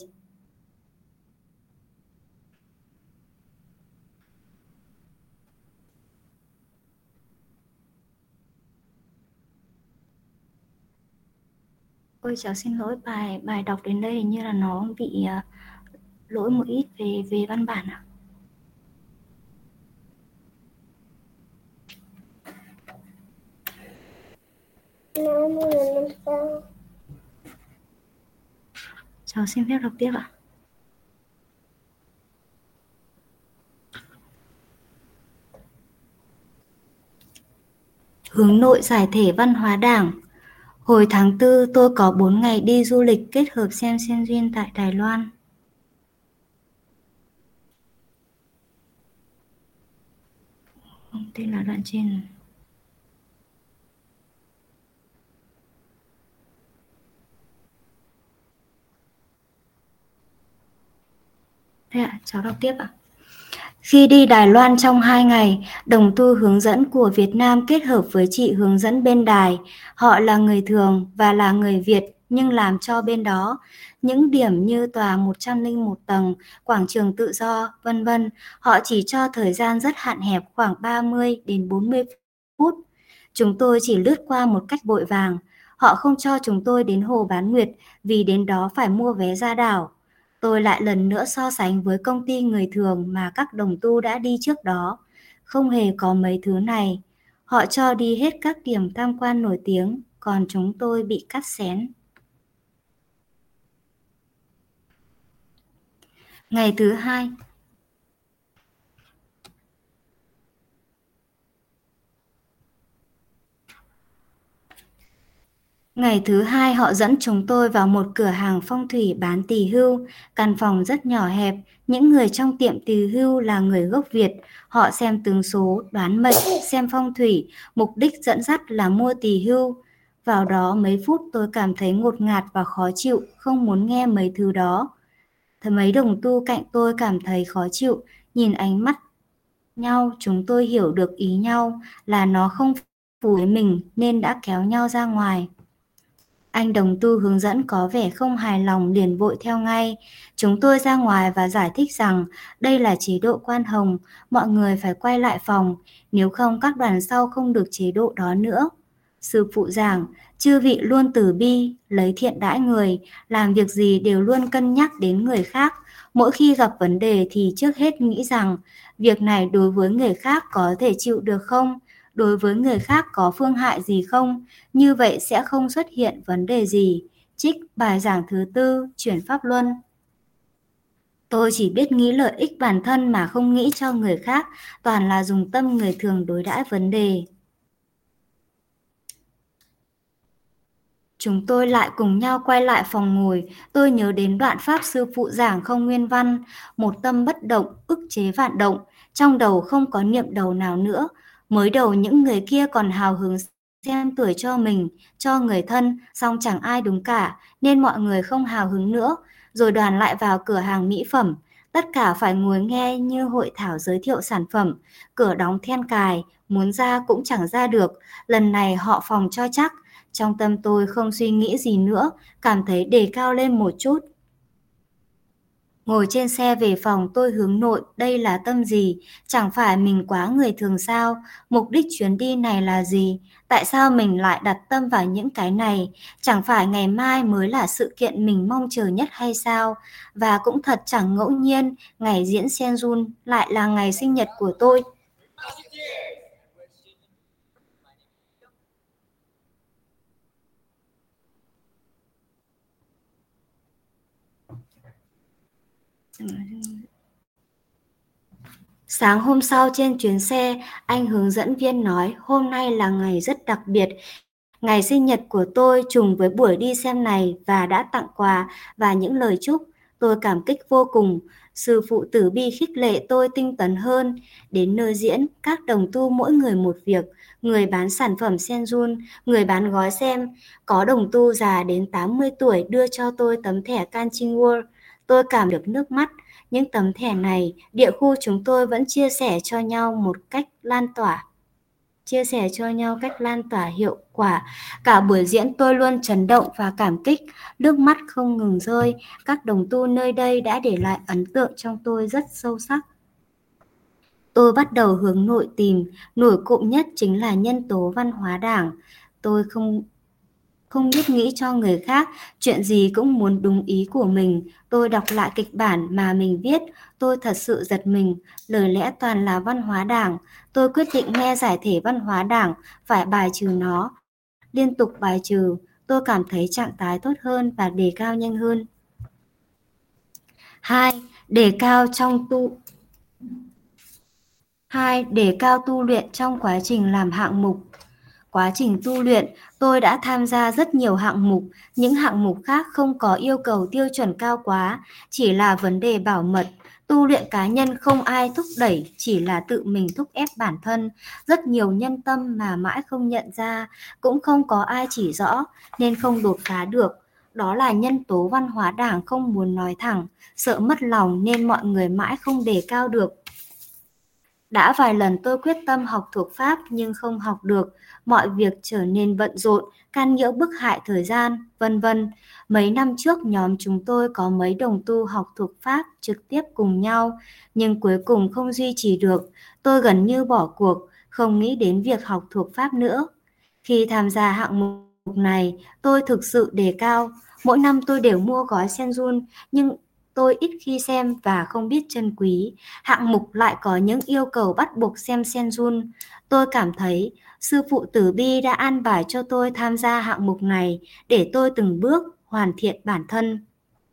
Ôi cháu xin lỗi, bài đọc đến đây hình như là nó bị lỗi một ít về văn bản ạ. Cháu xin phép đọc tiếp ạ. Hướng nội giải thể văn hóa Đảng. Hồi tháng 4 tôi có 4 ngày đi du lịch kết hợp xem Sen duyên tại Đài Loan. Không tên là đoạn trên. Thế ạ, cháu đọc tiếp ạ. Khi đi Đài Loan trong 2 ngày, đồng tu hướng dẫn của Việt Nam kết hợp với chị hướng dẫn bên Đài. Họ là người thường và là người Việt nhưng làm cho bên đó. Những điểm như tòa 101 tầng, quảng trường tự do, vân vân, họ chỉ cho thời gian rất hạn hẹp khoảng 30 đến 40 phút. Chúng tôi chỉ lướt qua một cách vội vàng. Họ không cho chúng tôi đến Hồ Bán Nguyệt vì đến đó phải mua vé ra đảo. Tôi lại lần nữa so sánh với công ty người thường mà các đồng tu đã đi trước đó. Không hề có mấy thứ này. Họ cho đi hết các điểm tham quan nổi tiếng, còn chúng tôi bị cắt xén. Ngày thứ 2. Ngày thứ 2 họ dẫn chúng tôi vào một cửa hàng phong thủy bán tỳ hưu, căn phòng rất nhỏ hẹp, những người trong tiệm tỳ hưu là người gốc Việt, họ xem tướng số, đoán mệnh, xem phong thủy, mục đích dẫn dắt là mua tỳ hưu. Vào đó mấy phút tôi cảm thấy ngột ngạt và khó chịu, không muốn nghe mấy thứ đó. Mấy đồng tu cạnh tôi cảm thấy khó chịu, nhìn ánh mắt nhau chúng tôi hiểu được ý nhau là nó không phù với mình nên đã kéo nhau ra ngoài. Anh đồng tu hướng dẫn có vẻ không hài lòng liền vội theo ngay. Chúng tôi ra ngoài và giải thích rằng đây là chế độ quan hồng, mọi người phải quay lại phòng, nếu không các đoàn sau không được chế độ đó nữa. Sư phụ giảng, chư vị luôn từ bi, lấy thiện đãi người, làm việc gì đều luôn cân nhắc đến người khác. Mỗi khi gặp vấn đề thì trước hết nghĩ rằng việc này đối với người khác có thể chịu được không? Đối với người khác có phương hại gì không? Như vậy sẽ không xuất hiện vấn đề gì. Trích bài giảng thứ 4, Chuyển Pháp Luân. Tôi chỉ biết nghĩ lợi ích bản thân mà không nghĩ cho người khác, toàn là dùng tâm người thường đối đãi vấn đề. Chúng tôi lại cùng nhau quay lại phòng ngồi, tôi nhớ đến đoạn pháp sư phụ giảng không nguyên văn, một tâm bất động, ức chế vạn động, trong đầu không có niệm đầu nào nữa. Mới đầu những người kia còn hào hứng xem tuổi cho mình, cho người thân, song chẳng ai đúng cả, nên mọi người không hào hứng nữa. Rồi đoàn lại vào cửa hàng mỹ phẩm, tất cả phải ngồi nghe như hội thảo giới thiệu sản phẩm, cửa đóng then cài, muốn ra cũng chẳng ra được, lần này họ phòng cho chắc. Trong tâm tôi không suy nghĩ gì nữa, cảm thấy đề cao lên một chút. Ngồi trên xe về phòng tôi hướng nội, đây là tâm gì? Chẳng phải mình quá người thường sao? Mục đích chuyến đi này là gì? Tại sao mình lại đặt tâm vào những cái này? Chẳng phải ngày mai mới là sự kiện mình mong chờ nhất hay sao? Và cũng thật chẳng ngẫu nhiên, ngày diễn Senjun lại là ngày sinh nhật của tôi. Sáng hôm sau trên chuyến xe, anh hướng dẫn viên nói hôm nay là ngày rất đặc biệt. Ngày sinh nhật của tôi trùng với buổi đi xem này và đã tặng quà và những lời chúc. Tôi cảm kích vô cùng. Sư phụ Từ Bi khích lệ tôi tinh tấn hơn. Đến nơi diễn, các đồng tu mỗi người một việc. Người bán sản phẩm Senjun, người bán gói xem. Có đồng tu già đến 80 tuổi đưa cho tôi tấm thẻ Kanchin World. Tôi cảm được nước mắt. Những tấm thẻ này, địa khu chúng tôi vẫn chia sẻ cho nhau một cách lan tỏa. Hiệu quả. Cả buổi diễn tôi luôn chấn động và cảm kích, nước mắt không ngừng rơi. Các đồng tu nơi đây đã để lại ấn tượng trong tôi rất sâu sắc. Tôi bắt đầu hướng nội tìm, nổi cộm nhất chính là nhân tố văn hóa Đảng. Tôi không biết nghĩ cho người khác, chuyện gì cũng muốn đúng ý của mình. Tôi đọc lại kịch bản mà mình viết, tôi thật sự giật mình, lời lẽ toàn là văn hóa Đảng. Tôi quyết định nghe giải thể văn hóa Đảng, phải bài trừ nó. Liên tục bài trừ, tôi cảm thấy trạng thái tốt hơn và đề cao nhanh hơn. 2. Đề cao tu luyện trong quá trình làm hạng mục. Quá trình tu luyện, tôi đã tham gia rất nhiều hạng mục. Những hạng mục khác không có yêu cầu tiêu chuẩn cao quá, chỉ là vấn đề bảo mật. Tu luyện cá nhân không ai thúc đẩy, chỉ là tự mình thúc ép bản thân. Rất nhiều nhân tâm mà mãi không nhận ra, cũng không có ai chỉ rõ, nên không đột phá được. Đó là nhân tố văn hóa Đảng không muốn nói thẳng, sợ mất lòng nên mọi người mãi không đề cao được. Đã vài lần tôi quyết tâm học thuộc Pháp nhưng không học được, mọi việc trở nên bận rộn, can nhiễu bức hại thời gian, vân vân. Mấy năm trước nhóm chúng tôi có mấy đồng tu học thuộc Pháp trực tiếp cùng nhau, nhưng cuối cùng không duy trì được. Tôi gần như bỏ cuộc, không nghĩ đến việc học thuộc Pháp nữa. Khi tham gia hạng mục này, tôi thực sự đề cao. Mỗi năm tôi đều mua gói Senjun, nhưng tôi ít khi xem và không biết trân quý. Hạng mục lại có những yêu cầu bắt buộc xem Senjun. Tôi cảm thấy sư phụ Từ Bi đã an bài cho tôi tham gia hạng mục này để tôi từng bước hoàn thiện bản thân.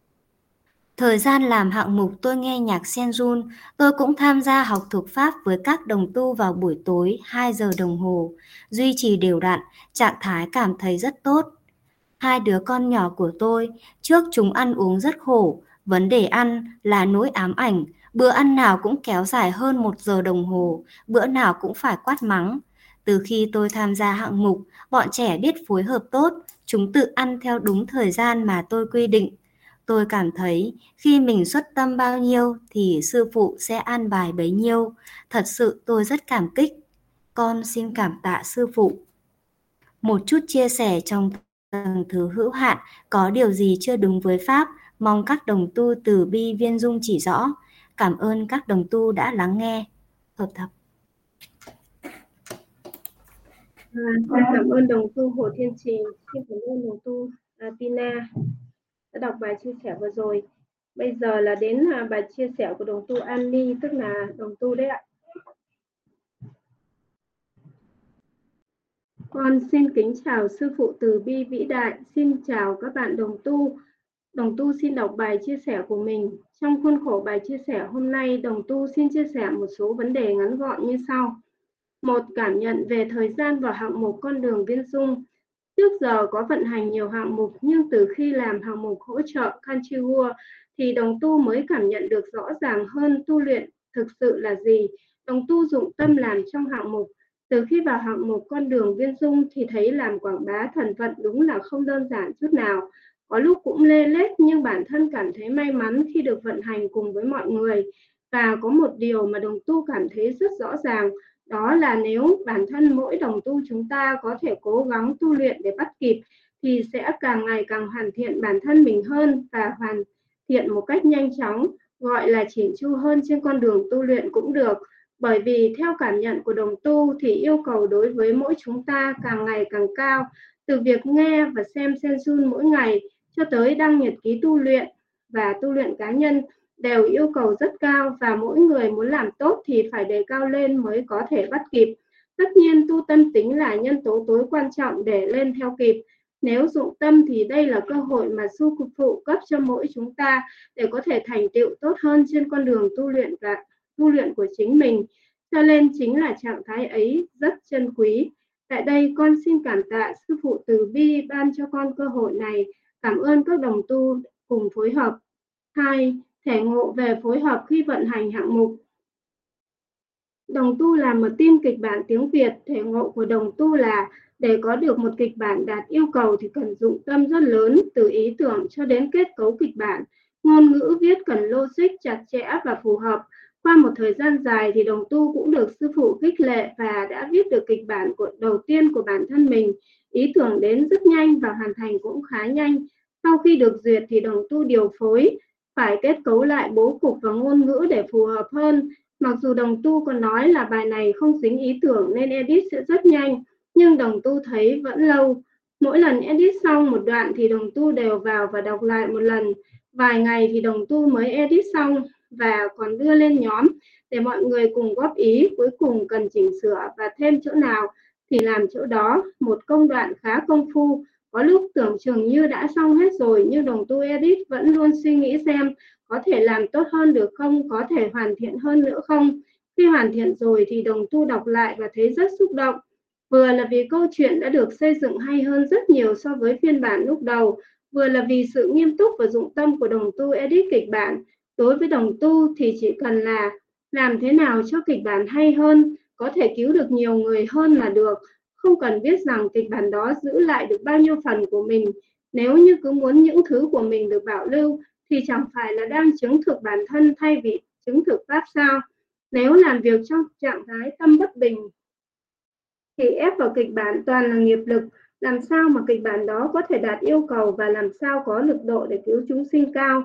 Thời gian làm hạng mục tôi nghe nhạc Senjun, tôi cũng tham gia học thuộc Pháp với các đồng tu vào buổi tối 2 giờ đồng hồ, duy trì đều đặn, trạng thái cảm thấy rất tốt. 2 đứa con nhỏ của tôi, trước chúng ăn uống rất khổ, vấn đề ăn là nỗi ám ảnh, bữa ăn nào cũng kéo dài hơn 1 giờ đồng hồ, bữa nào cũng phải quát mắng. Từ khi tôi tham gia hạng mục, bọn trẻ biết phối hợp tốt, chúng tự ăn theo đúng thời gian mà tôi quy định. Tôi cảm thấy khi mình xuất tâm bao nhiêu thì sư phụ sẽ an bài bấy nhiêu. Thật sự tôi rất cảm kích. Con xin cảm tạ sư phụ. Một chút chia sẻ trong tầng thứ hữu hạn, có điều gì chưa đúng với Pháp, mong các đồng tu Từ Bi Viên Dung chỉ rõ. Cảm ơn các đồng tu đã lắng nghe. Hợp thập. Xin cảm ơn đồng tu Hồ Thiên Trì, xin cảm ơn đồng tu Tina đã đọc bài chia sẻ vừa rồi. Bây giờ là đến bài chia sẻ của đồng tu An Ni, tức là đồng tu đấy ạ. Con xin kính chào sư phụ Từ Bi vĩ đại, xin chào các bạn đồng tu. Đồng tu xin đọc bài chia sẻ của mình. Trong khuôn khổ bài chia sẻ hôm nay, đồng tu xin chia sẻ một số vấn đề ngắn gọn như sau. Một, cảm nhận về thời gian vào hạng mục con đường Viên Dung. Trước giờ có vận hành nhiều hạng mục, nhưng từ khi làm hạng mục hỗ trợ Kanchiwa thì đồng tu mới cảm nhận được rõ ràng hơn tu luyện thực sự là gì. Đồng tu dụng tâm làm trong hạng mục. Từ khi vào hạng mục con đường Viên Dung thì thấy làm quảng bá thần vận đúng là không đơn giản chút nào. Có lúc cũng lê lết nhưng bản thân cảm thấy may mắn khi được vận hành cùng với mọi người. Và có một điều mà đồng tu cảm thấy rất rõ ràng, đó là nếu bản thân mỗi đồng tu chúng ta có thể cố gắng tu luyện để bắt kịp thì sẽ càng ngày càng hoàn thiện bản thân mình hơn và hoàn thiện một cách nhanh chóng, gọi là chỉn chu hơn trên con đường tu luyện cũng được. Bởi vì theo cảm nhận của đồng tu thì yêu cầu đối với mỗi chúng ta càng ngày càng cao, từ việc nghe và xem Senjun mỗi ngày cho tới đăng nhật ký tu luyện và tu luyện cá nhân đều yêu cầu rất cao, và mỗi người muốn làm tốt thì phải đề cao lên mới có thể bắt kịp. Tất nhiên tu tâm tính là nhân tố tối quan trọng để lên theo kịp. Nếu dụng tâm thì đây là cơ hội mà sư phụ cấp cho mỗi chúng ta để có thể thành tựu tốt hơn trên con đường tu luyện của chính mình. Cho nên chính là trạng thái ấy rất chân quý. Tại đây con xin cảm tạ Sư Phụ từ bi ban cho con cơ hội này. Cảm ơn các đồng tu cùng phối hợp. 2. Thể ngộ về phối hợp khi vận hành hạng mục. Đồng tu là một team kịch bản tiếng Việt. Thể ngộ của đồng tu là để có được một kịch bản đạt yêu cầu thì cần dụng tâm rất lớn, từ ý tưởng cho đến kết cấu kịch bản. Ngôn ngữ viết cần logic chặt chẽ và phù hợp. Qua một thời gian dài thì đồng tu cũng được sư phụ khích lệ và đã viết được kịch bản đầu tiên của bản thân mình. Ý tưởng đến rất nhanh và hoàn thành cũng khá nhanh. Sau khi được duyệt thì đồng tu điều phối, phải kết cấu lại bố cục và ngôn ngữ để phù hợp hơn. Mặc dù đồng tu còn nói là bài này không dính ý tưởng nên edit sẽ rất nhanh, nhưng đồng tu thấy vẫn lâu. Mỗi lần edit xong một đoạn thì đồng tu đều vào và đọc lại một lần. Vài ngày thì đồng tu mới edit xong và còn đưa lên nhóm để mọi người cùng góp ý, cuối cùng cần chỉnh sửa và thêm chỗ nào thì làm chỗ đó. Một công đoạn khá công phu, có lúc tưởng chừng như đã xong hết rồi nhưng đồng tu edit vẫn luôn suy nghĩ xem có thể làm tốt hơn được không, có thể hoàn thiện hơn nữa không. Khi hoàn thiện rồi thì đồng tu đọc lại và thấy rất xúc động. Vừa là vì câu chuyện đã được xây dựng hay hơn rất nhiều so với phiên bản lúc đầu, vừa là vì sự nghiêm túc và dụng tâm của đồng tu edit kịch bản. Đối với đồng tu thì chỉ cần là làm thế nào cho kịch bản hay hơn, có thể cứu được nhiều người hơn là được. Không cần biết rằng kịch bản đó giữ lại được bao nhiêu phần của mình. Nếu như cứ muốn những thứ của mình được bảo lưu thì chẳng phải là đang chứng thực bản thân thay vì chứng thực pháp sao? Nếu làm việc trong trạng thái tâm bất bình thì ép vào kịch bản toàn là nghiệp lực, làm sao mà kịch bản đó có thể đạt yêu cầu và làm sao có lực độ để cứu chúng sinh cao.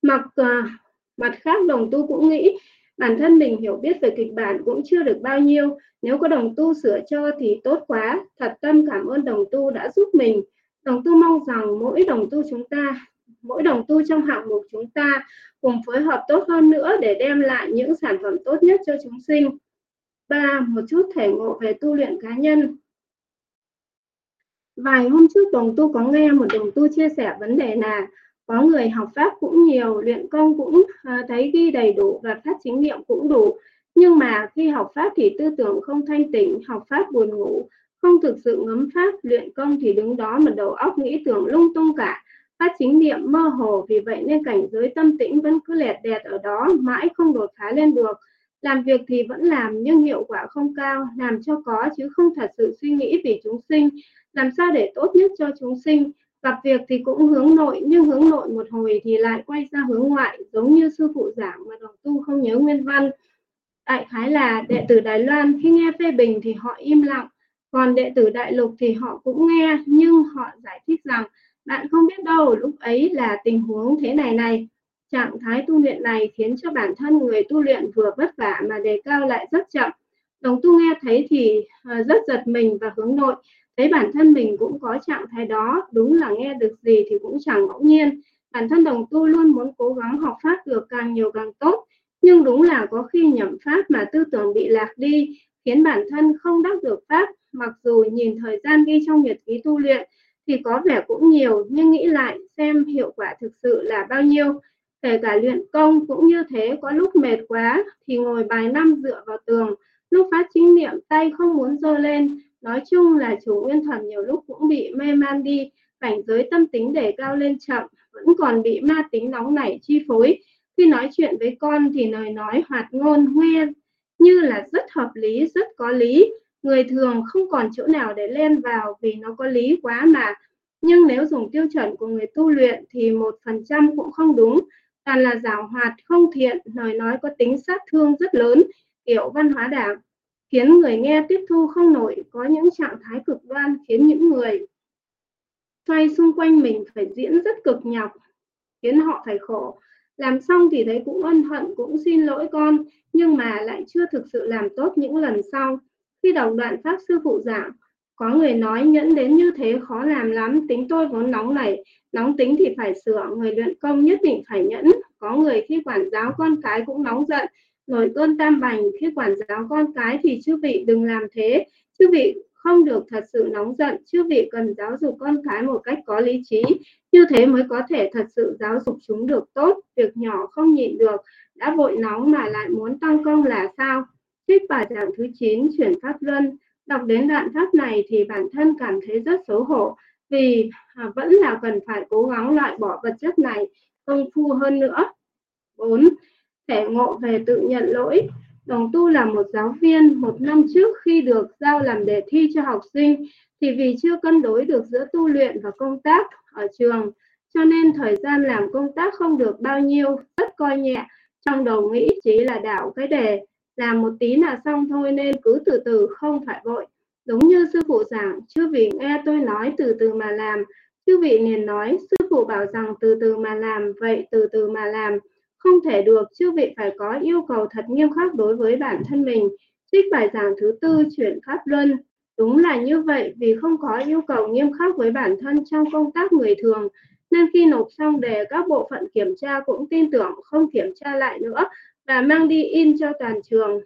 Mặt khác đồng tu cũng nghĩ bản thân mình hiểu biết về kịch bản cũng chưa được bao nhiêu, nếu có đồng tu sửa cho thì tốt quá. Thật tâm cảm ơn đồng tu đã giúp mình. Đồng tu mong rằng mỗi đồng tu trong hạng mục chúng ta cùng phối hợp tốt hơn nữa để đem lại những sản phẩm tốt nhất cho chúng sinh. 3. Một chút thể ngộ về tu luyện cá nhân. Vài hôm trước đồng tu có nghe một đồng tu chia sẻ vấn đề là có người học pháp cũng nhiều, luyện công cũng thấy ghi đầy đủ và phát chính niệm cũng đủ, nhưng mà khi học pháp thì tư tưởng không thanh tịnh, học pháp buồn ngủ, không thực sự ngấm pháp. Luyện công thì đứng đó mà đầu óc nghĩ tưởng lung tung cả, phát chính niệm mơ hồ. Vì vậy nên cảnh giới tâm tĩnh vẫn cứ lẹt đẹt ở đó, mãi không đột phá lên được. Làm việc thì vẫn làm nhưng hiệu quả không cao, làm cho có chứ không thật sự suy nghĩ vì chúng sinh, làm sao để tốt nhất cho chúng sinh. Gặp việc thì cũng hướng nội, nhưng hướng nội một hồi thì lại quay ra hướng ngoại, giống như sư phụ giảng mà đồng tu không nhớ nguyên văn. Đại khái là đệ tử Đài Loan khi nghe phê bình thì họ im lặng, còn đệ tử Đại Lục thì họ cũng nghe, nhưng họ giải thích rằng bạn không biết đâu, lúc ấy là tình huống thế này. Trạng thái tu luyện này khiến cho bản thân người tu luyện vừa vất vả mà đề cao lại rất chậm. Đồng tu nghe thấy thì rất giật mình và hướng nội, thấy bản thân mình cũng có trạng thái đó. Đúng là nghe được gì thì cũng chẳng ngẫu nhiên. Bản thân đồng tu luôn muốn cố gắng học pháp được càng nhiều càng tốt, nhưng đúng là có khi nhẩm pháp mà tư tưởng bị lạc đi, khiến bản thân không đắc được pháp. Mặc dù nhìn thời gian ghi trong nhật ký tu luyện thì có vẻ cũng nhiều, nhưng nghĩ lại xem hiệu quả thực sự là bao nhiêu. Kể cả luyện công cũng như thế, có lúc mệt quá thì ngồi bài năm dựa vào tường, lúc phát chính niệm tay không muốn giơ lên. Nói chung là chủ nguyên thần nhiều lúc cũng bị mê man đi, cảnh giới tâm tính đề cao lên chậm, vẫn còn bị ma tính nóng nảy chi phối. Khi nói chuyện với con thì lời nói hoạt ngôn nghe như là rất hợp lý, rất có lý. Người thường không còn chỗ nào để len vào vì nó có lý quá mà. Nhưng nếu dùng tiêu chuẩn của người tu luyện thì 1% cũng không đúng. Toàn là giảo hoạt, không thiện, lời nói có tính sát thương rất lớn, kiểu văn hóa đảng, khiến người nghe tiếp thu không nổi. Có những trạng thái cực đoan khiến những người xoay xung quanh mình phải diễn rất cực nhọc, khiến họ phải khổ. Làm xong thì thấy cũng ân hận, cũng xin lỗi con, nhưng mà lại chưa thực sự làm tốt những lần sau. Khi đọc đoạn pháp sư phụ giảng, có người nói nhẫn đến như thế khó làm lắm, tính tôi vốn nóng nảy, nóng tính thì phải sửa, người luyện công nhất định phải nhẫn. Có người khi quản giáo con cái cũng nóng giận, nổi cơn tam bành. Khi quản giáo con cái thì chư vị đừng làm thế, chư vị không được thật sự nóng giận, chư vị cần giáo dục con cái một cách có lý trí, như thế mới có thể thật sự giáo dục chúng được tốt. Việc nhỏ không nhịn được, đã vội nóng mà lại muốn tăng công là sao? Trích bài giảng thứ 9 chuyển pháp luân. Đọc đến đoạn pháp này thì bản thân cảm thấy rất xấu hổ, vì vẫn là cần phải cố gắng loại bỏ vật chất này công phu hơn nữa. 4. Thể ngộ về tự nhận lỗi. Đồng tu là một giáo viên, một năm trước khi được giao làm đề thi cho học sinh thì vì chưa cân đối được giữa tu luyện và công tác ở trường, cho nên thời gian làm công tác không được bao nhiêu, rất coi nhẹ. Trong đầu nghĩ chỉ là đảo cái đề, làm một tí là xong thôi, nên cứ từ từ, không phải vội. Đúng như sư phụ giảng, chư vị nghe tôi nói từ từ mà làm. Chư vị liền nói, sư phụ bảo rằng từ từ mà làm, vậy từ từ mà làm. Không thể được, chư vị phải có yêu cầu thật nghiêm khắc đối với bản thân mình. Trích bài giảng thứ 4 chuyển pháp luân. Đúng là như vậy, vì không có yêu cầu nghiêm khắc với bản thân trong công tác người thường, nên khi nộp xong đề, các bộ phận kiểm tra cũng tin tưởng không kiểm tra lại nữa và mang đi in cho toàn trường.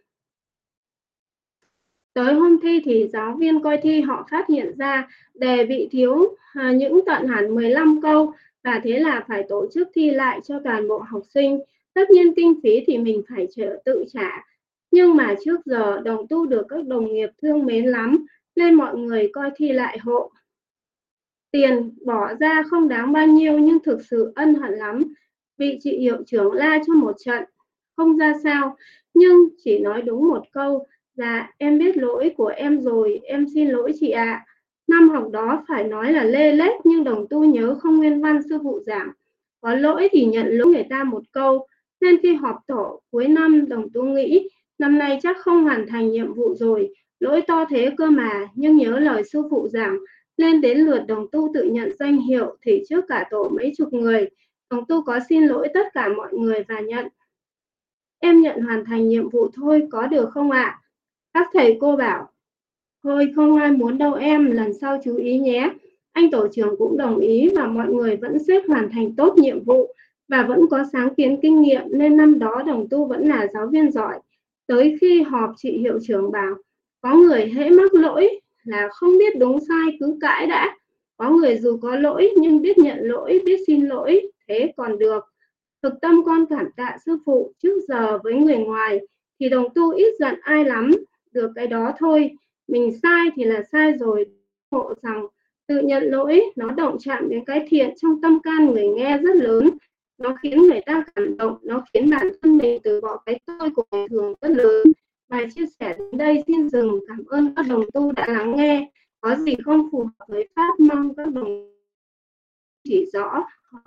Tới hôm thi thì giáo viên coi thi họ phát hiện ra đề bị thiếu những tận hẳn 15 câu, và thế là phải tổ chức thi lại cho toàn bộ học sinh. Tất nhiên kinh phí thì mình phải tự trả, nhưng mà trước giờ đồng tu được các đồng nghiệp thương mến lắm, nên mọi người coi thi lại hộ. Tiền bỏ ra không đáng bao nhiêu nhưng thực sự ân hận lắm. Vị chị hiệu trưởng la cho một trận, không ra sao, nhưng chỉ nói đúng một câu: dạ, em biết lỗi của em rồi, em xin lỗi chị ạ. Năm học đó phải nói là lê lết, nhưng đồng tu nhớ không nguyên văn sư phụ giảng. Có lỗi thì nhận lỗi người ta một câu, nên khi họp tổ cuối năm, đồng tu nghĩ năm nay chắc không hoàn thành nhiệm vụ rồi, lỗi to thế cơ mà, nhưng nhớ lời sư phụ giảng. Lên đến lượt đồng tu tự nhận danh hiệu thì trước cả tổ mấy chục người, đồng tu có xin lỗi tất cả mọi người và nhận: em nhận hoàn thành nhiệm vụ thôi, có được không ạ? Các thầy cô bảo: thôi không ai muốn đâu em, lần sau chú ý nhé. Anh tổ trưởng cũng đồng ý và mọi người vẫn xếp hoàn thành tốt nhiệm vụ và vẫn có sáng kiến kinh nghiệm, nên năm đó đồng tu vẫn là giáo viên giỏi. Tới khi họp, chị hiệu trưởng bảo có người hễ mắc lỗi là không biết đúng sai cứ cãi đã. Có người dù có lỗi nhưng biết nhận lỗi, biết xin lỗi, thế còn được. Thực tâm con cảm tạ sư phụ, trước giờ với người ngoài thì đồng tu ít giận ai lắm, được cái đó thôi. Mình sai thì là sai rồi, ngộ rằng tự nhận lỗi nó động chạm đến cái thiện trong tâm can người nghe rất lớn. Nó khiến người ta cảm động, nó khiến bản thân mình từ bỏ cái tôi của người thường rất lớn. Bài chia sẻ đến đây xin dừng, cảm ơn các đồng tu đã lắng nghe. Có gì không phù hợp với pháp mong các đồng chỉ rõ.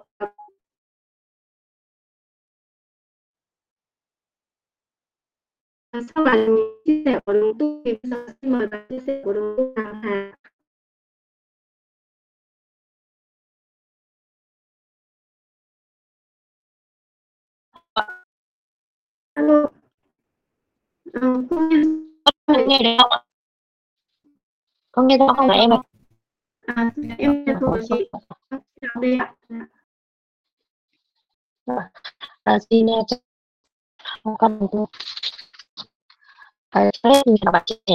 Sau bài chia sẻ của đồng tu thì bây giờ xin mời bài chia sẻ của đồng tu Hoàng Hà. Alo. Con nghe được không ạ? Con nghe rõ không ạ em ơi? Em nghe rồi chị. Chào đi ạ. Xin con chào bạn chia sẻ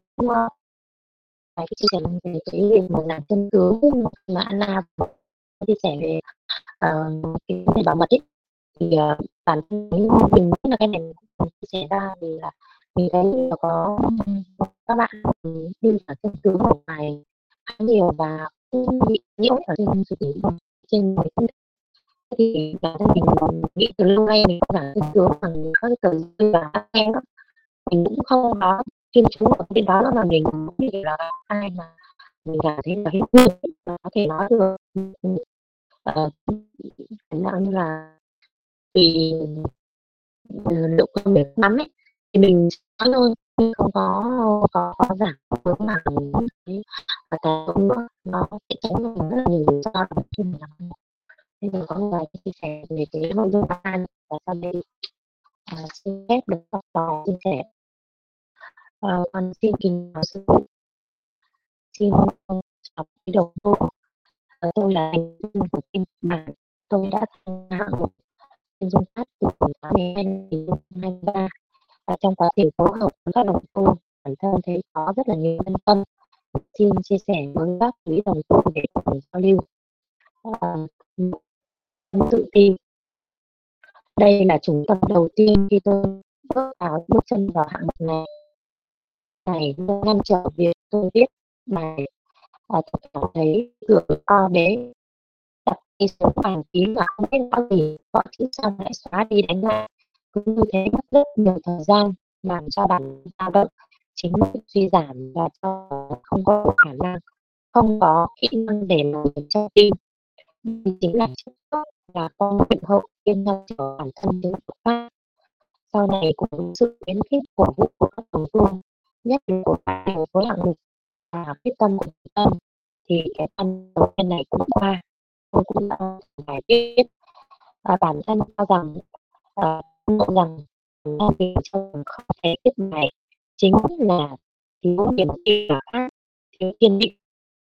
cái chia sẻ về cái việc mà làm chân tướng mà Anna chia sẻ về cái vấn đề bảo mật ấy, thì bản thân mình biết là cái này chia sẻ ra thì là mình thấy là có các bạn đi cả chân tướng ở ngoài khá nhiều và cũng bị nhiễu ở trên mấy thì bản thân mình nghĩ từ lâu nay mình giảng chân tướng bằng các cái tờ rơi và em đó, mình cũng không có chuyên chú ở bên đó nữa, mà mình biết là ai mà mình cảm thấy là hết có thể nói được như là vì độ cơm để nắm ấy thì mình nói thôi, nhưng không có giảng hướng nào cái và cái cũng nó sẽ tránh mình rất là nhiều rủi ro khi mình làm. Nên mình có người chia sẻ về cái nội dung ban và sau đây xin phép được bắt đầu chia sẻ. Con xin kính chào sư phụ, xin chào quý đồng tu. Tôi là thành viên của team bản, tôi đã tham gia hạng mục chuyên dung phát từ tháng 12 năm 2023 và trong quá trình phối hợp với các đồng tu, bản thân thấy có rất là nhiều nhân tâm. Xin chia sẻ với các quý đồng tu để cùng giao lưu. Tự tin. Đây là chủng tập đầu tiên khi tôi bước chân vào hạng mục này. này ngăn trở việc tôi viết bài. Tôi cảm thấy cửa to đế, đặt tay xuống bàn phím và không biết nói gì, gọi chữ xong lại xóa đi đánh lại. Cứ như thế mất rất nhiều thời gian, làm cho bản dao động, chính sự suy giảm và cho không có đủ khả năng, không có kỹ năng để làm việc trong tim. Đây chính là chất tốt là con nguyện hậu tiên ngăn trở bản thân đến đột phá. Sau này cùng sự khuyến khích cổ vũ của các đồng tu, nhất là của các điều phối hạng mục và quyết tâm của tâm, thì cái ăn đầu tiên này cũng qua. Tôi cũng đã giải quyết bản thân cho rằng ngộ rằng vì cho không thể kết này chính là thiếu niềm tin và khác, thiếu kiên định.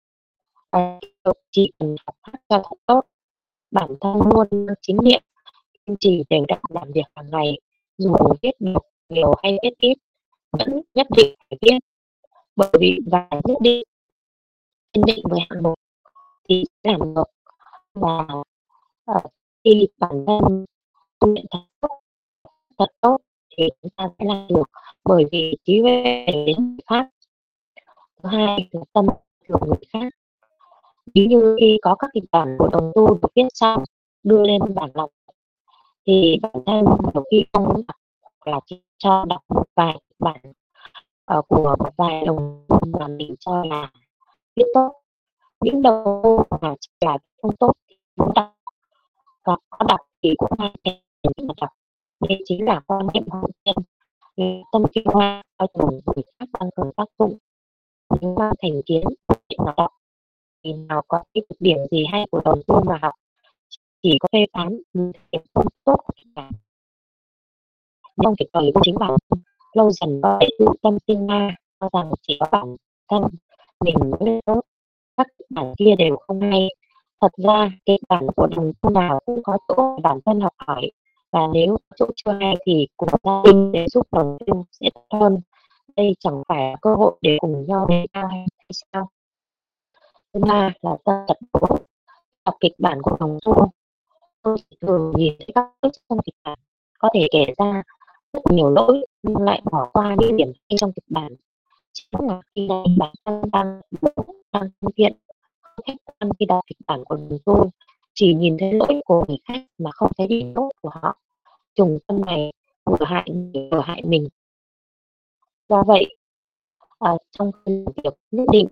Chỉ cần học hát cho thật tốt, bản thân luôn chính niệm, kiên trì đều đặn làm việc hàng ngày, dù viết được nhiều hay viết ít, vẫn nhất định phải viết, bởi vì và nhất định kiên định với hạng mục thì sẽ làm được. Và khi bản thân công nhận thật tốt thì chúng ta sẽ làm được, bởi vì trí huệ đến người khác. Thứ hai là tâm thường người khác. Ví như khi có các kịch bản của đồng tu được viết xong đưa lên bản lọc, thì bản thân nhiều khi không đọc, là chỉ cho đọc một vài kịch bản của một vài đồng tu mà mình cho là viết tốt. Những đầu mà chỉ là không tốt thì không đọc, và có đọc thì cũng hay kèm mà đọc. Đây chính là quan niệm hậu tiên, tâm kim hoa coi thường người khác tăng cường tác dụng. Nếu mang thành kiến mà đọc thì nào có cái cực điểm gì hay của đồng tu mà học, chỉ có phê phán không tốt cả. Trong kịch đời của chính bản thân, lâu dần vậy tự tâm sinh ma, cho rằng chỉ có bản thân mình mới tốt, các kịch bản kia đều không hay. Thật ra kịch bản của đồng tu nào cũng có chỗ bản thân học hỏi, và nếu chỗ chưa hay thì cùng gia đình để giúp đồng tu sẽ tốt hơn. Đây chẳng phải là cơ hội để cùng nhau đề cao hay sao? Thứ ba là tâm thật đố. Đọc kịch bản của đồng tu, tôi thường nhìn thấy các vết trong kịch bản, có thể kể ra rất nhiều lỗi nhưng lại bỏ qua những điểm hay trong kịch bản. Chính là khi này bản thân đang thực hiện khách quan khi đọc kịch bản của đồng tu, chỉ nhìn thấy lỗi của người khác mà không thấy điểm tốt của họ. Trùng tâm này vừa hại mình. Do vậy trong việc nhất định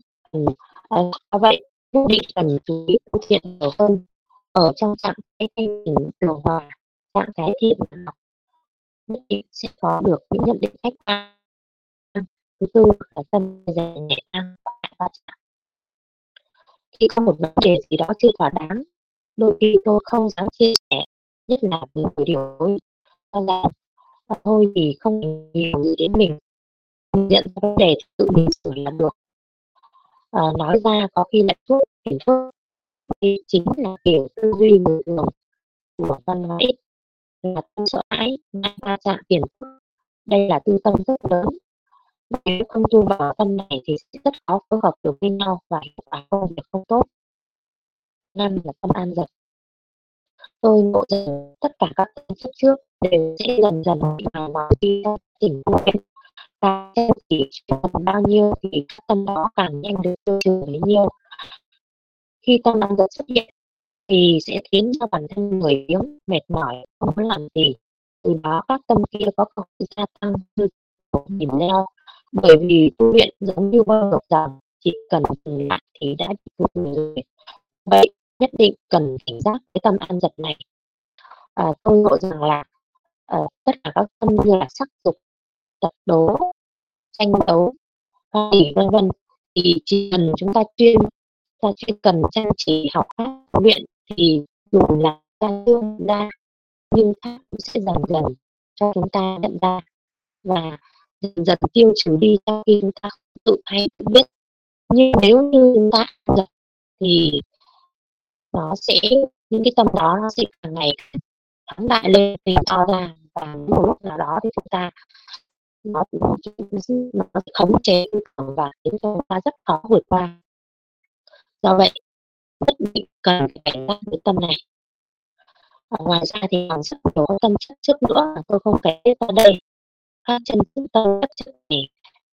cần chú ý thực hiện nhiều hơn ở trong trạng thái thanh tỉnh điều hòa, trạng thái thiện học, nhất định sẽ có được những nhận định khách quan. Thứ tư là tâm dày nhẹ năng va chạm. Khi có một vấn đề gì đó chưa thỏa đáng, đôi khi tôi không dám chia sẻ, nhất là với người điều phối, cho rằng thôi thì không nhiều gì đến mình, nhận ra vấn đề tự mình xử là được. Nói ra có khi lại thuốc phiền phức. Đây chính là kiểu tư duy người thường của văn hóa ít, là tâm sợ hãi, ngại va chạm phiền phức. Đây là tư tâm rất lớn. Nếu không tu vào tâm này thì sẽ rất khó phối hợp được với nhau và hiệu quả công việc không tốt. Năm là tâm an giật. Tôi ngộ rằng tất cả các tâm chấp trước đều sẽ dần dần bị mài mòn khi tỉnh tu luyện. Ta xem chỉ cần bao nhiêu thì tâm đó càng nhanh được tiêu trừ bấy nhiêu. Khi tâm an giật xuất hiện thì sẽ khiến cho bản thân người yếu, mệt mỏi, không muốn làm gì. Từ đó các tâm kia có cơ hội gia tăng như nhìn leo. Bởi vì tu luyện giống như bơi ngược dòng, chỉ cần dừng lại thì đã bị tụt rồi. Vậy nhất định cần cảnh giác với tâm an giật này. Tôi ngộ rằng là tất cả các tâm như là sắc dục, tập đố, tranh đấu, vân vân, thì chỉ cần chúng ta chuyên cần chăm chỉ học pháp luyện thì dù là ta tương ra nhưng pháp cũng sẽ dần dần cho chúng ta nhận ra và dần dần tiêu trừ đi sau khi chúng ta tự hay tự biết. Nhưng nếu như chúng ta giật thì nó sẽ, những cái tâm đó nó sẽ càng ngày phóng đại lên, thì to ra, và một lúc nào đó thì chúng ta nó khống chế và khiến cho chúng ta rất khó vượt qua. Do vậy nhất định cần cảnh giác với tâm này. Ngoài ra thì còn rất nhiều tâm chất trước nữa mà tôi không kể ra đây. Các chân tâm chất này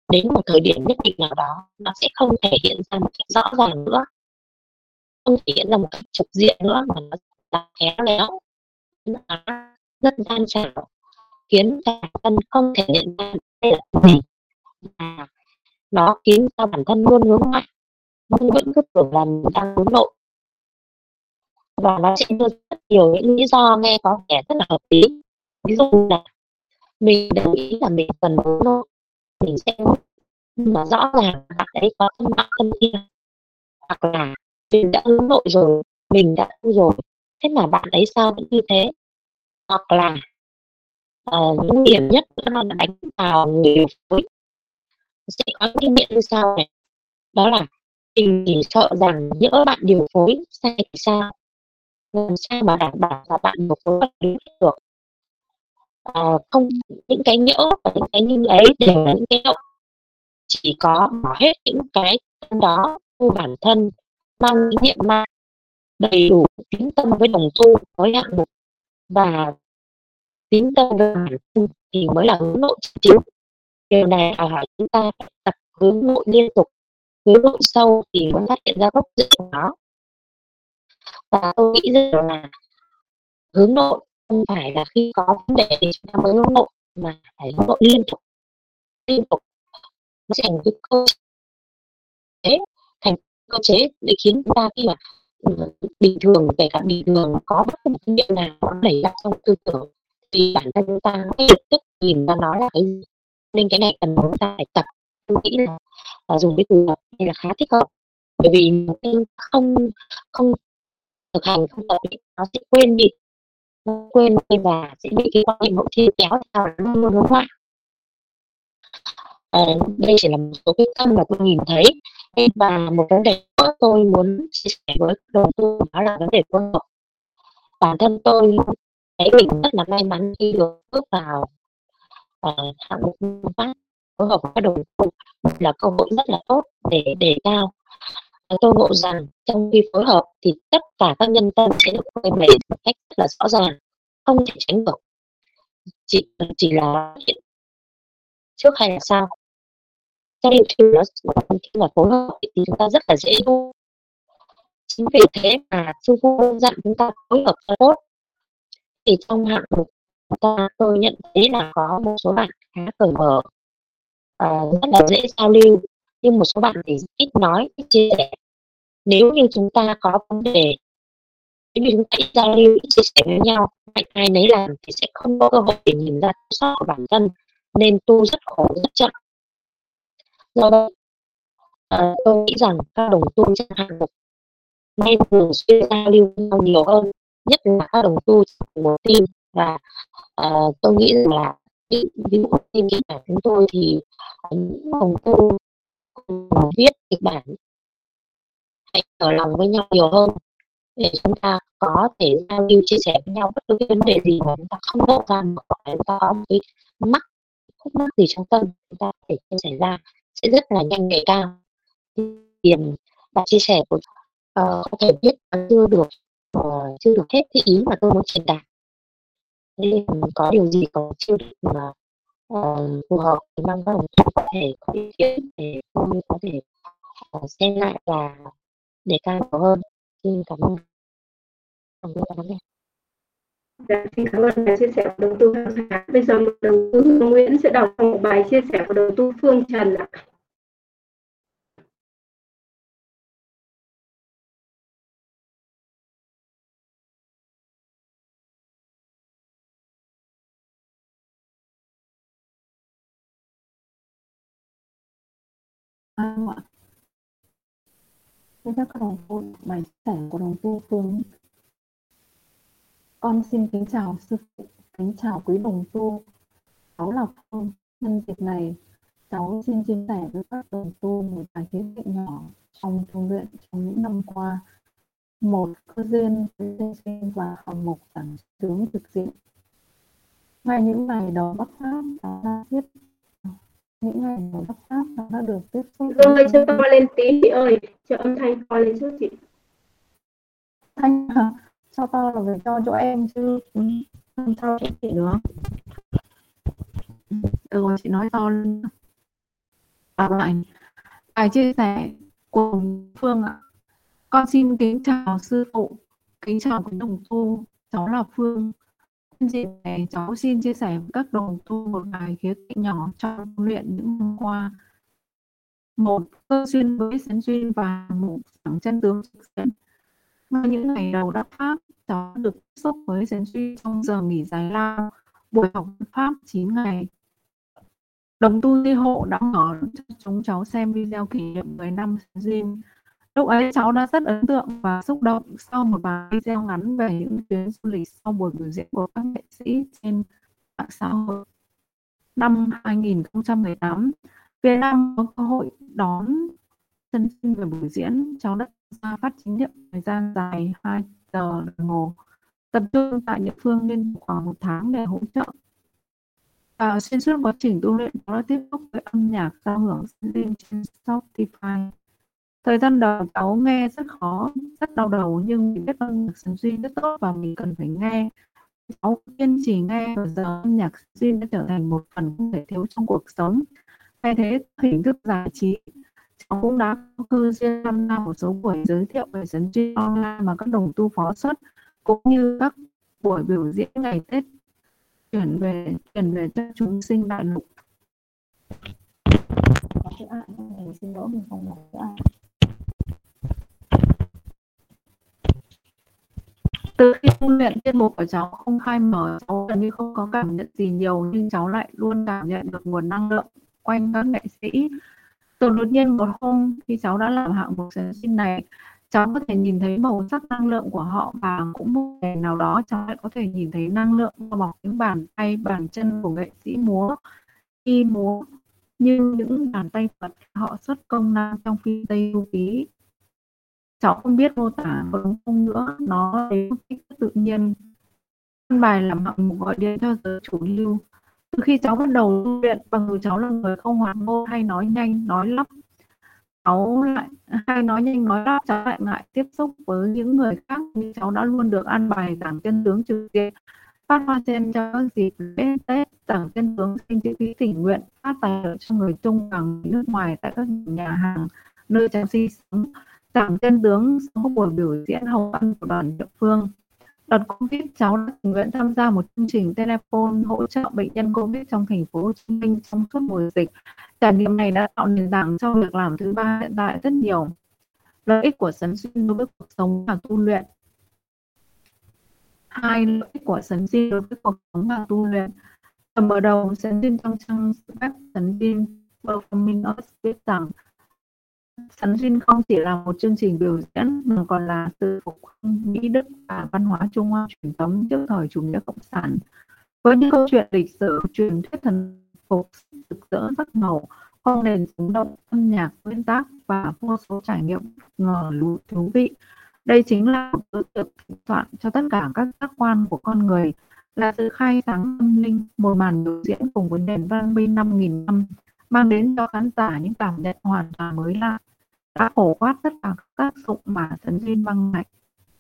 đến một thời điểm nhất định nào đó nó sẽ không thể hiện ra một cách rõ ràng nữa, không thể hiện ra một cách trực diện nữa, mà nó là khéo léo, nó rất gian xảo, khiến cho bản thân không thể nhận ra đây là gì, và nó khiến cho bản thân luôn hướng ngoại, nhưng vẫn cứ tưởng là mình đang hướng nội, và nó sẽ đưa rất nhiều những lý do nghe có vẻ rất là hợp lý. Ví dụ là mình đồng ý là mình cần hướng nội, mình sẽ, nhưng mà rõ ràng bạn ấy có thân nọ thân kia, hoặc là mình đã hướng nội rồi, mình đã tu rồi, thế mà bạn ấy sao vẫn như thế, hoặc là những điểm nhất nó là đánh vào người điều phối. Sẽ có những nghiệm như sau này, đó là mình chỉ sợ rằng nhỡ bạn điều phối sai thì sao, làm sao mà đảm bảo là bạn điều phối đúng được. Không, những cái nhỡ và những cái như ấy đều là những cái động, chỉ có bỏ hết những cái đó tu bản thân, mang những niệm ma đầy đủ tín tâm với đồng tu với hạng mục, và tín tâm với bản thân thì mới là hướng nội chính. Điều này đòi hỏi chúng ta phải tập hướng nội liên tục, hướng nội sâu thì mới phát hiện ra gốc rễ của nó. Và tôi nghĩ rằng là hướng nội không phải là khi có vấn đề thì chúng ta mới hướng nội, mà phải hướng nội liên tục, liên tục. Nó sẽ thành cái cơ chế, thành cơ chế để khiến chúng ta khi mà bình thường, kể cả bình thường có bất cứ một cái niệm nào nó nảy ra trong tư tưởng thì bản thân chúng ta ngay lập tức nhìn ra nó là cái gì. Nên cái này cần chúng ta phải tập. Tôi nghĩ là dùng cái từ tập này là khá thích hợp, bởi vì mình không không thực hành, không tập thì nó sẽ quên đi, nó quên đi và sẽ bị cái quan niệm hậu thiên kéo theo, nó luôn hướng ngoại. Đây chỉ là một số cái căn mà tôi nhìn thấy. Và một vấn đề nữa tôi muốn chia sẻ với đồng tu, đó là vấn đề phối hợp. Bản thân tôi thấy mình rất là may mắn khi được bước vào hạng mục pháp phối hợp với các đồng tu, là cơ hội rất là tốt để đề cao. Tôi ngộ rằng trong khi phối hợp thì tất cả các nhân tâm sẽ được phơi bày một cách rất là rõ ràng, không thể tránh được, chỉ là hiện trước hay là sau. Cho nên khi mà phối hợp thì chúng ta rất là dễ tu. Chính vì thế mà sư phụ dặn chúng ta phối hợp cho tốt. Thì trong hạng mục tôi nhận thấy là có một số bạn khá cởi mở, rất là dễ giao lưu, nhưng một số bạn thì ít nói, ít chia sẻ. Nếu như chúng ta có vấn đề, nếu như chúng ta ít giao lưu, ít chia sẻ với nhau, ai nấy làm thì sẽ không có cơ hội để nhìn ra sót của bản thân, nên tu rất khổ, rất chậm. Do đó tôi nghĩ rằng các đồng tu trong hạng mục nên thường xuyên giao lưu với nhau nhiều hơn, nhất là các đồng tu trong một team. Và tôi nghĩ rằng là ví dụ team kịch bản chúng tôi thì những đồng tu viết kịch bản hãy mở lòng với nhau nhiều hơn, để chúng ta có thể giao lưu chia sẻ với nhau bất cứ vấn đề gì mà chúng ta không ngộ ra, hoặc là chúng ta có một cái khúc mắc gì trong tâm, chúng ta có thể chia sẻ ra sẽ rất là nhanh nhạy cao. Và chia sẻ của có thể biết chưa được hết cái ý mà tôi muốn truyền đạt, nên có điều gì còn chưa được mà phù hợp thì mong các đồng chí có thể có ý kiến để tôi có thể xem lại và đề cao nhiều hơn. Xin cảm ơn. Xin cảm ơn bài chia sẻ của đồng tu Hằng Hà. Bây giờ đồng tu Hương Nguyễn sẽ đọc một bài chia sẻ của đồng tu Phương Trần ạ. Thưa các đồng tu, bài chia sẻ của đồng tu Phương. Con xin kính chào sư phụ, kính chào quý đồng tu. Cháu là Phương. Nhân dịp này, cháu xin chia sẻ với các đồng tu một vài khía cạnh nhỏ trong tu luyện trong những năm qua. Một, cơ duyên với sinh và hạng mục giảng sướng thực diện. Ngay những ngày đầu Bắc Pháp đã tiếp những ngày đầu Bắc Pháp đã được tiếp xúc. Hương ơi, cho to lên tí chị ơi, cho âm thanh to lên chút chị. Thanh cho to là phải cho chỗ em chứ không cho chị nữa. Rồi chị nói to lên. Đọc lại bài chia sẻ của Phương ạ. Con xin kính chào sư phụ, kính chào quý đồng tu, cháu là Phương. Nhân dịp này cháu xin chia sẻ với các đồng tu một vài khía cạnh nhỏ trong luyện những năm qua. Một, cơ duyên với sến duyên và một giảng chân tướng thực diễn. Ngay những ngày đầu đắc pháp, cháu được tiếp xúc với sến duyên trong giờ nghỉ giải lao, buổi học pháp 9 ngày. Đồng tu Di Hộ đã mở cho chúng cháu xem video kỷ niệm 10 năm sến duyên. Lúc ấy cháu đã rất ấn tượng và xúc động sau một bài video ngắn về những chuyến du lịch sau buổi biểu diễn của các nghệ sĩ trên mạng xã hội. Năm 2018, Việt Nam có cơ hội đón sân sinh về buổi diễn. Cháu đã ra phát chính nhiệm thời gian dài 2 giờ đồng hồ, tập trung tại địa phương liên tục khoảng 1 tháng để hỗ trợ. Và xuyên suốt quá trình tu luyện, cháu đã tiếp xúc với âm nhạc giao hưởng sân sinh trên Spotify. Thời gian đầu cháu nghe rất khó, rất đau đầu, nhưng mình biết âm nhạc sân duyên rất tốt và mình cần phải nghe. Cháu kiên trì nghe và giờ âm nhạc sân duyên đã trở thành một phần không thể thiếu trong cuộc sống. Thay thế hình thức giải trí, cháu cũng đã có cơ duyên tham gia một số buổi giới thiệu về sân duyên online mà các đồng tu phó xuất, cũng như các buổi biểu diễn ngày Tết chuyển về cho chúng sinh đại lục. Xin lỗi mình không nói ai. Từ khi tu luyện, tiết mục của cháu không khai mở, cháu gần như không có cảm nhận gì nhiều, nhưng cháu lại luôn cảm nhận được nguồn năng lượng quanh các nghệ sĩ. Rồi đột nhiên một hôm khi cháu đã làm hạng mục sến duyên này, cháu có thể nhìn thấy màu sắc năng lượng của họ, và cũng một ngày nào đó cháu lại có thể nhìn thấy năng lượng bao bọc những bàn tay, bàn chân của nghệ sĩ múa. Khi múa như những bàn tay Phật, họ xuất công năng trong phi Tây Du Ký. Cháu không biết mô tả có đúng không nữa, nó đến một cách rất tự nhiên. An bài làm hạng mục gọi điện cho giới chủ lưu. Từ khi cháu bắt đầu tu luyện, bằng dù cháu là người không hoạt ngôn hay nói nhanh, nói lắp, cháu lại hay nói nhanh, nói lắp, cháu lại ngại tiếp xúc với những người khác, nhưng cháu đã luôn được an bài giảng chân tướng trực tiếp, phát hoa sen cho các dịp lễ Tết, giảng chân tướng xin chữ ký tình nguyện, phát tài trợ cho người Trung và người nước ngoài tại các nhà hàng, nơi cháu sinh sống, giảng chân tướng sau các buổi biểu diễn hầu ăn của đoàn địa phương. Đợt Covid, cháu đã tình nguyện tham gia một chương trình telephone hỗ trợ bệnh nhân Covid trong thành phố Hồ Chí Minh trong suốt mùa dịch. Trải nghiệm này đã tạo nền tảng cho việc làm thứ ba hiện tại rất nhiều. Lợi ích của sến duyên đối với cuộc sống và tu luyện. 2. Lợi ích của sến duyên đối với cuộc sống và tu luyện. Mở đầu sến duyên trong trang web sến duyên Performing Arts viết rằng sến duyên không chỉ là một chương trình biểu diễn mà còn là sự phục hưng Mỹ Đức và văn hóa Trung Hoa truyền thống trước thời chủ nghĩa cộng sản. Với những câu chuyện lịch sử, truyền thuyết thần phục rực rỡ sắc màu, không nền sống động, âm nhạc, nguyên tác và vô số trải nghiệm ngờ thú vị. Đây chính là một sự tự thỉnh soạn cho tất cả các giác quan của con người, là sự khai sáng tâm linh, một màn biểu diễn cùng với nền văn minh 5.000 năm, mang đến cho khán giả những cảm nhận hoàn toàn mới lạ, đã phổ quát tất cả các tác dụng mà sến duyên mang lại.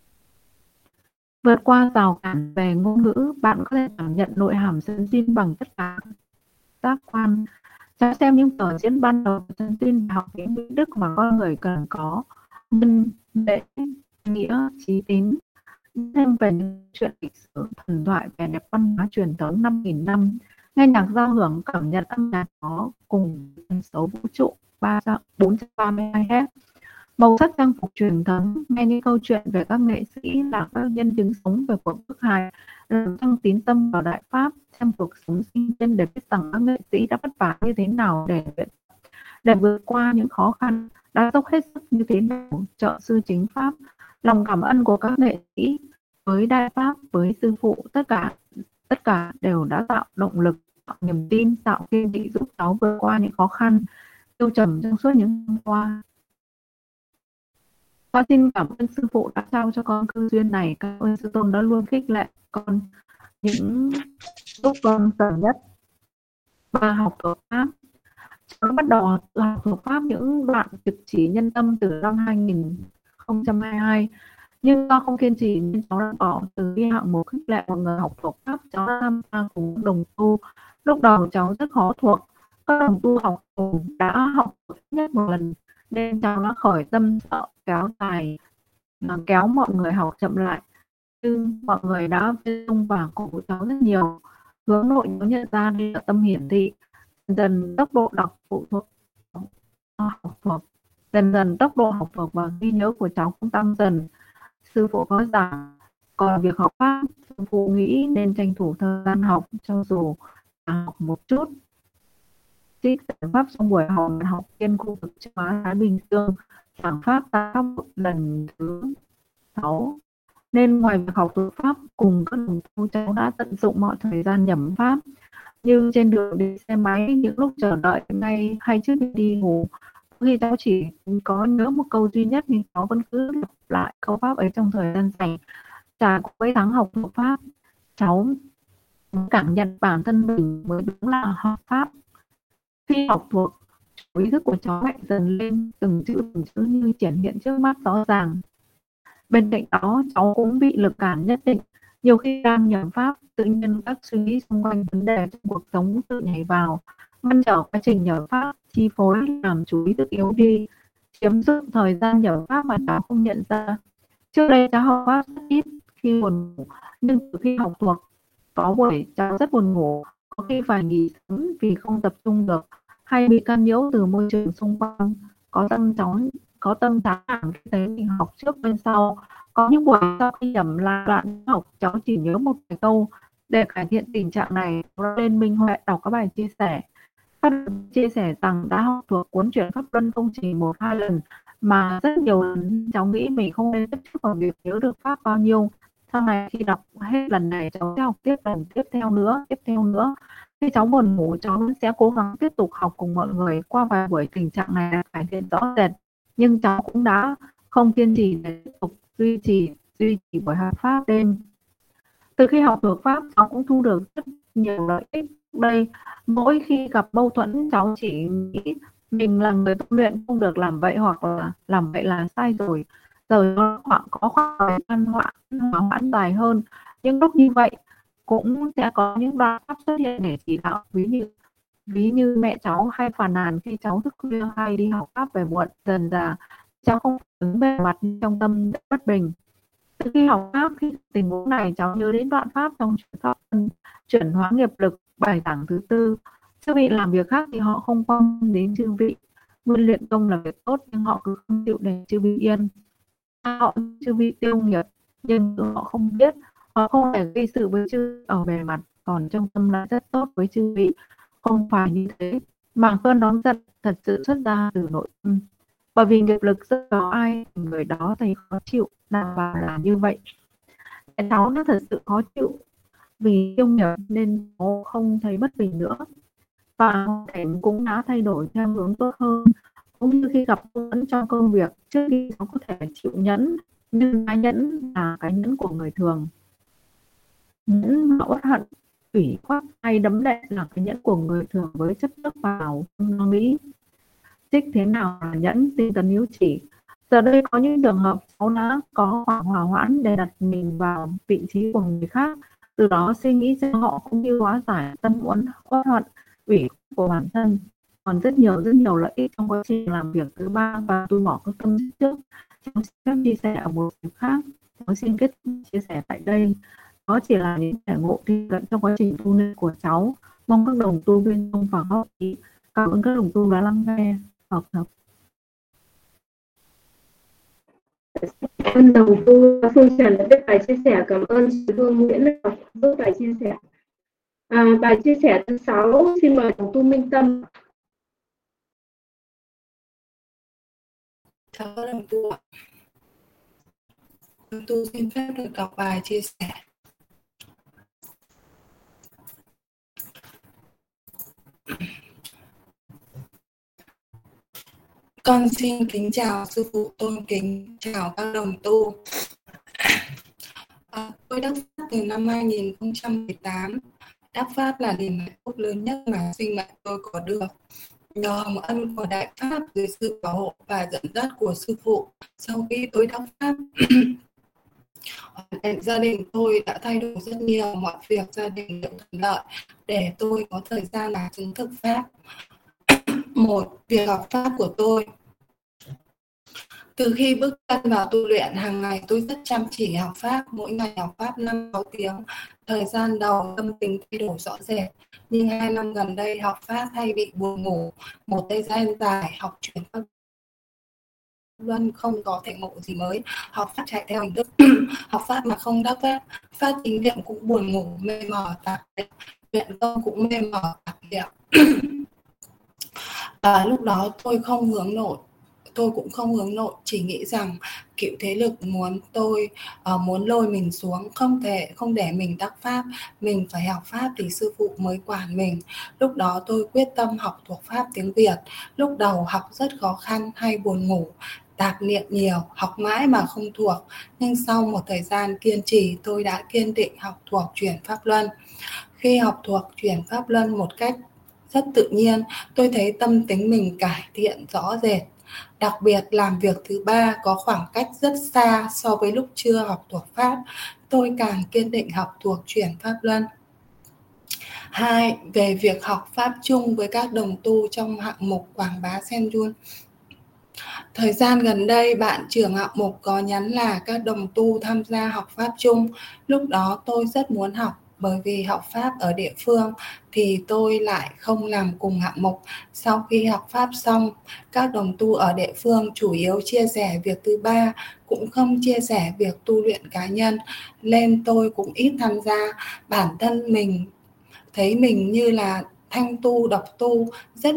Vượt qua rào cản về ngôn ngữ, bạn có thể cảm nhận nội hàm sến duyên bằng tất cả các giác quan. Cháu xem những vở diễn ban đầu của sến duyên học những Mỹ Đức mà con người cần có: nhân, lễ, nghĩa, trí tín. Thêm về những chuyện lịch sử, thần thoại, vẻ đẹp văn hóa truyền thống 5.000 năm. Nghe nhạc giao hưởng, cảm nhận âm nhạc có cùng tần số vũ trụ 432 Hz. Màu sắc trang phục truyền thống, nghe những câu chuyện về các nghệ sĩ là các nhân chứng sống về cuộc bức hài, làm tăng tín tâm vào Đại Pháp, xem cuộc sống sinh viên để biết rằng các nghệ sĩ đã vất vả như thế nào để vượt qua những khó khăn, đã dốc hết sức như thế nào trợ sư chính Pháp. Lòng cảm ơn của các nghệ sĩ với Đại Pháp, với sư phụ, tất cả đều đã tạo động lực, tạo niềm tin, tạo kiên trì giúp cháu vượt qua những khó khăn tiêu trầm trong suốt những năm qua. Con xin cảm ơn sư phụ đã trao cho con cơ duyên này. Cảm ơn sư tôn đã luôn khích lệ con những lúc con cần nhất. Và học thuộc Pháp. Cháu bắt đầu học thuộc Pháp những đoạn trực chỉ nhân tâm từ năm 2022. Nhưng do không kiên trì nên cháu đã bỏ. Từ khi hạng mục khích lệ mọi người học thuộc Pháp, cháu đã tham gia cùng đồng tu. Lúc đầu cháu rất khó thuộc. Các đồng tu học cùng đã học ít nhất một lần nên cháu đã khỏi tâm sợ kéo mọi người học chậm lại. Nhưng mọi người đã phê dung và cổ vũ cháu rất nhiều. Hướng nội cháu nhận ra đây là tâm hiển thị. Dần tốc độ đọc phụ thuộc học thuộc. Dần tốc độ học thuộc và ghi nhớ của cháu cũng tăng dần. Sư phụ có giảng, còn việc học pháp, sư phụ nghĩ nên tranh thủ thời gian học cho dù học một chút. Trích giảng pháp trong buổi học trên khu vực châu Á Thái Bình Dương, giảng pháp ta pháp lần thứ 6. Nên ngoài việc học thuộc pháp cùng các đồng tu, cháu đã tận dụng mọi thời gian nhẩm pháp, như trên đường đi xe máy, những lúc chờ đợi ngay hay trước khi đi ngủ. Khi cháu chỉ có nhớ một câu duy nhất nhưng cháu vẫn cứ lặp lại câu pháp ấy trong thời gian rảnh. Trải qua mấy tháng học thuộc pháp, cháu cảm nhận bản thân mình mới đúng là học pháp. Khi học thuộc, ý thức của cháu mạnh dần lên, từng chữ như triển hiện trước mắt rõ ràng. Bên cạnh đó, cháu cũng bị lực cản nhất định. Nhiều khi đang nhẩm pháp, tự nhiên các suy nghĩ xung quanh vấn đề trong cuộc sống tự nhảy vào, ngăn trở quá trình nhẩm pháp, chi phối làm chú ý thức yếu đi, chiếm dụng thời gian nhẩm pháp mà cháu không nhận ra. Trước đây cháu học pháp rất ít khi buồn ngủ, nhưng từ khi học thuộc, có buổi cháu rất buồn ngủ, có khi phải nghỉ sớm vì không tập trung được, hay bị can nhiễu từ môi trường xung quanh, có tâm chán nản khi thấy mình học trước bên sau. Có những buổi sau khi nhẩm lại đoạn học, cháu chỉ nhớ một vài câu. Để cải thiện tình trạng này, cháu lên Minh Huệ đọc các bài chia sẻ. Các bạn chia sẻ rằng đã học thuộc cuốn truyện Pháp Luân không chỉ 1-2 lần, mà rất nhiều lần. Cháu nghĩ mình không nên chấp trước vào việc nhớ được pháp bao nhiêu. Sau này khi đọc hết lần này, cháu sẽ học tiếp lần tiếp theo nữa. Khi cháu buồn ngủ, cháu vẫn sẽ cố gắng tiếp tục học cùng mọi người. Qua vài buổi, tình trạng này đã cải thiện rõ rệt, nhưng cháu cũng đã không kiên trì để tiếp tục duy trì buổi học pháp đêm. Từ khi học được pháp, cháu cũng thu được rất nhiều lợi ích. Đây, mỗi khi gặp mâu thuẫn, cháu chỉ nghĩ mình là người tu luyện không được làm vậy, hoặc là làm vậy là sai rồi. Rồi có khoảng thời gian hoãn dài hơn. Nhưng lúc như vậy cũng sẽ có những đoạn pháp xuất hiện để chỉ đạo, ví như mẹ cháu hay phàn nàn khi cháu thức khuya hay đi học pháp về muộn. Dần dà cháu không ứng bề mặt trong tâm bất bình. Từ khi học pháp, khi tình huống này, cháu nhớ đến đoạn pháp trong chuyển hóa nghiệp lực bài giảng thứ 4. Chư vị làm việc khác thì họ không quan đến chư vị. Nguyên luyện công là việc tốt, nhưng họ cứ không chịu để chư vị yên. Họ chư vị tiêu nghiệp, nhưng họ không biết. Họ không thể gây sự với chư ở bề mặt, còn trong tâm lại rất tốt với chư vị. Không phải như thế, mà cơn nóng giận thật sự xuất ra từ nội tâm. Bởi vì nghiệp lực rất có ai, người đó thấy khó chịu, đảm bảo là như vậy. Cháu nó thật sự khó chịu vì tiêu nghiệp nên cháu không thấy bất bình nữa. Và hoàn cảnh cũng đã thay đổi theo hướng tốt hơn. Cũng như khi gặp mâu thuẫn trong công việc, trước khi cháu có thể chịu nhẫn, nhưng cái nhẫn là cái nhẫn của người thường. Nhẫn mà uất hận, ủy khuất hay đấm đệ là cái nhẫn của người thường với chấp trước vào lo nghĩ. Trích thế nào là nhẫn, xin cần níu chỉ. Giờ đây có những trường hợp cháu đã có khoảng hòa hoãn để đặt mình vào vị trí của người khác, từ đó suy nghĩ xem họ cũng như hóa giải tâm uất hận, ủy của bản thân. Còn rất nhiều lợi ích trong quá trình làm việc thứ 3 và tôi bỏ các tâm trước. Cháu xin chia sẻ ở một việc khác. Cháu xin kết thúc chia sẻ tại đây. Đó chỉ là những trải ngộ thi cận trong quá trình tu luyện của cháu. Mong các đồng tu viên không phải góp ý. Cảm ơn các đồng tu đã lắng nghe, học tập. Em đồng tu Phương Trần đã viết bài chia sẻ. Cảm ơn chị Hương Nguyễn đã giúp bài chia sẻ. Bài chia sẻ thứ 6, xin mời đồng tu Minh Tâm. Chào các đồng tu ạ. Đồng tu xin phép được đọc bài chia sẻ. Con xin kính chào sư phụ tôn kính, chào các đồng tu. Tôi đắc pháp từ năm 2018. Đắc pháp là niềm hạnh phúc lớn nhất mà sinh mệnh tôi có được. Nhờ hồng ân của Đại Pháp, dưới sự bảo hộ và dẫn dắt của sư phụ, sau khi tôi đắc pháp, gia đình tôi đã thay đổi rất nhiều. Mọi việc gia đình đều thuận lợi để tôi có thời gian là chứng thực pháp. 1. Việc học pháp của tôi. Từ khi bước chân vào tu luyện, hàng ngày tôi rất chăm chỉ học pháp, mỗi ngày học pháp 5-6 tiếng. Thời gian đầu tâm tình thay đổi rõ rệt, nhưng 2 năm gần đây học pháp hay bị buồn ngủ. Một thời gian dài học chuyển pháp luân không có thể ngộ gì mới, học pháp chạy theo hình thức, học pháp mà không đắc pháp, phát chính niệm cũng buồn ngủ, mê mờ tạp niệm, luyện công cũng mê mờ tạp niệm. Lúc đó tôi cũng không hướng nội, chỉ nghĩ rằng cựu thế lực muốn tôi muốn lôi mình xuống, không để mình đắc pháp, mình phải học pháp thì sư phụ mới quản mình. Lúc đó tôi quyết tâm học thuộc pháp tiếng Việt. Lúc đầu học rất khó khăn, hay buồn ngủ, tạp niệm nhiều, học mãi mà không thuộc, nhưng sau một thời gian kiên trì, tôi đã kiên định học thuộc chuyển pháp luân. Khi học thuộc chuyển pháp luân một cách rất tự nhiên, tôi thấy tâm tính mình cải thiện rõ rệt. Đặc biệt làm việc thứ 3 có khoảng cách rất xa so với lúc chưa học thuộc pháp, tôi càng kiên định học thuộc chuyển pháp luân. 2. Về việc học pháp chung với các đồng tu trong hạng mục quảng bá Senjun. Thời gian gần đây, bạn trưởng hạng mục có nhắn là các đồng tu tham gia học pháp chung. Lúc đó tôi rất muốn học, bởi vì học pháp ở địa phương thì tôi lại không làm cùng hạng mục. Sau khi học pháp xong, các đồng tu ở địa phương chủ yếu chia sẻ việc thứ 3, cũng không chia sẻ việc tu luyện cá nhân, nên tôi cũng ít tham gia. Bản thân mình thấy mình như là thanh tu, độc tu, rất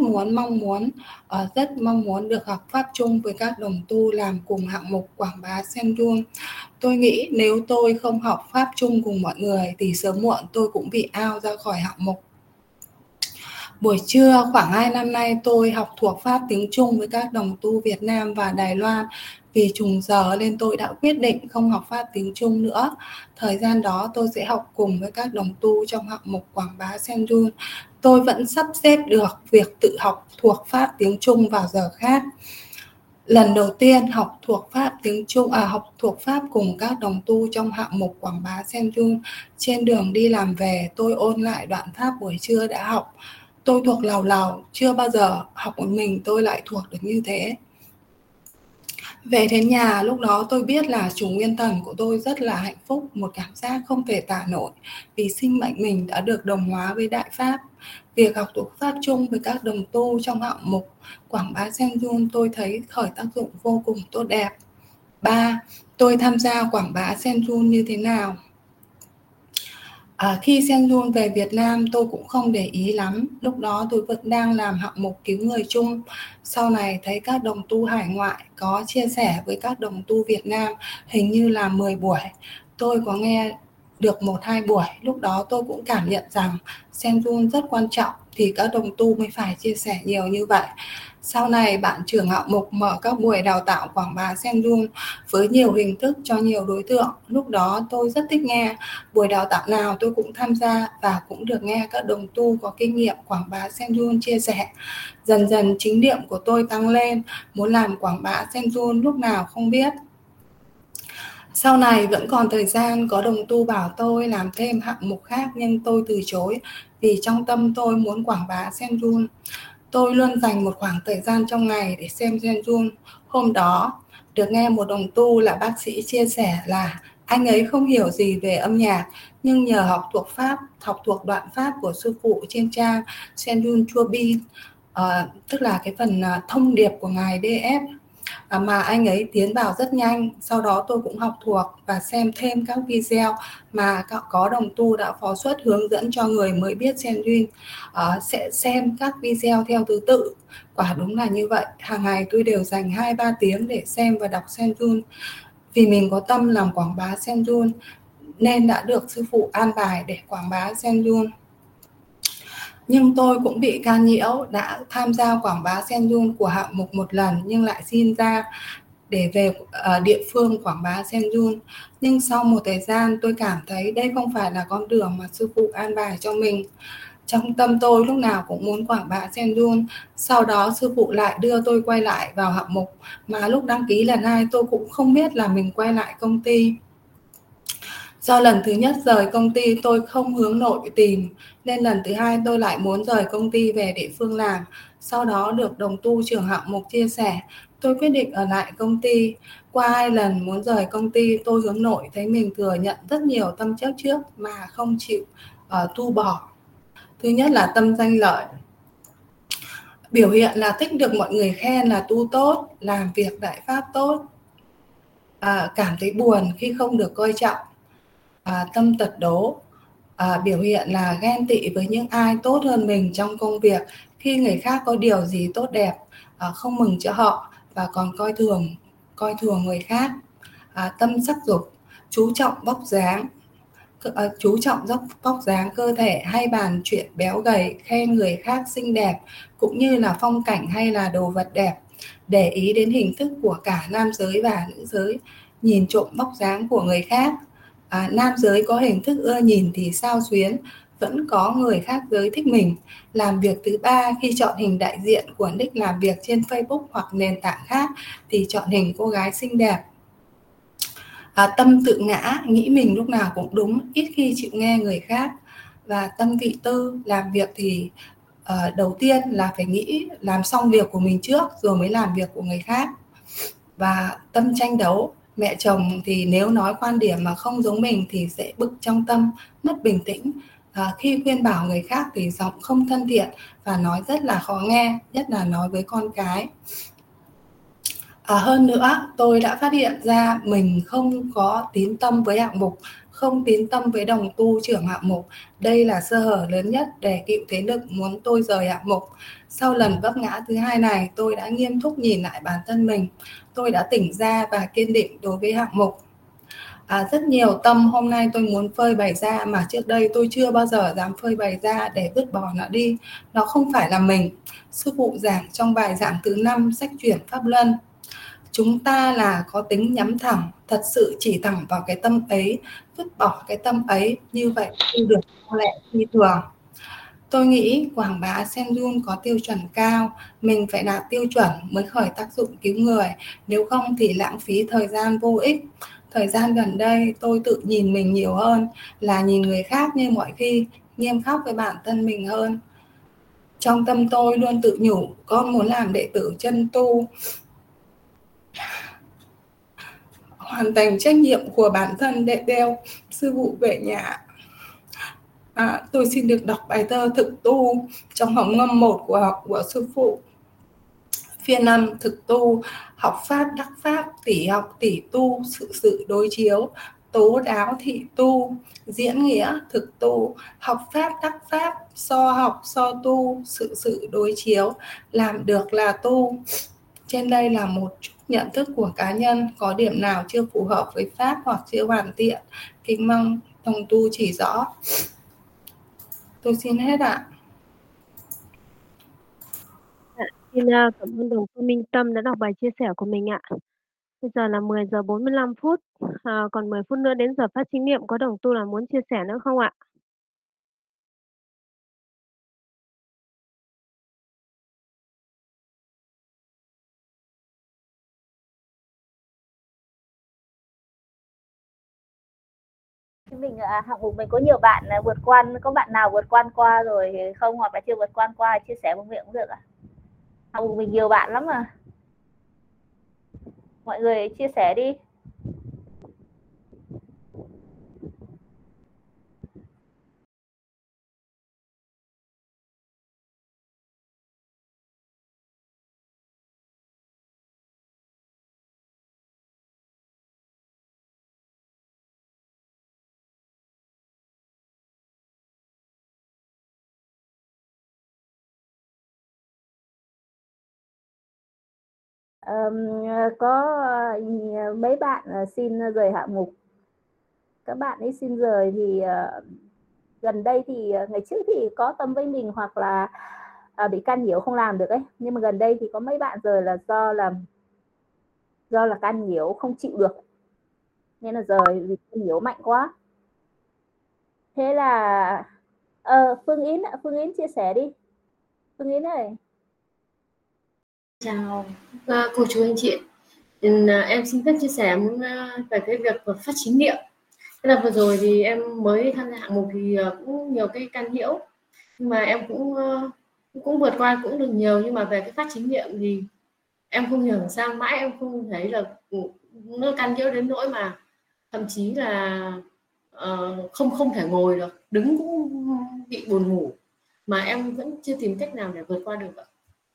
mong muốn được học pháp chung với các đồng tu làm cùng hạng mục quảng bá Senjun. Tôi nghĩ nếu tôi không học pháp chung cùng mọi người thì sớm muộn tôi cũng bị out ra khỏi hạng mục. Buổi trưa khoảng 2 năm nay tôi học thuộc pháp tiếng Trung với các đồng tu Việt Nam và Đài Loan. Vì trùng giờ nên tôi đã quyết định không học pháp tiếng Trung nữa. Thời gian đó tôi sẽ học cùng với các đồng tu trong hạng mục quảng bá Senjun. Tôi vẫn sắp xếp được việc tự học thuộc pháp tiếng Trung vào giờ khác. Lần đầu tiên học thuộc pháp tiếng Trung, học thuộc pháp cùng các đồng tu trong hạng mục quảng bá Senjun. Trên đường đi làm về, tôi ôn lại đoạn pháp buổi trưa đã học. Tôi thuộc lào, chưa bao giờ học một mình tôi lại thuộc được như thế. Về đến nhà, lúc đó tôi biết là chủ nguyên thần của tôi rất là hạnh phúc, một cảm giác không thể tả nổi, vì sinh mệnh mình đã được đồng hóa với Đại Pháp. Việc học thuộc pháp chung với các đồng tu trong hạng mục quảng bá Senjun tôi thấy khởi tác dụng vô cùng tốt đẹp. 3. Tôi tham gia quảng bá Senjun như thế nào? Khi Senjun về Việt Nam tôi cũng không để ý lắm, lúc đó tôi vẫn đang làm hạng mục cứu người chung. Sau này thấy các đồng tu hải ngoại có chia sẻ với các đồng tu Việt Nam, hình như là 10 buổi. Tôi có nghe được 1-2 buổi, lúc đó tôi cũng cảm nhận rằng Senjun rất quan trọng thì các đồng tu mới phải chia sẻ nhiều như vậy. Sau này bạn trưởng hạng mục mở các buổi đào tạo quảng bá Senjun với nhiều hình thức cho nhiều đối tượng. Lúc đó tôi rất thích nghe, buổi đào tạo nào tôi cũng tham gia và cũng được nghe các đồng tu có kinh nghiệm quảng bá Senjun chia sẻ. Dần dần chính niệm của tôi tăng lên, muốn làm quảng bá Senjun lúc nào không biết. Sau này vẫn còn thời gian, có đồng tu bảo tôi làm thêm hạng mục khác nhưng tôi từ chối, vì trong tâm tôi muốn quảng bá Senjun. Tôi luôn dành một khoảng thời gian trong ngày để xem Senjun. Hôm đó, được nghe một đồng tu là bác sĩ chia sẻ là anh ấy không hiểu gì về âm nhạc, nhưng nhờ học thuộc đoạn pháp của sư phụ trên trang Senjun Chuobin, tức là cái phần thông điệp của ngài DF, mà anh ấy tiến vào rất nhanh. Sau đó tôi cũng học thuộc và xem thêm các video mà có đồng tu đã phó xuất hướng dẫn cho người mới biết Senjun, sẽ xem các video theo thứ tự. Quả đúng là như vậy, hàng ngày tôi đều dành 2-3 tiếng để xem và đọc Senjun. Vì mình có tâm làm quảng bá Senjun nên đã được sư phụ an bài để quảng bá Senjun. Nhưng tôi cũng bị can nhiễu, đã tham gia quảng bá Senjun của hạng mục một lần nhưng lại xin ra để về địa phương quảng bá Senjun. Nhưng sau một thời gian tôi cảm thấy đây không phải là con đường mà sư phụ an bài cho mình. Trong tâm tôi lúc nào cũng muốn quảng bá Senjun. Sau đó sư phụ lại đưa tôi quay lại vào hạng mục, mà lúc đăng ký lần 2 tôi cũng không biết là mình quay lại công ty. Do lần thứ nhất rời công ty tôi không hướng nội tìm, nên lần thứ hai tôi lại muốn rời công ty về địa phương làm. Sau đó được đồng tu trưởng hạng mục chia sẻ, tôi quyết định ở lại công ty. Qua 2 lần muốn rời công ty, tôi hướng nội thấy mình thừa nhận rất nhiều tâm chấp trước mà không chịu tu bỏ. Thứ nhất là tâm danh lợi. Biểu hiện là thích được mọi người khen là tu tốt, làm việc đại pháp tốt. Cảm thấy buồn khi không được coi trọng. Tâm tật đố. Biểu hiện là ghen tị với những ai tốt hơn mình trong công việc, khi người khác có điều gì tốt đẹp, không mừng cho họ và còn coi thường người khác. Tâm sắc dục, chú trọng vóc dáng, cơ thể, hay bàn chuyện béo gầy, khen người khác xinh đẹp cũng như là phong cảnh hay là đồ vật đẹp, để ý đến hình thức của cả nam giới và nữ giới, nhìn trộm vóc dáng của người khác. Nam giới có hình thức ưa nhìn thì sao xuyến, vẫn có người khác giới thích mình. Làm việc thứ ba, khi chọn hình đại diện của nick làm việc trên Facebook hoặc nền tảng khác thì chọn hình cô gái xinh đẹp. Tâm tự ngã, nghĩ mình lúc nào cũng đúng, ít khi chịu nghe người khác. Và tâm vị tư, làm việc thì đầu tiên là phải nghĩ làm xong việc của mình trước rồi mới làm việc của người khác. Và tâm tranh đấu, mẹ chồng thì nếu nói quan điểm mà không giống mình thì sẽ bực trong tâm, mất bình tĩnh. Khi khuyên bảo người khác thì giọng không thân thiện và nói rất là khó nghe, nhất là nói với con cái. Hơn nữa, tôi đã phát hiện ra mình không có tín tâm với hạng mục, không tín tâm với đồng tu trưởng hạng mục. Đây là sơ hở lớn nhất để cựu thế lực muốn tôi rời hạng mục. Sau lần vấp ngã thứ hai này, tôi đã nghiêm túc nhìn lại bản thân mình. Tôi đã tỉnh ra và kiên định đối với hạng mục. Rất nhiều tâm hôm nay tôi muốn phơi bày ra mà trước đây tôi chưa bao giờ dám phơi bày ra để vứt bỏ nó đi. Nó không phải là mình. Sư phụ giảng trong bài giảng thứ 5 sách chuyển Pháp Luân. Chúng ta là có tính nhắm thẳng, thật sự chỉ thẳng vào cái tâm ấy, vứt bỏ cái tâm ấy, như vậy tu được theo lẽ phi thường. Tôi nghĩ quảng bá Senjun có tiêu chuẩn cao, mình phải đạt tiêu chuẩn mới khởi tác dụng cứu người, nếu không thì lãng phí thời gian vô ích. Thời gian gần đây tôi tự nhìn mình nhiều hơn là nhìn người khác như mọi khi, nghiêm khắc với bản thân mình hơn. Trong tâm tôi luôn tự nhủ, con muốn làm đệ tử chân tu, hoàn thành trách nhiệm của bản thân để đeo sư phụ về nhà. Tôi xin được đọc bài thơ Thực Tu trong hồng ngâm 1 của sư phụ. Phiên âm thực tu, học pháp đắc pháp, tỷ học tỷ tu, sự đối chiếu, tố đáo thị tu, diễn nghĩa thực tu, học pháp đắc pháp, so học so tu, sự đối chiếu, làm được là tu. Trên đây là một chút nhận thức của cá nhân, có điểm nào chưa phù hợp với pháp hoặc chưa hoàn thiện, kính mong đồng tu chỉ rõ. Tôi xin hết ạ. Xin cảm ơn đồng tu Minh Tâm đã đọc bài chia sẻ của mình ạ. Bây giờ là 10 giờ 45 phút, còn 10 phút nữa đến giờ phát chánh niệm, có đồng tu là muốn chia sẻ nữa không ạ? Mình hạng mục mình có nhiều bạn vượt qua, có bạn nào vượt qua rồi không, hoặc là chưa vượt qua chia sẻ một miệng cũng được ạ. Hạng mục mình nhiều bạn lắm mà, mọi người chia sẻ đi. Có mấy bạn xin rời hạng mục. Các bạn ấy xin rời thì gần đây thì ngày trước thì có tâm với mình, hoặc là bị can nhiễu không làm được ấy, nhưng mà gần đây thì có mấy bạn rời là do là can nhiễu không chịu được, nên là rời vì can nhiễu mạnh quá. Thế là Phương Yến chia sẻ đi. Phương Yến ơi. Chào cô chú anh chị. Em xin phép chia sẻ về cái việc phát chánh niệm. Thế là vừa rồi thì em mới tham gia hạng mục thì cũng nhiều cái can nhiễu, nhưng mà em cũng vượt qua cũng được nhiều, nhưng mà về cái phát chính niệm thì em không hiểu sao mãi em không thấy là nó can nhiễu đến nỗi mà thậm chí là không không thể ngồi được, đứng cũng bị buồn ngủ, mà em vẫn chưa tìm cách nào để vượt qua được ạ.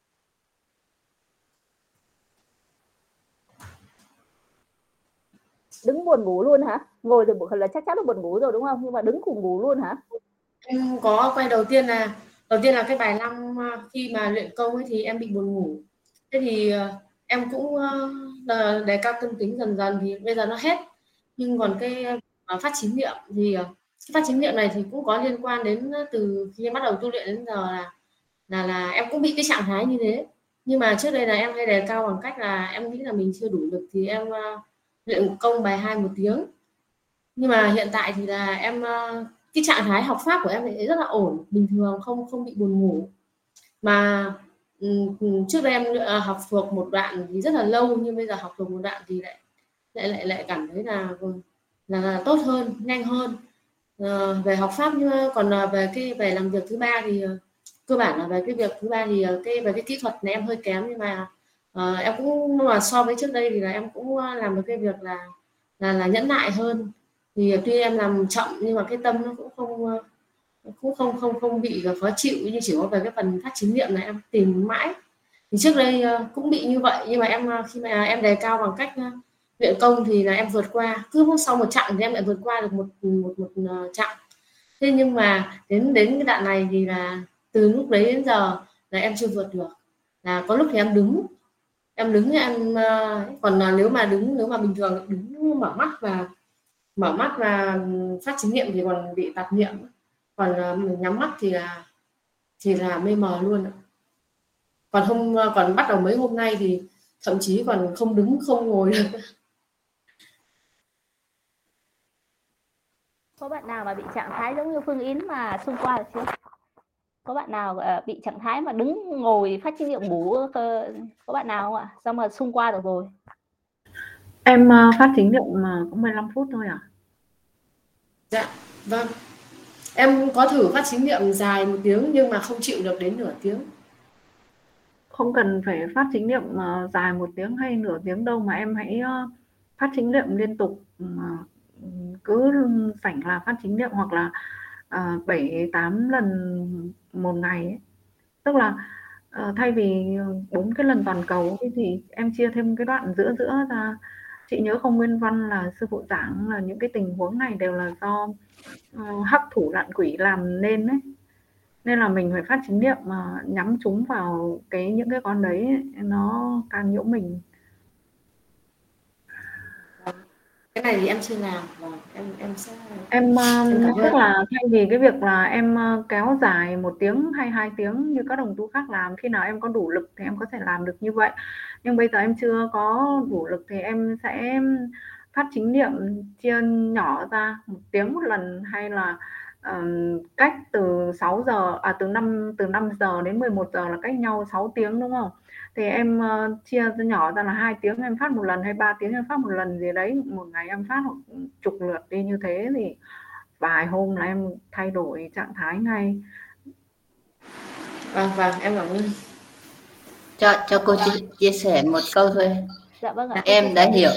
Đứng buồn ngủ luôn hả? Ngồi thì là chắc chắn là buồn ngủ rồi đúng không, nhưng mà đứng cùng ngủ luôn hả? Em có quay đầu tiên là cái bài 5 khi mà luyện công ấy thì em bị buồn ngủ, thế thì em cũng đề cao tâm tính dần dần thì bây giờ nó hết. Nhưng còn cái phát chính niệm thì phát chính niệm này thì cũng có liên quan đến từ khi em bắt đầu tu luyện đến giờ là em cũng bị cái trạng thái như thế. Nhưng mà trước đây là em hay đề cao bằng cách là em nghĩ là mình chưa đủ lực thì em luyện công bài 2 1 tiếng. Nhưng mà hiện tại thì là em cái trạng thái học pháp của em thì rất là ổn, bình thường, không bị buồn ngủ. Mà trước đây em học thuộc một đoạn thì rất là lâu, nhưng bây giờ học thuộc một đoạn thì lại cảm thấy là tốt hơn, nhanh hơn về học pháp. Nhưng còn về làm việc thứ ba thì cơ bản là về cái việc thứ ba thì về cái kỹ thuật này em hơi kém, nhưng mà em cũng mà so với trước đây thì là em cũng làm được cái việc là nhẫn nại hơn. Thì tuy em làm chậm nhưng mà cái tâm nó cũng không bị khó chịu, như chỉ có về cái phần phát chính niệm này em tìm mãi. Thì trước đây cũng bị như vậy, nhưng mà em khi mà em đề cao bằng cách luyện công thì là em vượt qua, cứ sau một chặng thì em lại vượt qua được một chặng. Thế nhưng mà đến cái đoạn này thì là từ lúc đấy đến giờ là em chưa vượt được. Là có lúc thì em đứng em còn nếu mà bình thường đứng mở mắt và phát chính niệm thì còn bị tạp niệm, còn mình nhắm mắt thì là mê mờ luôn. Còn bắt đầu mấy hôm nay thì thậm chí còn không đứng không ngồi được. Có bạn nào mà bị trạng thái giống như Phương Yến mà xung qua được chưa? Có bạn nào bị trạng thái mà đứng ngồi phát chính niệm ngủ, có bạn nào không ạ? Sao mà xung qua được rồi? Em phát chính niệm mà có 15 phút thôi à? Dạ, vâng. Em có thử phát chính niệm dài 1 tiếng nhưng mà không chịu được đến nửa tiếng. Không cần phải phát chính niệm dài 1 tiếng hay nửa tiếng đâu, mà em hãy phát chính niệm liên tục, cứ rảnh là phát chính niệm, hoặc là 7-8 lần một ngày ấy. Tức là thay vì 4 cái lần toàn cầu ấy, thì em chia thêm cái đoạn giữa ra. Chị nhớ không nguyên văn là sư phụ giảng là những cái tình huống này đều là do hắc thủ lạn quỷ làm nên ấy. Nên là mình phải phát chính niệm mà nhắm chúng vào những cái con đấy ấy, nó can nhiễu mình. Cái này thì em chưa làm và em sẽ Tức là thay vì cái việc là em kéo dài 1 tiếng hay 2 tiếng như các đồng tu khác làm, khi nào em có đủ lực thì em có thể làm được như vậy. Nhưng bây giờ em chưa có đủ lực thì em sẽ phát chính niệm chia nhỏ ra 1 tiếng một lần, hay là cách từ 6 giờ từ 5 giờ đến 11 giờ là cách nhau 6 tiếng đúng không? Thì em chia nhỏ ra là 2 tiếng em phát một lần, hay 3 tiếng em phát một lần gì đấy. Một ngày em phát chục lượt đi như thế thì vài hôm là em thay đổi trạng thái ngay. Vâng, em cảm ơn. Cho cô chia sẻ một câu thôi. Dạ vâng ạ. Em đã hiểu,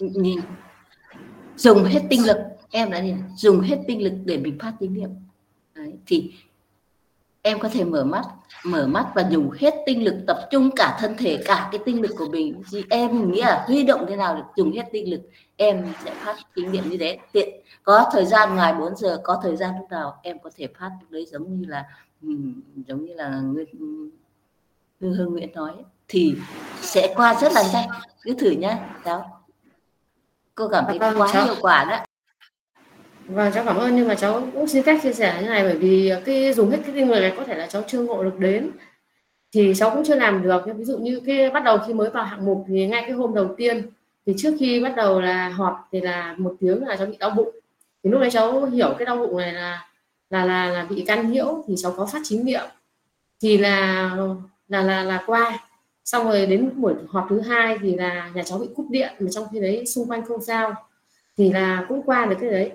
dùng hết tinh lực, em đã hiểu, dùng hết tinh lực để mình phát tín niệm. Đấy, thì em có thể mở mắt và dùng hết tinh lực, tập trung cả thân thể, cả cái tinh lực của mình. Thì em nghĩ là huy động thế nào được dùng hết tinh lực, em sẽ phát tín niệm như thế. Tiện có thời gian ngoài 4 giờ, có thời gian lúc nào em có thể phát lúc đấy, giống như là Hương Nguyễn nói thì sẽ qua rất là nhanh. Cứ thử nhá. Đó, cô cảm thấy quá hiệu quả đó. Vâng, cháu cảm ơn, nhưng mà cháu cũng xin phép chia sẻ như này, bởi vì cái dùng hết cái tinh lực này có thể là cháu chưa ngộ được đến thì cháu cũng chưa làm được. Ví dụ như cái bắt đầu khi mới vào hạng mục thì ngay cái hôm đầu tiên thì trước khi bắt đầu là họp thì là 1 tiếng là cháu bị đau bụng, thì lúc đấy cháu hiểu cái đau bụng này là bị can nhiễu, thì cháu có phát chính niệm thì là qua. Xong rồi đến buổi họp thứ 2 thì là nhà cháu bị cúp điện, mà trong khi đấy xung quanh không sao thì là cũng qua được cái đấy.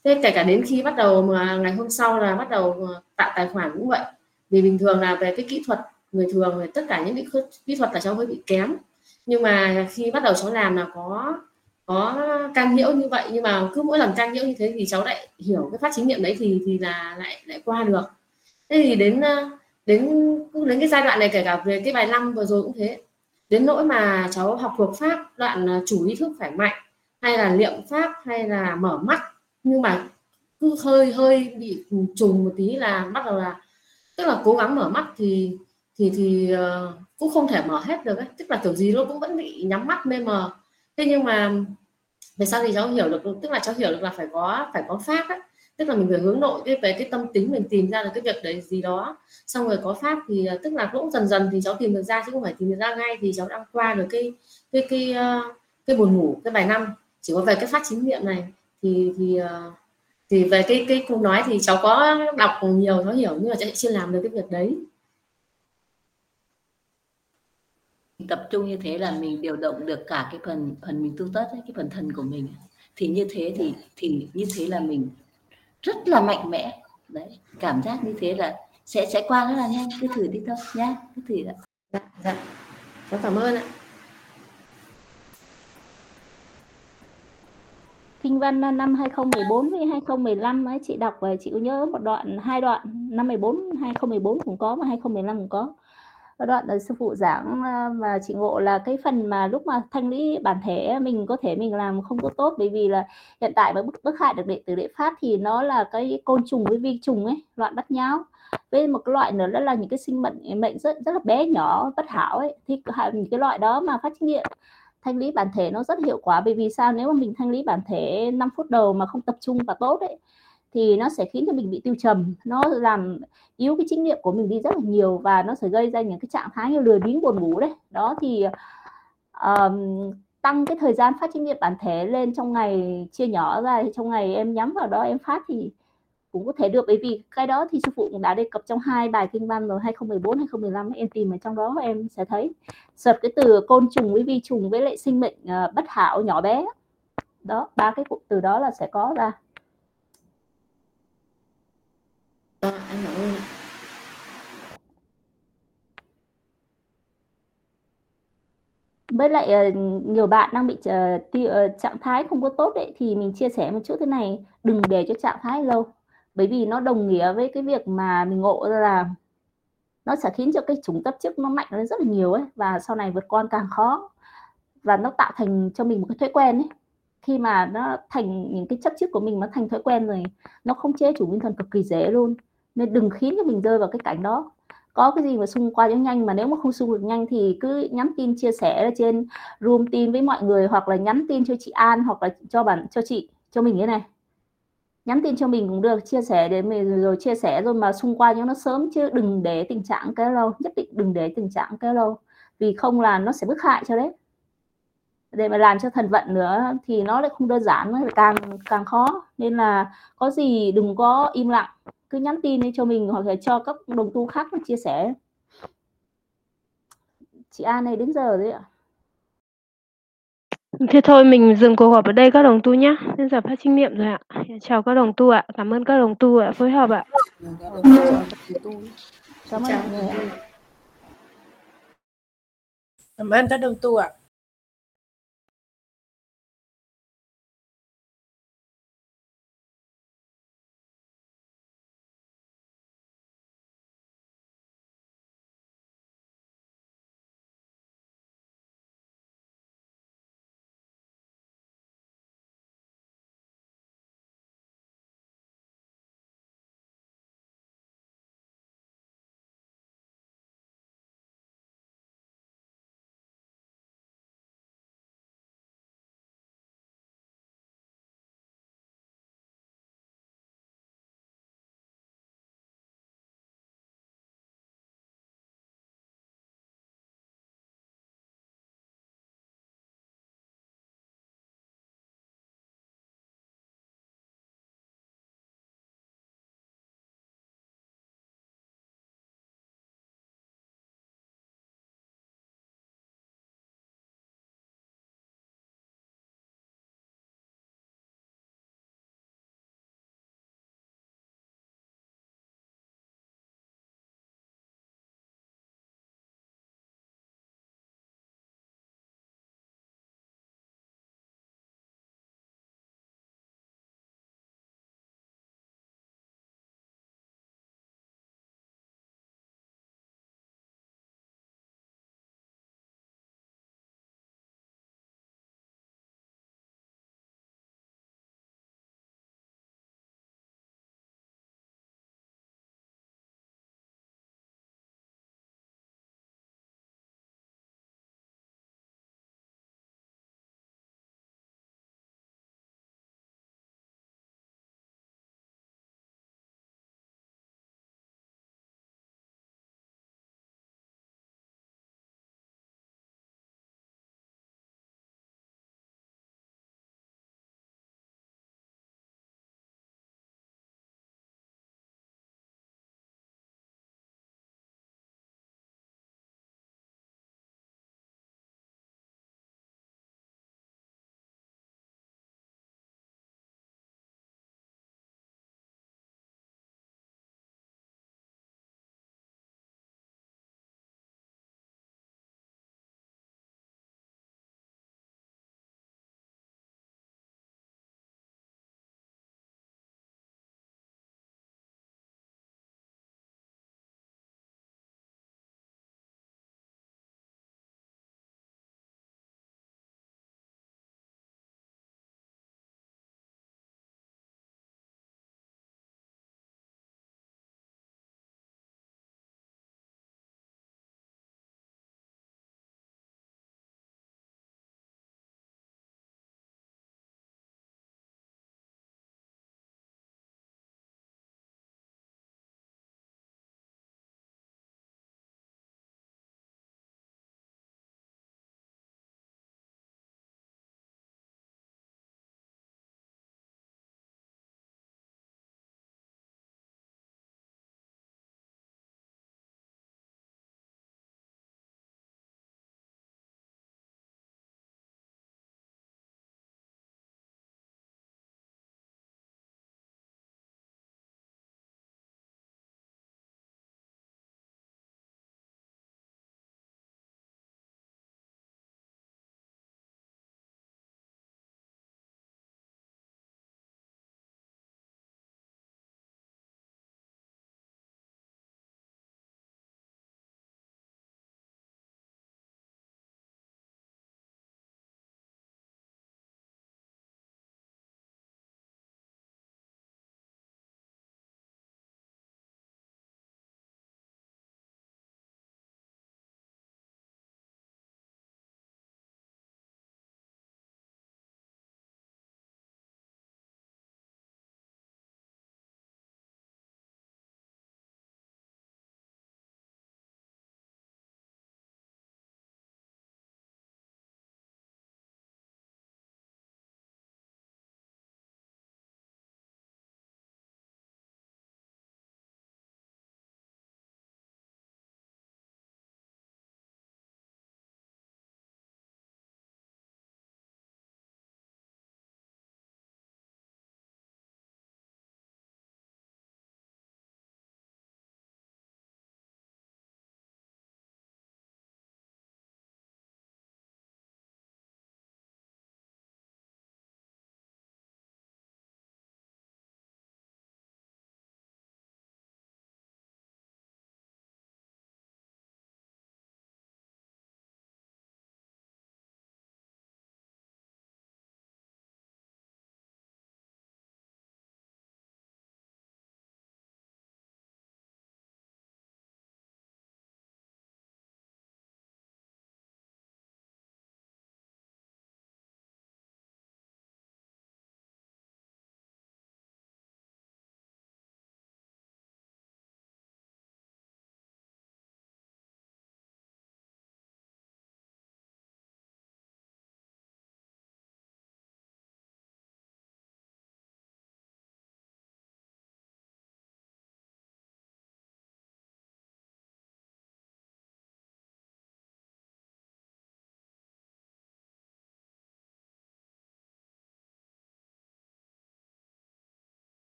Thế kể cả đến khi bắt đầu mà ngày hôm sau là bắt đầu tạo tài khoản cũng vậy. Vì bình thường là về cái kỹ thuật người thường về tất cả những cái kỹ thuật là cháu hơi bị kém, nhưng mà khi bắt đầu cháu làm là có can nhiễu như vậy, nhưng mà cứ mỗi lần can nhiễu như thế thì cháu lại hiểu cái phát chính niệm đấy thì là lại qua được. Thế thì đến cái giai đoạn này, kể cả về cái bài 5 vừa rồi cũng thế, đến nỗi mà cháu học thuộc pháp đoạn chủ ý thức phải mạnh, hay là niệm pháp, hay là mở mắt, nhưng mà cứ hơi bị trùng một tí là bắt đầu là, tức là cố gắng mở mắt thì cũng không thể mở hết được ấy. Tức là kiểu gì nó cũng vẫn bị nhắm mắt mê mờ. Thế nhưng mà về sau thì cháu hiểu được, tức là cháu hiểu được là phải có pháp ấy. Tức là mình phải hướng nội về cái tâm tính, mình tìm ra được cái việc đấy gì đó, xong rồi có pháp thì tức là cũng dần dần thì cháu tìm được ra, chứ không phải tìm được ra ngay. Thì cháu đang qua được cái buồn ngủ, cái bài 5. Chỉ có về cái phát chính niệm này thì về cái câu nói thì cháu có đọc nhiều cháu hiểu, nhưng mà cháu chưa làm được cái việc đấy. Tập trung như thế là mình điều động được cả cái phần mình tu tất ấy, cái phần thần của mình. Thì như thế thì như thế là mình rất là mạnh mẽ. Đấy, cảm giác như thế là sẽ qua rất là nhanh. Cứ thử đi thôi nhá, cứ thử ạ. Dạ, cháu cảm ơn ạ. Kinh văn năm 2014 với 2015 ấy, chị đọc và chị có nhớ một đoạn, 2 đoạn, năm 2014 cũng có và 2015 cũng có. Đoạn là sư phụ giảng và chị ngộ là cái phần mà lúc mà thanh lý bản thể mình có thể mình làm không có tốt, bởi vì là hiện tại mà bức hại được đệ tử đệ pháp thì nó là cái côn trùng với vi trùng ấy, loạn bắt nháo. Với một cái loại nữa đó là những cái sinh mệnh rất là bé nhỏ bất hảo ấy, thì cái loại đó mà phát chính niệm thanh lý bản thể nó rất hiệu quả. Bởi vì sao? Nếu mà mình thanh lý bản thể 5 phút đầu mà không tập trung và tốt ấy, thì nó sẽ khiến cho mình bị tiêu trầm, nó làm yếu cái chính niệm của mình đi rất là nhiều, và nó sẽ gây ra những cái trạng thái như lười biếng buồn ngủ đấy. Đó thì tăng cái thời gian phát chính niệm bản thể lên trong ngày, chia nhỏ ra, trong ngày em nhắm vào đó em phát thì cũng có thể được. Bởi vì cái đó thì sư phụ cũng đã đề cập trong 2 bài kinh văn rồi, 2014, 2015, em tìm ở trong đó em sẽ thấy giật cái từ côn trùng với vi trùng với lại sinh mệnh bất hảo nhỏ bé đó, 3 cái cụm từ đó là sẽ có ra. Anh cảm ơn. Với lại nhiều bạn đang bị trạng thái không có tốt đấy, thì mình chia sẻ một chút thế này, đừng để cho trạng thái lâu, bởi vì nó đồng nghĩa với cái việc mà mình ngộ ra là nó sẽ khiến cho cái chủng chấp trước nó mạnh lên rất là nhiều ấy, và sau này vượt qua càng khó, và nó tạo thành cho mình một cái thói quen ấy. Khi mà nó thành những cái chấp trước của mình nó thành thói quen rồi, nó không chế chủ nguyên thần cực kỳ dễ luôn. Nên đừng khiến cho mình rơi vào cái cảnh đó. Có cái gì mà xung qua cho nhanh, mà nếu mà không xung được nhanh thì cứ nhắn tin chia sẻ ở trên room tin với mọi người, hoặc là nhắn tin cho chị An, hoặc là cho mình cái này, nhắn tin cho mình cũng được, chia sẻ để mình rồi chia sẻ rồi mà xung qua cho nó sớm, chứ đừng để tình trạng kéo lâu, nhất định đừng để tình trạng kéo lâu, vì không là nó sẽ bức hại cho đấy. Để mà làm cho thần vận nữa thì nó lại không đơn giản, nó lại càng khó. Nên là có gì đừng có im lặng, cứ nhắn tin cho mình hoặc là cho các đồng tu khác chia sẻ. Chị An này đến giờ đấy ạ. Thế thôi mình dừng cuộc họp ở đây các đồng tu nhé. Đến giờ phát chính niệm rồi ạ. Chào các đồng tu ạ. Cảm ơn các đồng tu ạ phối hợp ạ. Cảm ơn mọi người ạ. Cảm ơn các đồng tu ạ.